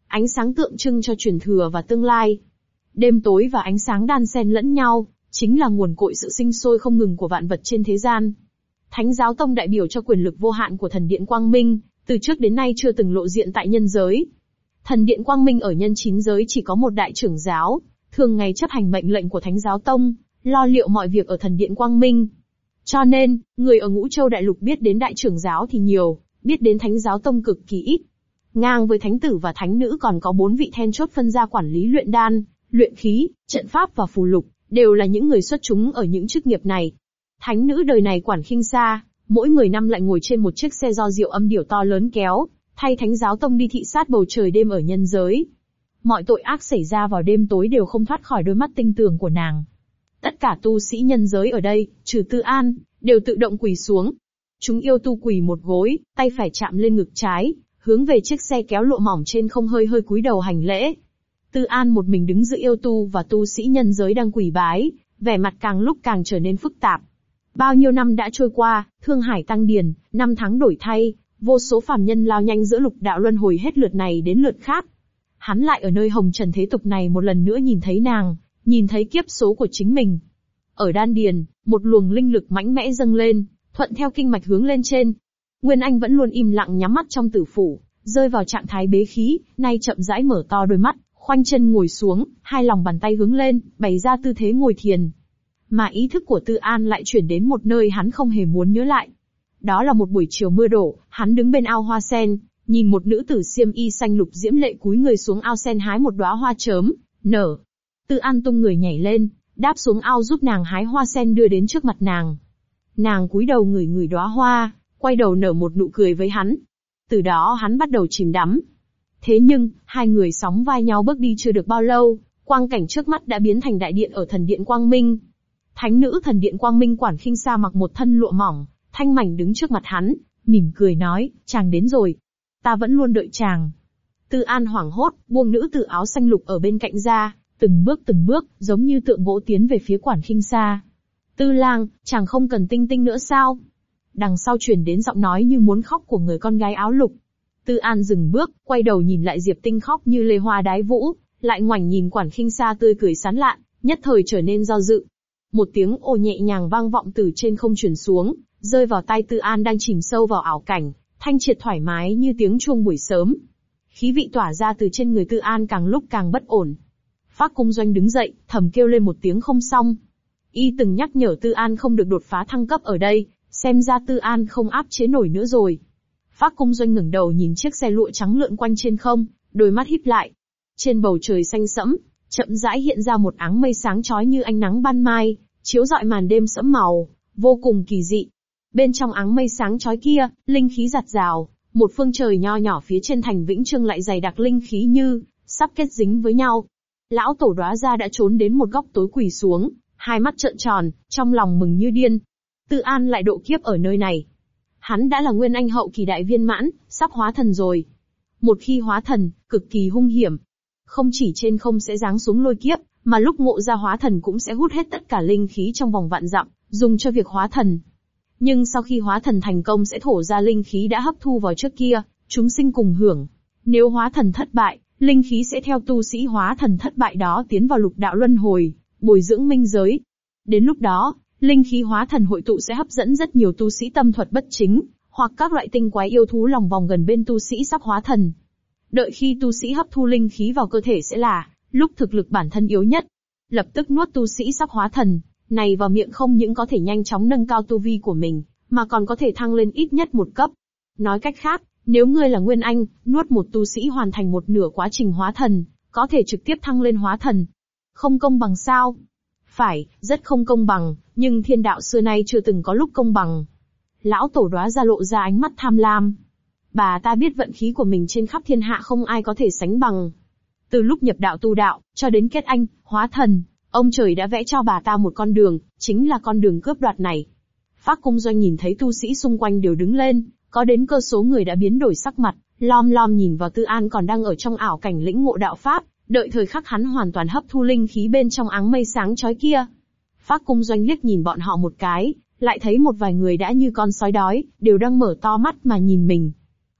Ánh sáng tượng trưng cho truyền thừa và tương lai. Đêm tối và ánh sáng đan xen lẫn nhau, chính là nguồn cội sự sinh sôi không ngừng của vạn vật trên thế gian. Thánh giáo tông đại biểu cho quyền lực vô hạn của thần điện Quang Minh, từ trước đến nay chưa từng lộ diện tại nhân giới. Thần điện Quang Minh ở nhân 9 giới chỉ có một đại trưởng giáo, thường ngày chấp hành mệnh lệnh của Thánh giáo tông, lo liệu mọi việc ở thần điện Quang Minh. Cho nên, người ở Ngũ Châu Đại Lục biết đến đại trưởng giáo thì nhiều, biết đến Thánh giáo tông cực kỳ ít. Ngang với thánh tử và thánh nữ còn có 4 vị then chốt phân ra quản lý luyện đan, luyện khí, trận pháp và phù lục, đều là những người xuất chúng ở những chức nghiệp này. Thánh nữ đời này quản khinh xa, mỗi 10 năm lại ngồi trên một chiếc xe do diệu âm điểu to lớn kéo, thay Thánh giáo tông đi thị sát bầu trời đêm ở nhân giới. Mọi tội ác xảy ra vào đêm tối đều không thoát khỏi đôi mắt tinh tường của nàng. Tất cả tu sĩ nhân giới ở đây, trừ Tư An, đều tự động quỳ xuống. Chúng yêu tu quỳ một gối, tay phải chạm lên ngực trái, hướng về chiếc xe kéo lụa mỏng trên không hơi hơi cúi đầu hành lễ. Tư An một mình đứng giữa yêu tu và tu sĩ nhân giới đang quỳ bái, vẻ mặt càng lúc càng trở nên phức tạp. Bao nhiêu năm đã trôi qua, thương hải tăng điền, năm tháng đổi thay, vô số phàm nhân lao nhanh giữa lục đạo luân hồi hết lượt này đến lượt khác. Hắn lại ở nơi hồng trần thế tục này một lần nữa nhìn thấy nàng, nhìn thấy kiếp số của chính mình. Ở đan điền, một luồng linh lực mãnh mẽ dâng lên, thuận theo kinh mạch hướng lên trên. Nguyên Anh vẫn luôn im lặng nhắm mắt trong tử phủ, rơi vào trạng thái bế khí, nay chậm rãi mở to đôi mắt, khoanh chân ngồi xuống, hai lòng bàn tay hướng lên, bày ra tư thế ngồi thiền. Mà ý thức của Tư An lại chuyển đến một nơi hắn không hề muốn nhớ lại. Đó là một buổi chiều mưa đổ, hắn đứng bên ao hoa sen, nhìn một nữ tử xiêm y xanh lục diễm lệ cúi người xuống ao sen hái một đóa hoa chớm, nở. Tư An tung người nhảy lên, đáp xuống ao giúp nàng hái hoa sen đưa đến trước mặt nàng. Nàng cúi đầu ngửi ngửi đóa hoa, quay đầu nở một nụ cười với hắn. Từ đó hắn bắt đầu chìm đắm. Thế nhưng, hai người sóng vai nhau bước đi chưa được bao lâu, quang cảnh trước mắt đã biến thành đại điện ở thần điện Quang Minh. Thánh nữ thần điện Quang Minh Quản Khinh Sa mặc một thân lụa mỏng, thanh mảnh đứng trước mặt hắn, mỉm cười nói, chàng đến rồi. Ta vẫn luôn đợi chàng. Tư An hoảng hốt, buông nữ tử áo xanh lục ở bên cạnh ra, từng bước, giống như tượng gỗ tiến về phía Quản Khinh Sa. Tư lang, chàng không cần tinh tinh nữa sao? Đằng sau truyền đến giọng nói như muốn khóc của người con gái áo lục. Tư An dừng bước, quay đầu nhìn lại Diệp Tinh khóc như lê hoa đái vũ, lại ngoảnh nhìn Quản Khinh Sa tươi cười sán lạn, nhất thời trở nên do dự. Một tiếng ồ nhẹ nhàng vang vọng từ trên không truyền xuống, rơi vào tai Tư An đang chìm sâu vào ảo cảnh, thanh triệt thoải mái như tiếng chuông buổi sớm. Khí vị tỏa ra từ trên người Tư An càng lúc càng bất ổn. Phác Cung Doanh đứng dậy, thầm kêu lên một tiếng không xong. Y từng nhắc nhở Tư An không được đột phá thăng cấp ở đây, xem ra Tư An không áp chế nổi nữa rồi. Phác Cung Doanh ngẩng đầu nhìn chiếc xe lụa trắng lượn quanh trên không, đôi mắt híp lại. Trên bầu trời xanh sẫm, chậm rãi hiện ra một áng mây sáng chói như ánh nắng ban mai, chiếu rọi màn đêm sẫm màu, vô cùng kỳ dị. Bên trong áng mây sáng chói kia, linh khí giạt rào, một phương trời nho nhỏ phía trên thành Vĩnh Trương lại dày đặc linh khí như sắp kết dính với nhau. Lão tổ Đóa Gia đã trốn đến một góc tối quỳ xuống, hai mắt trợn tròn, trong lòng mừng như điên. Tư An lại độ kiếp ở nơi này. Hắn đã là Nguyên Anh hậu kỳ đại viên mãn, sắp hóa thần rồi. Một khi hóa thần, cực kỳ hung hiểm. Không chỉ trên không sẽ giáng xuống lôi kiếp, mà lúc ngộ ra hóa thần cũng sẽ hút hết tất cả linh khí trong vòng vạn dặm, dùng cho việc hóa thần. Nhưng sau khi hóa thần thành công sẽ thổ ra linh khí đã hấp thu vào trước kia, chúng sinh cùng hưởng. Nếu hóa thần thất bại, linh khí sẽ theo tu sĩ hóa thần thất bại đó tiến vào lục đạo luân hồi, bồi dưỡng minh giới. Đến lúc đó, linh khí hóa thần hội tụ sẽ hấp dẫn rất nhiều tu sĩ tâm thuật bất chính, hoặc các loại tinh quái yêu thú lòng vòng gần bên tu sĩ sắp hóa thần. Đợi khi tu sĩ hấp thu linh khí vào cơ thể sẽ là lúc thực lực bản thân yếu nhất. Lập tức nuốt tu sĩ sắp hóa thần này vào miệng không những có thể nhanh chóng nâng cao tu vi của mình, mà còn có thể thăng lên ít nhất một cấp. Nói cách khác, nếu ngươi là Nguyên Anh, nuốt một tu sĩ hoàn thành một nửa quá trình hóa thần, có thể trực tiếp thăng lên hóa thần. Không công bằng sao? Phải, rất không công bằng, nhưng thiên đạo xưa nay chưa từng có lúc công bằng. Lão tổ Đóa Gia lộ ra ánh mắt tham lam. Bà ta biết vận khí của mình trên khắp thiên hạ không ai có thể sánh bằng. Từ lúc nhập đạo tu đạo, cho đến kết anh, hóa thần, ông trời đã vẽ cho bà ta một con đường, chính là con đường cướp đoạt này. Phác Cung Doanh nhìn thấy tu sĩ xung quanh đều đứng lên, có đến cơ số người đã biến đổi sắc mặt, lom lom nhìn vào Tư An còn đang ở trong ảo cảnh lĩnh ngộ đạo pháp, đợi thời khắc hắn hoàn toàn hấp thu linh khí bên trong áng mây sáng chói kia. Phác Cung Doanh liếc nhìn bọn họ một cái, lại thấy một vài người đã như con sói đói, đều đang mở to mắt mà nhìn mình.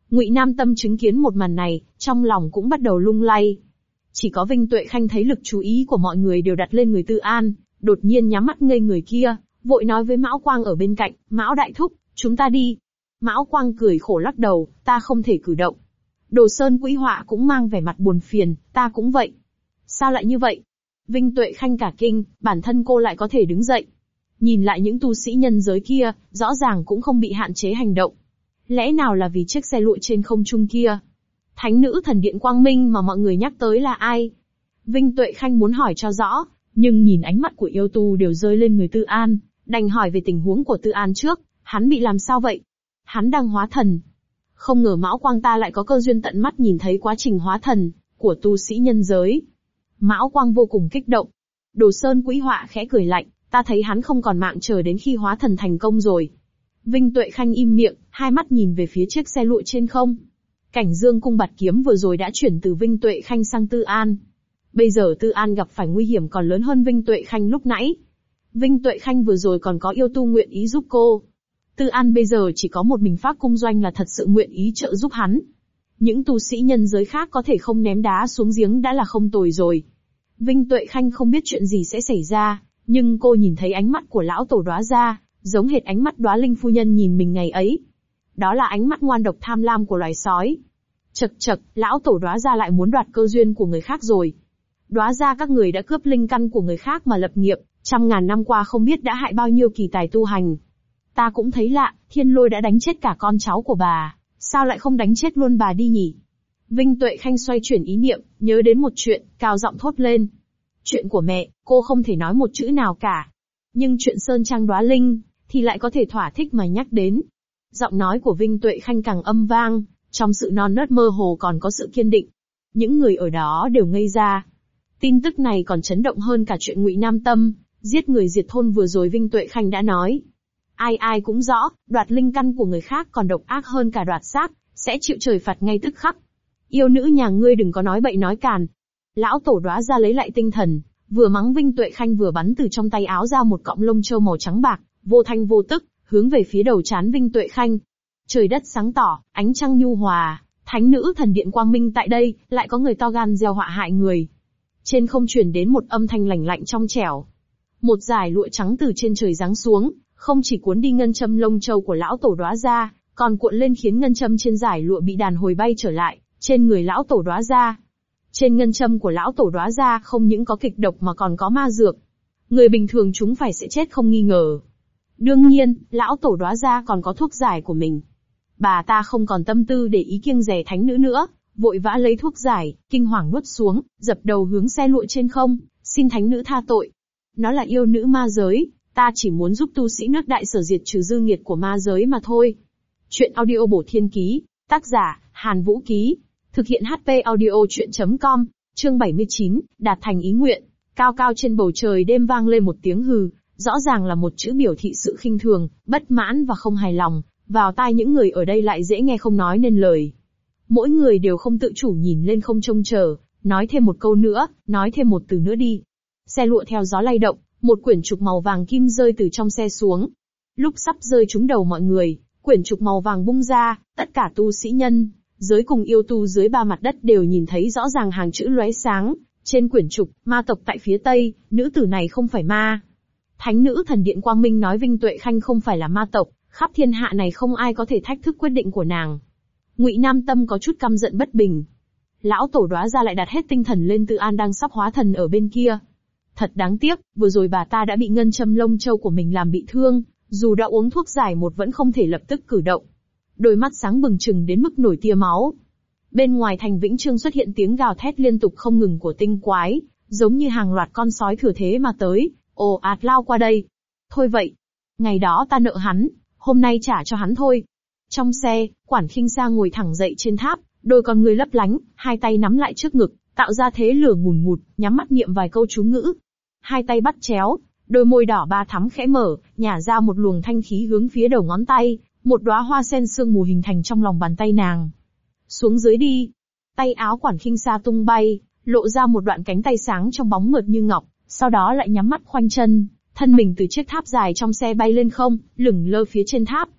Ngụy Nam Tâm chứng kiến một màn này, trong lòng cũng bắt đầu lung lay. Chỉ có Vinh Tuệ Khanh thấy lực chú ý của mọi người đều đặt lên người Tư An, đột nhiên nhắm mắt ngây người kia, vội nói với Mão Quang ở bên cạnh, Mão đại thúc, chúng ta đi. Mão Quang cười khổ lắc đầu, ta không thể cử động. Đồ Sơn Quỹ Họa cũng mang vẻ mặt buồn phiền, ta cũng vậy. Sao lại như vậy? Vinh Tuệ Khanh cả kinh, bản thân cô lại có thể đứng dậy. Nhìn lại những tu sĩ nhân giới kia, rõ ràng cũng không bị hạn chế hành động. Lẽ nào là vì chiếc xe lụa trên không trung kia? Thánh nữ thần điện Quang Minh mà mọi người nhắc tới là ai? Vinh Tuệ Khanh muốn hỏi cho rõ, nhưng nhìn ánh mắt của yêu tu đều rơi lên người Tư An, đành hỏi về tình huống của Tư An trước, hắn bị làm sao vậy? Hắn đang hóa thần. Không ngờ Mão Quang ta lại có cơ duyên tận mắt nhìn thấy quá trình hóa thần của tu sĩ nhân giới. Mão Quang vô cùng kích động. Đồ Sơn Quỹ Họa khẽ cười lạnh, ta thấy hắn không còn mạng chờ đến khi hóa thần thành công rồi. Vinh Tuệ Khanh im miệng, hai mắt nhìn về phía chiếc xe lụa trên không. Cảnh Dương cung bạt kiếm vừa rồi đã chuyển từ Vinh Tuệ Khanh sang Tư An. Bây giờ Tư An gặp phải nguy hiểm còn lớn hơn Vinh Tuệ Khanh lúc nãy. Vinh Tuệ Khanh vừa rồi còn có yêu tu nguyện ý giúp cô. Tư An bây giờ chỉ có một mình Phác Cung Doanh là thật sự nguyện ý trợ giúp hắn. Những tu sĩ nhân giới khác có thể không ném đá xuống giếng đã là không tồi rồi. Vinh Tuệ Khanh không biết chuyện gì sẽ xảy ra, nhưng cô nhìn thấy ánh mắt của lão tổ Đóa Gia, giống hệt ánh mắt Đóa Linh phu nhân nhìn mình ngày ấy. Đó là ánh mắt ngoan độc tham lam của loài sói. Chậc chậc, lão tổ Đóa Gia lại muốn đoạt cơ duyên của người khác rồi. Đóa Gia các người đã cướp linh căn của người khác mà lập nghiệp, trăm ngàn năm qua không biết đã hại bao nhiêu kỳ tài tu hành. Ta cũng thấy lạ, Thiên Lôi đã đánh chết cả con cháu của bà, sao lại không đánh chết luôn bà đi nhỉ? Vinh Tuệ Khanh xoay chuyển ý niệm, nhớ đến một chuyện, cao giọng thốt lên. Chuyện của mẹ, cô không thể nói một chữ nào cả. Nhưng chuyện Sơn Trang Đóa Linh, thì lại có thể thỏa thích mà nhắc đến. Giọng nói của Vinh Tuệ Khanh càng âm vang, trong sự non nớt mơ hồ còn có sự kiên định. Những người ở đó đều ngây ra. Tin tức này còn chấn động hơn cả chuyện Ngụy Nam Tâm, giết người diệt thôn vừa rồi Vinh Tuệ Khanh đã nói. Ai ai cũng rõ, đoạt linh căn của người khác còn độc ác hơn cả đoạt xác, sẽ chịu trời phạt ngay tức khắc. Yêu nữ nhà ngươi đừng có nói bậy nói càn. Lão tổ Đóa Gia lấy lại tinh thần, vừa mắng Vinh Tuệ Khanh vừa bắn từ trong tay áo ra một cọng lông châu màu trắng bạc, vô thanh vô tức, hướng về phía đầu trán Vinh Tuệ Khanh. Trời đất sáng tỏ, ánh trăng nhu hòa, thánh nữ thần điện Quang Minh tại đây, lại có người to gan gieo họa hại người. Trên không truyền đến một âm thanh lạnh lạnh trong trẻo. Một dải lụa trắng từ trên trời giáng xuống, không chỉ cuốn đi ngân châm lông châu của lão tổ Đóa Gia, còn cuộn lên khiến ngân châm trên dải lụa bị đàn hồi bay trở lại, trên người lão tổ Đóa Gia. Trên ngân châm của lão tổ Đóa Gia không những có kịch độc mà còn có ma dược. Người bình thường chúng phải sẽ chết không nghi ngờ. Đương nhiên, lão tổ Đóa Gia còn có thuốc giải của mình. Bà ta không còn tâm tư để ý kiêng dè thánh nữ nữa, vội vã lấy thuốc giải, kinh hoàng nuốt xuống, dập đầu hướng xe lụa trên không, xin thánh nữ tha tội. Nó là yêu nữ ma giới, ta chỉ muốn giúp tu sĩ nước Đại Sở diệt trừ dư nghiệt của ma giới mà thôi. Chuyện audio bổ thiên ký, tác giả, Hàn Vũ Ký, thực hiện HP audio chuyện.com, chương 79, đạt thành ý nguyện. Cao cao trên bầu trời đêm vang lên một tiếng hừ, rõ ràng là một chữ biểu thị sự khinh thường, bất mãn và không hài lòng, vào tai những người ở đây lại dễ nghe không nói nên lời. Mỗi người đều không tự chủ nhìn lên không trông chờ, nói thêm một câu nữa, nói thêm một từ nữa đi. Xe lụa theo gió lay động, một quyển trục màu vàng kim rơi từ trong xe xuống. Lúc sắp rơi trúng đầu mọi người, quyển trục màu vàng bung ra, tất cả tu sĩ nhân giới cùng yêu tu dưới ba mặt đất đều nhìn thấy rõ ràng hàng chữ lóe sáng. Trên quyển trục, ma tộc tại phía tây, nữ tử này không phải ma. Thánh nữ thần điện Quang Minh nói Vinh Tuệ Khanh không phải là ma tộc, khắp thiên hạ này không ai có thể thách thức quyết định của nàng. Ngụy Nam Tâm có chút căm giận bất bình. Lão tổ Đóa Gia lại đặt hết tinh thần lên Tư An đang sắp hóa thần ở bên kia. Thật đáng tiếc, vừa rồi bà ta đã bị ngân châm lông châu của mình làm bị thương, dù đã uống thuốc giải một vẫn không thể lập tức cử động. Đôi mắt sáng bừng trừng đến mức nổi tia máu. Bên ngoài thành Vĩnh Trương xuất hiện tiếng gào thét liên tục không ngừng của tinh quái, giống như hàng loạt con sói thừa thế mà tới, ồ ạt lao qua đây. Thôi vậy, ngày đó ta nợ hắn, hôm nay trả cho hắn thôi. Trong xe, Quản Khinh Sa ngồi thẳng dậy trên tháp, đôi con người lấp lánh, hai tay nắm lại trước ngực, tạo ra thế lửa ngùn ngụt, nhắm mắt niệm vài câu chú ngữ. Hai tay bắt chéo, đôi môi đỏ ba thắm khẽ mở, nhả ra một luồng thanh khí hướng phía đầu ngón tay, một đóa hoa sen sương mù hình thành trong lòng bàn tay nàng. Xuống dưới đi. Tay áo Quản Khinh Sa tung bay, lộ ra một đoạn cánh tay sáng trong bóng mượt như ngọc, sau đó lại nhắm mắt khoanh chân, thân mình từ chiếc tháp dài trong xe bay lên không, lửng lơ phía trên tháp.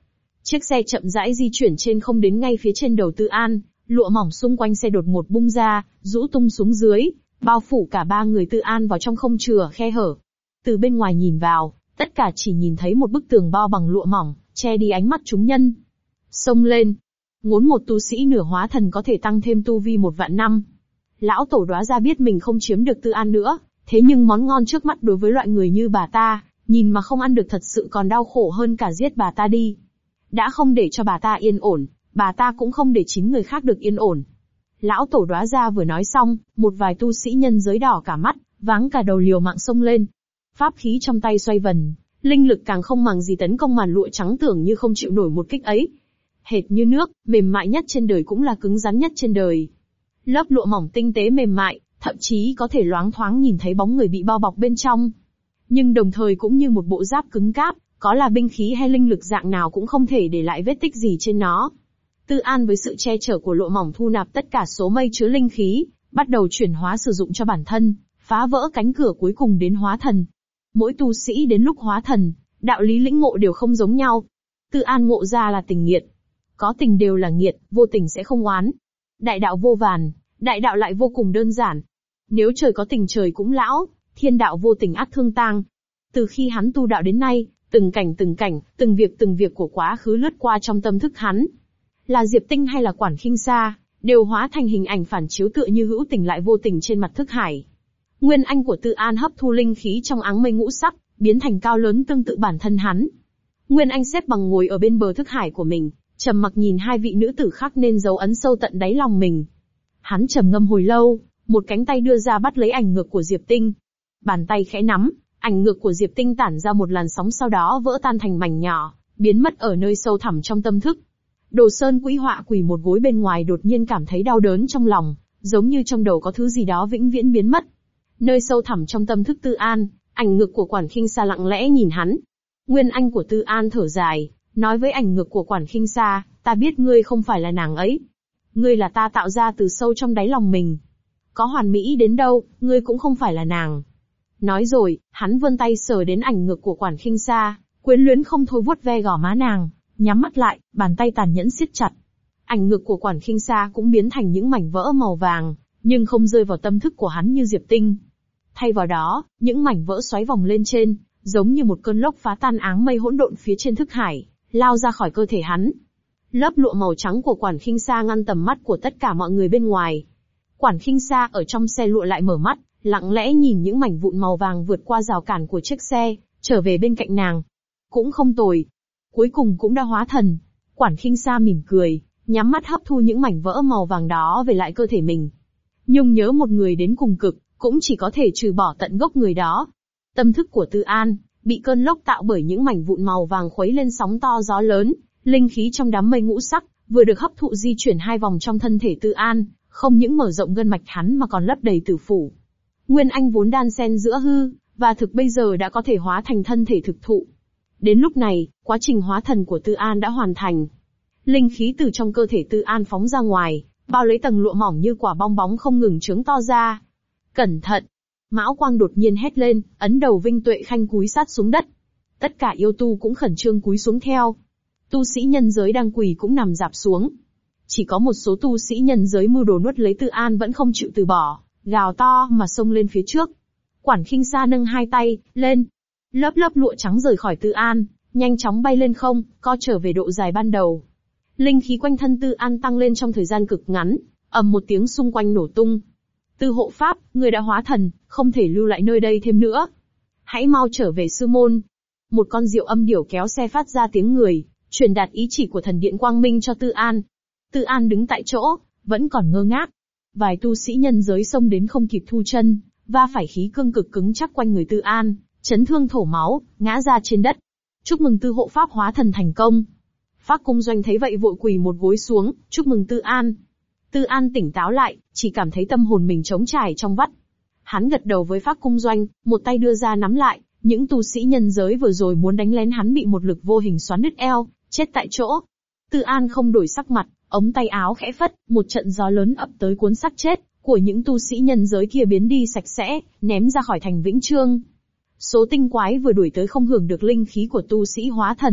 Chiếc xe chậm rãi di chuyển trên không đến ngay phía trên đầu Tư An, lụa mỏng xung quanh xe đột ngột bung ra, rũ tung xuống dưới, bao phủ cả ba người Tư An vào trong không chừa khe hở. Từ bên ngoài nhìn vào, tất cả chỉ nhìn thấy một bức tường bao bằng lụa mỏng, che đi ánh mắt chúng nhân. Xông lên. Ngốn một tu sĩ nửa hóa thần có thể tăng thêm tu vi 1 vạn năm. Lão tổ đoá ra biết mình không chiếm được Tư An nữa, thế nhưng món ngon trước mắt đối với loại người như bà ta, nhìn mà không ăn được thật sự còn đau khổ hơn cả giết bà ta đi. Đã không để cho bà ta yên ổn, bà ta cũng không để 9 người khác được yên ổn. Lão tổ đoá ra vừa nói xong, một vài tu sĩ nhân giới đỏ cả mắt, váng cả đầu liều mạng xông lên. Pháp khí trong tay xoay vần, linh lực càng không màng gì tấn công màn lụa trắng tưởng như không chịu nổi một kích ấy. Hệt như nước, mềm mại nhất trên đời cũng là cứng rắn nhất trên đời. Lớp lụa mỏng tinh tế mềm mại, thậm chí có thể loáng thoáng nhìn thấy bóng người bị bao bọc bên trong. Nhưng đồng thời cũng như một bộ giáp cứng cáp, có là binh khí hay linh lực dạng nào cũng không thể để lại vết tích gì trên nó. Tư An với sự che chở của lụa mỏng thu nạp tất cả số mây chứa linh khí, bắt đầu chuyển hóa sử dụng cho bản thân, phá vỡ cánh cửa cuối cùng đến hóa thần. Mỗi tu sĩ đến lúc hóa thần, đạo lý lĩnh ngộ đều không giống nhau. Tư An ngộ ra là tình nghiệt. Có tình đều là nghiệt, vô tình sẽ không oán. Đại đạo vô vàn, đại đạo lại vô cùng đơn giản. Nếu trời có tình trời cũng lão, thiên đạo vô tình ắt thương tang. Từ khi hắn tu đạo đến nay, từng cảnh, từng việc của quá khứ lướt qua trong tâm thức hắn. Là Diệp Tinh hay là Quản Khinh Sa, đều hóa thành hình ảnh phản chiếu tựa như hữu tình lại vô tình trên mặt thức hải. Nguyên anh của Tư An hấp thu linh khí trong áng mây ngũ sắc, biến thành cao lớn tương tự bản thân hắn. Nguyên anh xếp bằng ngồi ở bên bờ thức hải của mình, trầm mặc nhìn hai vị nữ tử khắc nên dấu ấn sâu tận đáy lòng mình. Hắn trầm ngâm hồi lâu, một cánh tay đưa ra bắt lấy ảnh ngược của Diệp Tinh. Bàn tay khẽ nắm, ảnh ngược của Diệp Tinh tản ra một làn sóng sau đó vỡ tan thành mảnh nhỏ, biến mất ở nơi sâu thẳm trong tâm thức. Đồ Sơn Quỹ Họa quỳ một gối bên ngoài đột nhiên cảm thấy đau đớn trong lòng, giống như trong đầu có thứ gì đó vĩnh viễn biến mất. Nơi sâu thẳm trong tâm thức Tư An, ảnh ngược của Quản Khinh Sa lặng lẽ nhìn hắn. Nguyên anh của Tư An thở dài, nói với ảnh ngược của Quản Khinh Sa, ta biết ngươi không phải là nàng ấy. Ngươi là ta tạo ra từ sâu trong đáy lòng mình. Có hoàn mỹ đến đâu, ngươi cũng không phải là nàng. Nói rồi, hắn vươn tay sờ đến ảnh ngược của Quản Khinh Sa, quyến luyến không thôi vuốt ve gò má nàng, nhắm mắt lại, bàn tay tàn nhẫn siết chặt. Ảnh ngược của Quản Khinh Sa cũng biến thành những mảnh vỡ màu vàng, nhưng không rơi vào tâm thức của hắn như Diệp Tinh. Thay vào đó, những mảnh vỡ xoáy vòng lên trên, giống như một cơn lốc phá tan áng mây hỗn độn phía trên thức hải, lao ra khỏi cơ thể hắn. Lớp lụa màu trắng của Quản Khinh Sa ngăn tầm mắt của tất cả mọi người bên ngoài. Quản Khinh Sa ở trong xe lụa lại mở mắt, lặng lẽ nhìn những mảnh vụn màu vàng vượt qua rào cản của chiếc xe, trở về bên cạnh nàng. Cũng không tồi. Cuối cùng cũng đã hóa thần. Quản Khinh Sa mỉm cười, nhắm mắt hấp thu những mảnh vỡ màu vàng đó về lại cơ thể mình. Nhung nhớ một người đến cùng cực, cũng chỉ có thể trừ bỏ tận gốc người đó. Tâm thức của Tư An, bị cơn lốc tạo bởi những mảnh vụn màu vàng khuấy lên sóng to gió lớn, linh khí trong đám mây ngũ sắc, vừa được hấp thụ di chuyển 2 vòng trong thân thể Tư An, không những mở rộng gân mạch hắn mà còn lấp đầy tử phủ. Nguyên anh vốn đan xen giữa hư và thực bây giờ đã có thể hóa thành thân thể thực thụ. Đến lúc này, quá trình hóa thần của Tư An đã hoàn thành. Linh khí từ trong cơ thể Tư An phóng ra ngoài, bao lấy tầng lụa mỏng như quả bong bóng không ngừng trướng to ra. Cẩn thận! Mão Quang đột nhiên hét lên, ấn đầu Vinh Tuệ Khanh cúi sát xuống đất. Tất cả yêu tu cũng khẩn trương cúi xuống theo. Tu sĩ nhân giới đang quỳ cũng nằm rạp xuống. Chỉ có một số tu sĩ nhân giới mưu đồ nuốt lấy Tư An vẫn không chịu từ bỏ, gào to mà xông lên phía trước. Quản Khinh Sa nâng 2 tay lên, lớp lụa trắng rời khỏi Tư An, nhanh chóng bay lên không, co trở về độ dài ban đầu. Linh khí quanh thân Tư An tăng lên trong thời gian cực ngắn, ầm một tiếng xung quanh nổ tung. Tư hộ pháp, người đã hóa thần, không thể lưu lại nơi đây thêm nữa. Hãy mau trở về sư môn. Một con diệu âm điểu kéo xe phát ra tiếng người, truyền đạt ý chỉ của thần điện Quang Minh cho Tư An. Tư An đứng tại chỗ, vẫn còn ngơ ngác. Vài tu sĩ nhân giới xông đến không kịp thu chân, va phải khí cương cực cứng chắc quanh người Tư An, chấn thương thổ máu, ngã ra trên đất. Chúc mừng Tư hộ pháp hóa thần thành công. Phác Cung Doanh thấy vậy vội quỳ một gối xuống, chúc mừng Tư An. Tư An tỉnh táo lại, chỉ cảm thấy tâm hồn mình trống trải trong vắt. Hắn gật đầu với Phác Cung Doanh, một tay đưa ra nắm lại, những tu sĩ nhân giới vừa rồi muốn đánh lén hắn bị một lực vô hình xoắn đứt eo, chết tại chỗ. Tư An không đổi sắc mặt, ống tay áo khẽ phất, một trận gió lớn ập tới cuốn xác chết của những tu sĩ nhân giới kia biến đi sạch sẽ, ném ra khỏi thành Vĩnh Trương. Số tinh quái vừa đuổi tới không hưởng được linh khí của tu sĩ hóa thần,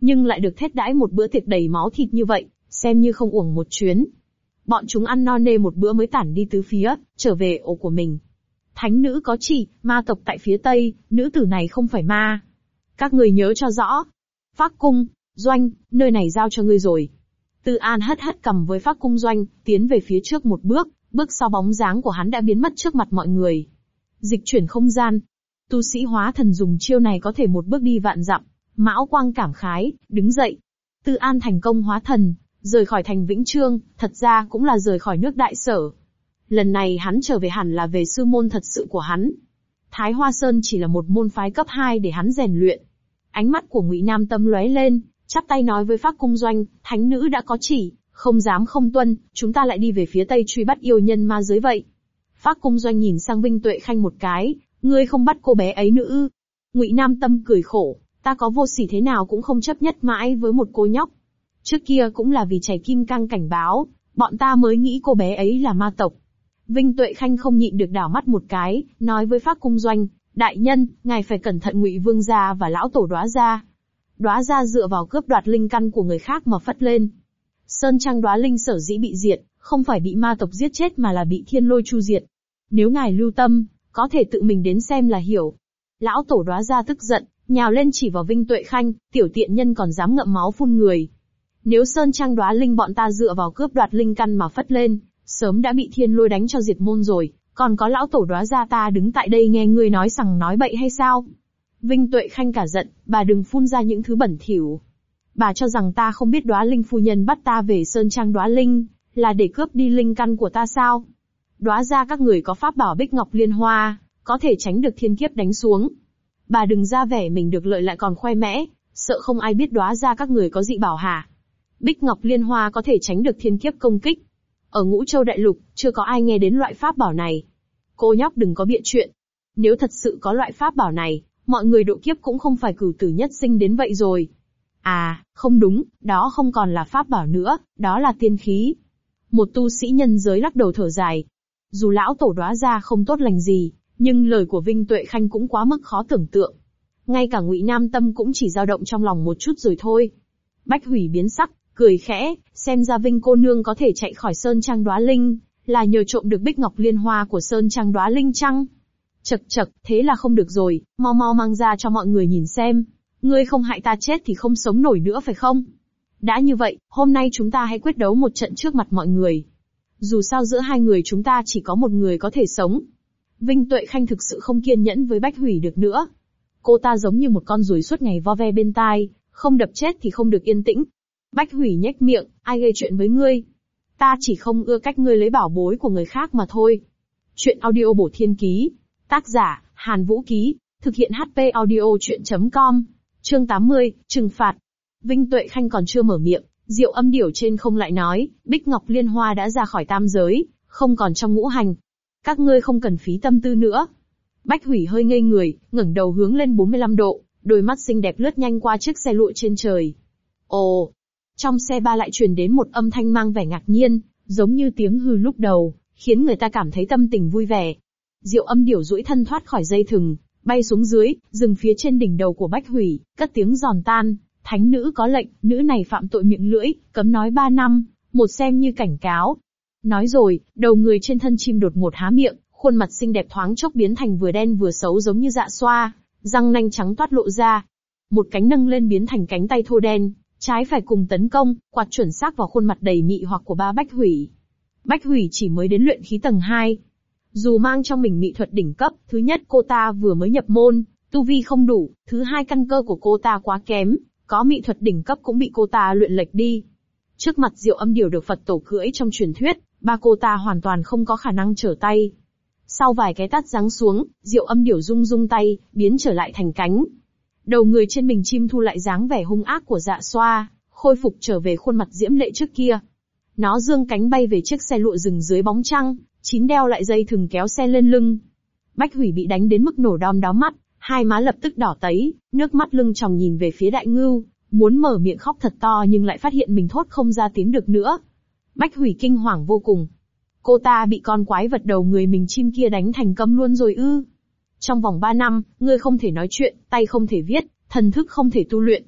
nhưng lại được thết đãi một bữa tiệc đầy máu thịt như vậy, xem như không uổng một chuyến. Bọn chúng ăn no nê một bữa mới tản đi tứ phía, trở về ổ của mình. Thánh nữ có chỉ, ma tộc tại phía tây, nữ tử này không phải ma. Các người nhớ cho rõ. Phác cung, Doanh, nơi này giao cho ngươi rồi. Tư An hất hất cầm với Phác cung Doanh, tiến về phía trước một bước, bước sau bóng dáng của hắn đã biến mất trước mặt mọi người. Dịch chuyển không gian. Tu sĩ hóa thần dùng chiêu này có thể một bước đi vạn dặm. Mão Quang cảm khái, đứng dậy. Tư An thành công hóa thần, rời khỏi thành Vĩnh Trương, thật ra cũng là rời khỏi nước Đại Sở. Lần này hắn trở về hẳn là về sư môn thật sự của hắn. Thái Hoa Sơn chỉ là một môn phái cấp 2 để hắn rèn luyện. Ánh mắt của Ngụy Nam Tâm lóe lên, chắp tay nói với Phác cung Doanh, thánh nữ đã có chỉ, không dám không tuân, chúng ta lại đi về phía tây truy bắt yêu nhân ma giới vậy. Phác cung Doanh nhìn sang Vinh Tuệ Khanh một cái, ngươi không bắt cô bé ấy nữa ư? Ngụy Nam Tâm cười khổ, ta có vô sỉ thế nào cũng không chấp nhất mãi với một cô nhóc. Trước kia cũng là vì chảy kim cang cảnh báo, bọn ta mới nghĩ cô bé ấy là ma tộc. Vinh Tuệ Khanh không nhịn được đảo mắt một cái, nói với Phác cung Doanh, đại nhân, ngài phải cẩn thận Ngụy Vương gia và lão tổ Đóa gia. Đóa gia dựa vào cướp đoạt linh căn của người khác mà phất lên. Sơn Trang Đóa Linh sở dĩ bị diệt, không phải bị ma tộc giết chết mà là bị thiên lôi chu diệt. Nếu ngài lưu tâm, có thể tự mình đến xem là hiểu. Lão tổ Đóa gia tức giận, nhào lên chỉ vào Vinh Tuệ Khanh, tiểu tiện nhân còn dám ngậm máu phun người. Nếu Sơn Trang Đóa Linh bọn ta dựa vào cướp đoạt linh căn mà phất lên, sớm đã bị thiên lôi đánh cho diệt môn rồi, còn có lão tổ Đóa gia ta đứng tại đây nghe ngươi nói sằng nói bậy hay sao? Vinh Tuệ Khanh cả giận, bà đừng phun ra những thứ bẩn thỉu. Bà cho rằng ta không biết Đóa Linh phu nhân bắt ta về Sơn Trang Đóa Linh, là để cướp đi linh căn của ta sao? Đóa gia các người có pháp bảo Bích Ngọc Liên Hoa, có thể tránh được thiên kiếp đánh xuống. Bà đừng ra vẻ mình được lợi lại còn khoe mẽ, sợ không ai biết Đóa gia các người có dị bảo hả? Bích Ngọc Liên Hoa có thể tránh được thiên kiếp công kích. Ở Ngũ Châu Đại Lục, chưa có ai nghe đến loại pháp bảo này. Cô nhóc đừng có bịa chuyện. Nếu thật sự có loại pháp bảo này, mọi người độ kiếp cũng không phải cửu tử nhất sinh đến vậy rồi. À, không đúng, đó không còn là pháp bảo nữa, đó là tiên khí. Một tu sĩ nhân giới lắc đầu thở dài. Dù lão tổ Đóa gia không tốt lành gì, nhưng lời của Vinh Tuệ Khanh cũng quá mức khó tưởng tượng. Ngay cả Ngụy Nam Tâm cũng chỉ dao động trong lòng một chút rồi thôi. Bách Hủy biến sắc, cười khẽ, xem ra Vinh cô nương có thể chạy khỏi Sơn Trang Đóa Linh, là nhờ trộm được Bích Ngọc Liên Hoa của Sơn Trang Đóa Linh chăng? Chậc chậc, thế là không được rồi, mau mau mang ra cho mọi người nhìn xem. Ngươi không hại ta chết thì không sống nổi nữa phải không? Đã như vậy, hôm nay chúng ta hãy quyết đấu một trận trước mặt mọi người. Dù sao giữa hai người chúng ta chỉ có một người có thể sống. Vinh Tuệ Khanh thực sự không kiên nhẫn với Bách Hủy được nữa. Cô ta giống như một con ruồi suốt ngày vo ve bên tai, không đập chết thì không được yên tĩnh. Bách Hủy nhếch miệng, ai gây chuyện với ngươi? Ta chỉ không ưa cách ngươi lấy bảo bối của người khác mà thôi. Chuyện audio bổ thiên ký. Tác giả, Hàn Vũ Ký. Thực hiện HP audio chuyện.com. Chương 80, trừng phạt. Vinh Tuệ Khanh còn chưa mở miệng, Diệu Âm Điểu trên không lại nói, Bích Ngọc Liên Hoa đã ra khỏi tam giới, không còn trong ngũ hành. Các ngươi không cần phí tâm tư nữa. Bách Hủy hơi ngây người, ngẩng đầu hướng lên 45 độ, đôi mắt xinh đẹp lướt nhanh qua chiếc xe lụa trên trời. Ồ! Trong xe ba lại truyền đến một âm thanh mang vẻ ngạc nhiên, giống như tiếng hừ lúc đầu, khiến người ta cảm thấy tâm tình vui vẻ. Diệu Âm Điểu duỗi thân thoát khỏi dây thừng, bay xuống dưới, dừng phía trên đỉnh đầu của Bách Hủy, cất tiếng giòn tan. Thánh nữ có lệnh, nữ này phạm tội miệng lưỡi, cấm nói 3 năm, một xem như cảnh cáo. Nói rồi, đầu người trên thân chim đột ngột há miệng, khuôn mặt xinh đẹp thoáng chốc biến thành vừa đen vừa xấu giống như dạ xoa, răng nanh trắng toát lộ ra. Một cánh nâng lên biến thành cánh tay thô đen, trái phải cùng tấn công, quạt chuẩn xác vào khuôn mặt đầy mị hoặc của ba Bách Hủy. Bách Hủy chỉ mới đến luyện khí tầng 2. Dù mang trong mình mị thuật đỉnh cấp, thứ nhất cô ta vừa mới nhập môn, tu vi không đủ, thứ hai căn cơ của cô ta quá kém, có mị thuật đỉnh cấp cũng bị cô ta luyện lệch đi. Trước mặt Diệu Âm Điểu được Phật tổ cưỡi trong truyền thuyết, ba cô ta hoàn toàn không có khả năng trở tay. Sau vài cái tát giáng xuống, Diệu Âm Điểu rung rung tay, biến trở lại thành cánh. Đầu người trên mình chim thu lại dáng vẻ hung ác của dạ xoa, khôi phục trở về khuôn mặt diễm lệ trước kia. Nó dương cánh bay về chiếc xe lụa rừng dưới bóng trăng, chín đeo lại dây thừng kéo xe lên lưng. Bách Hủy bị đánh đến mức nổ đom đóm mắt, hai má lập tức đỏ tấy, nước mắt lưng tròng nhìn về phía Đại Ngưu, muốn mở miệng khóc thật to nhưng lại phát hiện mình thốt không ra tiếng được nữa. Bách Hủy kinh hoàng vô cùng. Cô ta bị con quái vật đầu người mình chim kia đánh thành câm luôn rồi ư? Trong vòng 3 năm, ngươi không thể nói chuyện, tay không thể viết, thần thức không thể tu luyện.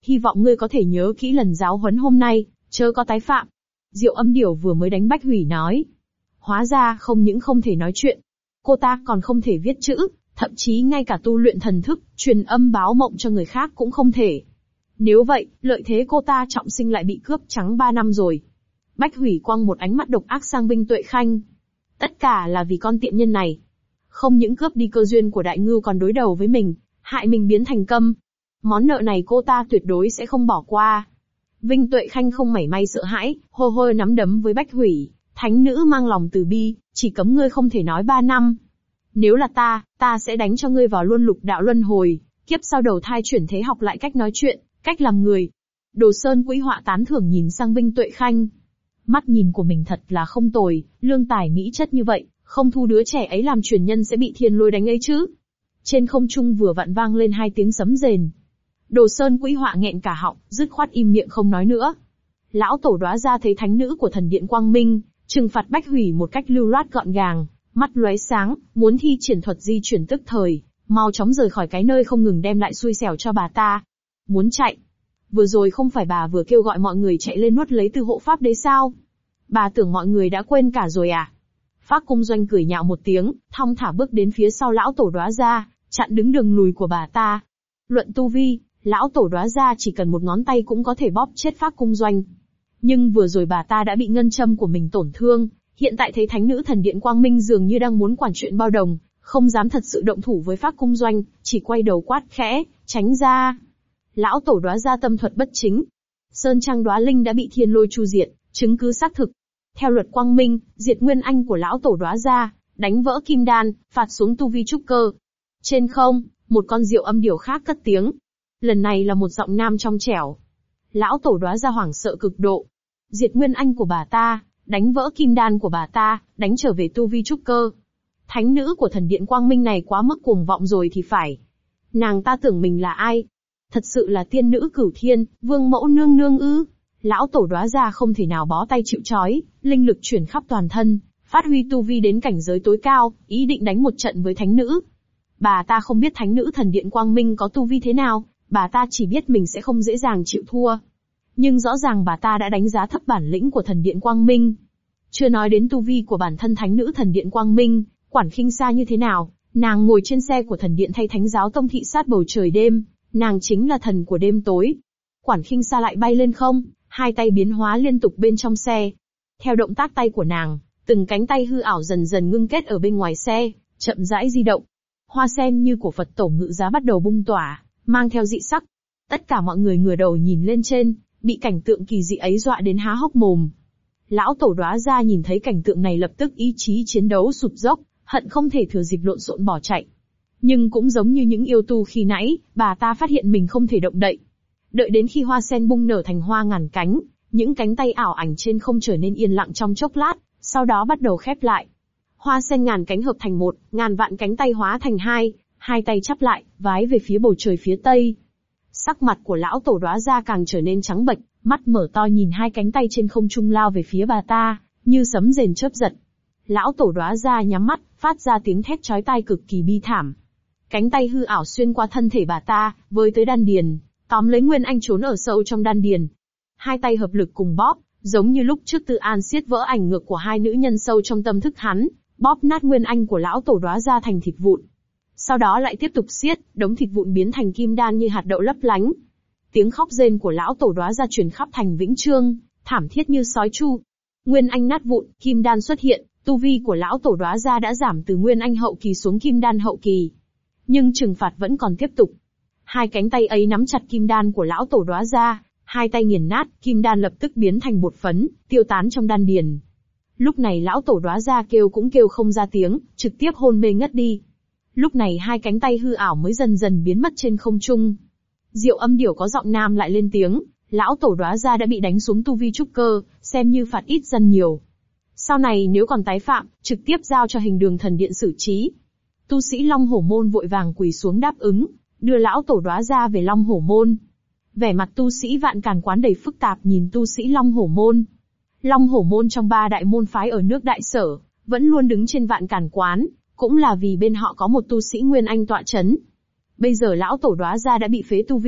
hy vọng ngươi có thể nhớ kỹ lần giáo huấn hôm nay, chớ có tái phạm. Diệu Âm Điểu vừa mới đánh Bách Hủy nói. Hóa ra không những không thể nói chuyện, cô ta còn không thể viết chữ, thậm chí ngay cả tu luyện thần thức, truyền âm báo mộng cho người khác cũng không thể. Nếu vậy, lợi thế cô ta trọng sinh lại bị cướp trắng 3 năm rồi. Bách Hủy quăng một ánh mắt độc ác sang Vinh Tuệ Khanh. Tất cả là vì con tiện nhân này. Không những cướp đi cơ duyên của đại ngưu còn đối đầu với mình, hại mình biến thành câm. Món nợ này cô ta tuyệt đối sẽ không bỏ qua. Vinh Tuệ Khanh không mảy may sợ hãi, hô hô nắm đấm với Bách Hủy. Thánh nữ mang lòng từ bi, chỉ cấm ngươi không thể nói 3 năm. Nếu là ta sẽ đánh cho ngươi vào luôn lục đạo luân hồi, kiếp sau đầu thai chuyển thế học lại cách nói chuyện, cách làm người. Đồ Sơn Quỹ Họa tán thưởng nhìn sang Vinh Tuệ Khanh. Mắt nhìn của mình thật là không tồi, lương tài mỹ chất như vậy, không thu đứa trẻ ấy làm truyền nhân sẽ bị thiên lôi đánh ấy chứ. Trên không trung vừa vặn vang lên 2 tiếng sấm rền. Đồ Sơn Quỹ Họa nghẹn cả họng, dứt khoát im miệng không nói nữa. Lão tổ Đóa Ra thấy thánh nữ của thần điện Quang Minh, trừng phạt Bách Hủy một cách lưu loát gọn gàng, mắt lóe sáng, muốn thi triển thuật di chuyển tức thời, mau chóng rời khỏi cái nơi không ngừng đem lại xui xẻo cho bà ta. Muốn chạy. Vừa rồi không phải bà vừa kêu gọi mọi người chạy lên nuốt lấy Tư Hộ Pháp Đế sao? Bà tưởng mọi người đã quên cả rồi à? Phác Cung Doanh cười nhạo một tiếng, thong thả bước đến phía sau lão tổ Đóa Ra, chặn đứng đường lùi của bà ta. Luận tu vi, lão tổ Đóa Ra chỉ cần một ngón tay cũng có thể bóp chết Phác Cung Doanh. Nhưng vừa rồi bà ta đã bị ngân châm của mình tổn thương, hiện tại thấy thánh nữ thần điện Quang Minh dường như đang muốn quản chuyện bao đồng, không dám thật sự động thủ với Phác Cung Doanh, chỉ quay đầu quát khẽ, tránh ra. Lão tổ Đóa Ra tâm thuật bất chính. Sơn Trang Đóa Linh đã bị thiên lôi chu diệt, chứng cứ xác thực. Theo luật Quang Minh, diệt nguyên anh của lão tổ Đóa Ra, đánh vỡ kim đan, phạt xuống tu vi trúc cơ. Trên không, một con Diệu Âm Điểu khác cất tiếng. Lần này là một giọng nam trong trẻo. Lão tổ Đóa Ra hoảng sợ cực độ. Diệt nguyên anh của bà ta, đánh vỡ kim đan của bà ta, đánh trở về tu vi trúc cơ. Thánh nữ của thần điện Quang Minh này quá mức cuồng vọng rồi thì phải. Nàng ta tưởng mình là ai? Thật sự là tiên nữ Cửu Thiên, Vương Mẫu nương nương ư? Lão tổ Đóa Ra không thể nào bó tay chịu trói, linh lực chuyển khắp toàn thân, phát huy tu vi đến cảnh giới tối cao, ý định đánh một trận với thánh nữ. Bà ta không biết thánh nữ thần điện Quang Minh có tu vi thế nào, bà ta chỉ biết mình sẽ không dễ dàng chịu thua. Nhưng rõ ràng bà ta đã đánh giá thấp bản lĩnh của thần điện Quang Minh. Chưa nói đến tu vi của bản thân thánh nữ thần điện Quang Minh, Quản Khinh Sa như thế nào, nàng ngồi trên xe của thần điện thay thánh giáo tông thị sát bầu trời đêm, nàng chính là thần của đêm tối. Quản Khinh Sa lại bay lên không, hai tay biến hóa liên tục bên trong xe. Theo động tác tay của nàng, từng cánh tay hư ảo dần dần ngưng kết ở bên ngoài xe, chậm rãi di động. Hoa sen như của Phật tổ Ngự Giá bắt đầu bung tỏa, mang theo dị sắc. Tất cả mọi người ngửa đầu nhìn lên trên, bị cảnh tượng kỳ dị ấy dọa đến há hốc mồm. Lão tổ Đóa Ra nhìn thấy cảnh tượng này lập tức ý chí chiến đấu sụp dốc, hận không thể thừa dịp lộn xộn bỏ chạy. Nhưng cũng giống như những yêu tu khi nãy, bà ta phát hiện mình không thể động đậy. Đợi đến khi hoa sen bung nở thành hoa ngàn cánh, những cánh tay ảo ảnh trên không trở nên yên lặng trong chốc lát, sau đó bắt đầu khép lại. Hoa sen ngàn cánh hợp thành một, ngàn vạn cánh tay hóa thành hai, hai tay chắp lại, vái về phía bầu trời phía tây. Sắc mặt của lão tổ Đóa Ra càng trở nên trắng bệch, mắt mở to nhìn hai cánh tay trên không trung lao về phía bà ta, như sấm rền chớp giật. Lão tổ Đóa Ra nhắm mắt, phát ra tiếng thét chói tai cực kỳ bi thảm. Cánh tay hư ảo xuyên qua thân thể bà ta, với tới đan điền, tóm lấy nguyên anh trốn ở sâu trong đan điền. Hai tay hợp lực cùng bóp, giống như lúc trước Tư An siết vỡ ảnh ngược của hai nữ nhân sâu trong tâm thức hắn, bóp nát nguyên anh của lão tổ Đóa Ra thành thịt vụn. Sau đó lại tiếp tục siết, đống thịt vụn biến thành kim đan như hạt đậu lấp lánh. Tiếng khóc rên của lão tổ Đóa Ra truyền khắp thành Vĩnh Trương, thảm thiết như sói chu. Nguyên anh nát vụn, kim đan xuất hiện, tu vi của lão tổ Đóa Ra đã giảm từ nguyên anh hậu kỳ xuống kim đan hậu kỳ. Nhưng trừng phạt vẫn còn tiếp tục. Hai cánh tay ấy nắm chặt kim đan của lão tổ Đóa Ra, hai tay nghiền nát, kim đan lập tức biến thành bột phấn, tiêu tán trong đan điền. Lúc này lão tổ Đóa Ra kêu cũng kêu không ra tiếng, trực tiếp hôn mê ngất đi. Lúc này hai cánh tay hư ảo mới dần dần biến mất trên không trung. Diệu Âm Điểu có giọng nam lại lên tiếng, lão tổ Đóa Ra đã bị đánh xuống tu vi trúc cơ, xem như phạt ít dân nhiều. Sau này nếu còn tái phạm, trực tiếp giao cho Hình Đường Thần Điện xử trí. Tu sĩ Long Hổ Môn vội vàng quỳ xuống đáp ứng, đưa lão tổ Đóa Ra về Long Hổ Môn. Vẻ mặt tu sĩ Vạn Càn Quán đầy phức tạp nhìn tu sĩ Long Hổ Môn. Long Hổ Môn trong 3 đại môn phái ở nước Đại Sở, vẫn luôn đứng trên Vạn Càn Quán, cũng là vì bên họ có một tu sĩ Nguyên Anh tọa chấn. Bây giờ lão tổ Đóa Ra đã bị phế tu vi,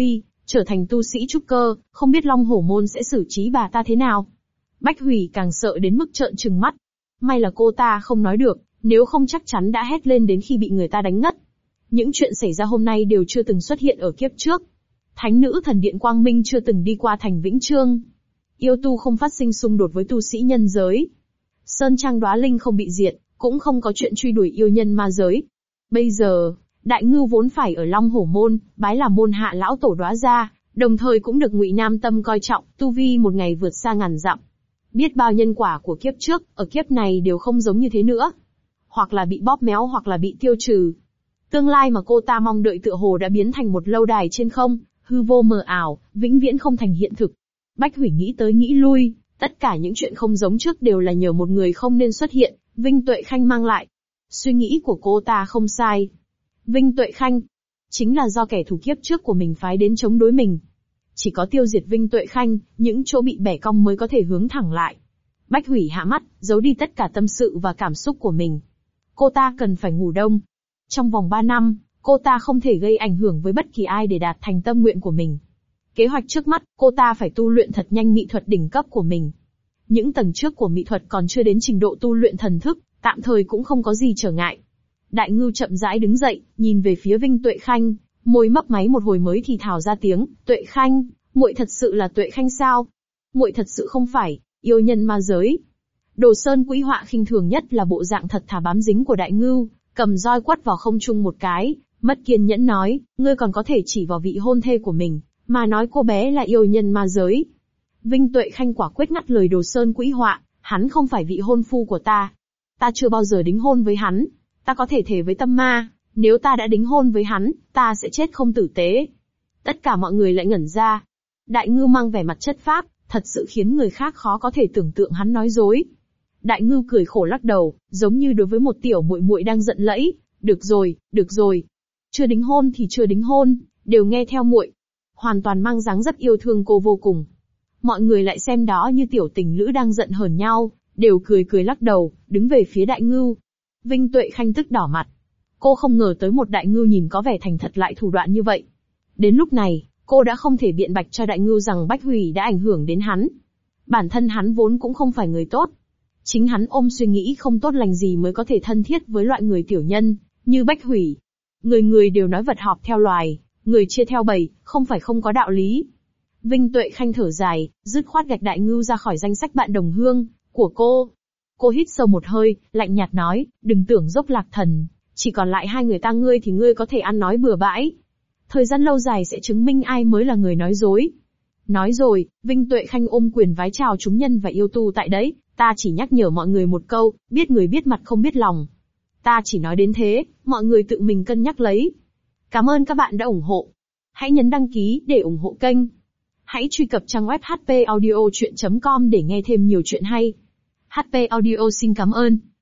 Trở thành tu sĩ trúc cơ, không biết Long Hổ Môn sẽ xử trí bà ta thế nào. Bách Hủy càng sợ đến mức trợn trừng mắt. May là cô ta không nói được, nếu không chắc chắn đã hét lên đến khi bị người ta đánh ngất. Những chuyện xảy ra hôm nay đều chưa từng xuất hiện ở kiếp trước. Thánh nữ thần điện Quang Minh chưa từng đi qua thành Vĩnh Trương. Yêu tu không phát sinh xung đột với tu sĩ nhân giới. Sơn Trang Đóa Linh không bị diệt, cũng không có chuyện truy đuổi yêu nhân ma giới. Bây giờ, Đại Ngưu vốn phải ở Long Hổ Môn, bái làm môn hạ lão tổ Đóa gia, đồng thời cũng được Ngụy Nam Tâm coi trọng, tu vi một ngày vượt xa ngàn dặm. Biết bao nhân quả của kiếp trước, ở kiếp này đều không giống như thế nữa. Hoặc là bị bóp méo hoặc là bị tiêu trừ. Tương lai mà cô ta mong đợi tựa hồ đã biến thành một lâu đài trên không, hư vô mờ ảo, vĩnh viễn không thành hiện thực. Bách Hủy nghĩ tới nghĩ lui, tất cả những chuyện không giống trước đều là nhờ một người không nên xuất hiện, Vinh Tuệ Khanh mang lại. Suy nghĩ của cô ta không sai. Vinh Tuệ Khanh, chính là do kẻ thù kiếp trước của mình phái đến chống đối mình. Chỉ có tiêu diệt Vinh Tuệ Khanh, những chỗ bị bẻ cong mới có thể hướng thẳng lại. Bách Hủy hạ mắt, giấu đi tất cả tâm sự và cảm xúc của mình. Cô ta cần phải ngủ đông. Trong vòng 3 năm, cô ta không thể gây ảnh hưởng với bất kỳ ai để đạt thành tâm nguyện của mình. Kế hoạch trước mắt, cô ta phải tu luyện thật nhanh mỹ thuật đỉnh cấp của mình. Những tầng trước của mỹ thuật còn chưa đến trình độ tu luyện thần thức, tạm thời cũng không có gì trở ngại. Đại Ngưu chậm rãi đứng dậy, nhìn về phía Vinh Tuệ Khanh, môi mấp máy một hồi mới thì thào ra tiếng, "Tuệ Khanh, muội thật sự là Tuệ Khanh sao? Muội thật sự không phải yêu nhân ma giới." Đồ Sơn Quỹ Họa khinh thường nhất là bộ dạng thật thà bám dính của Đại Ngưu, cầm roi quất vào không trung một cái, mất kiên nhẫn nói, "Ngươi còn có thể chỉ vào vị hôn thê của mình, mà nói cô bé là yêu nhân ma giới." Vinh Tuệ Khanh quả quyết ngắt lời Đồ Sơn Quỹ Họa, "Hắn không phải vị hôn phu của ta. Ta chưa bao giờ đính hôn với hắn. Ta có thể thề với tâm ma, nếu ta đã đính hôn với hắn, ta sẽ chết không tử tế." Tất cả mọi người lại ngẩn ra. Đại Ngưu mang vẻ mặt chất phác, thật sự khiến người khác khó có thể tưởng tượng hắn nói dối. Đại Ngưu cười khổ lắc đầu, giống như đối với một tiểu muội muội đang giận lẫy, "Được rồi. Chưa đính hôn thì chưa đính hôn, đều nghe theo muội." Hoàn toàn mang dáng rất yêu thương cô vô cùng. Mọi người lại xem đó như tiểu tình lữ đang giận hờn nhau, đều cười lắc đầu, đứng về phía Đại Ngưu. Vinh Tuệ Khanh tức đỏ mặt. Cô không ngờ tới một Đại Ngưu nhìn có vẻ thành thật lại thủ đoạn như vậy. Đến lúc này, cô đã không thể biện bạch cho Đại Ngưu rằng Bách Hủy đã ảnh hưởng đến hắn. Bản thân hắn vốn cũng không phải người tốt. Chính hắn ôm suy nghĩ không tốt lành gì mới có thể thân thiết với loại người tiểu nhân, như Bách Hủy. Người đều nói vật họp theo loài, người chia theo bầy, không phải không có đạo lý. Vinh Tuệ Khanh thở dài, dứt khoát gạch Đại Ngưu ra khỏi danh sách bạn đồng hương của cô. Cô hít sâu một hơi, lạnh nhạt nói, "Đừng tưởng dốc lạc thần, chỉ còn lại hai người ta ngươi thì ngươi có thể ăn nói bừa bãi. Thời gian lâu dài sẽ chứng minh ai mới là người nói dối." Nói rồi, Vinh Tuệ Khanh ôm quyền vái chào chúng nhân và yêu tu tại đấy, "Ta chỉ nhắc nhở mọi người một câu, biết người biết mặt không biết lòng. Ta chỉ nói đến thế, mọi người tự mình cân nhắc lấy." Cảm ơn các bạn đã ủng hộ. Hãy nhấn đăng ký để ủng hộ kênh. Hãy truy cập trang web hpaudiochuyen.com để nghe thêm nhiều chuyện hay. HP Audio xin cảm ơn.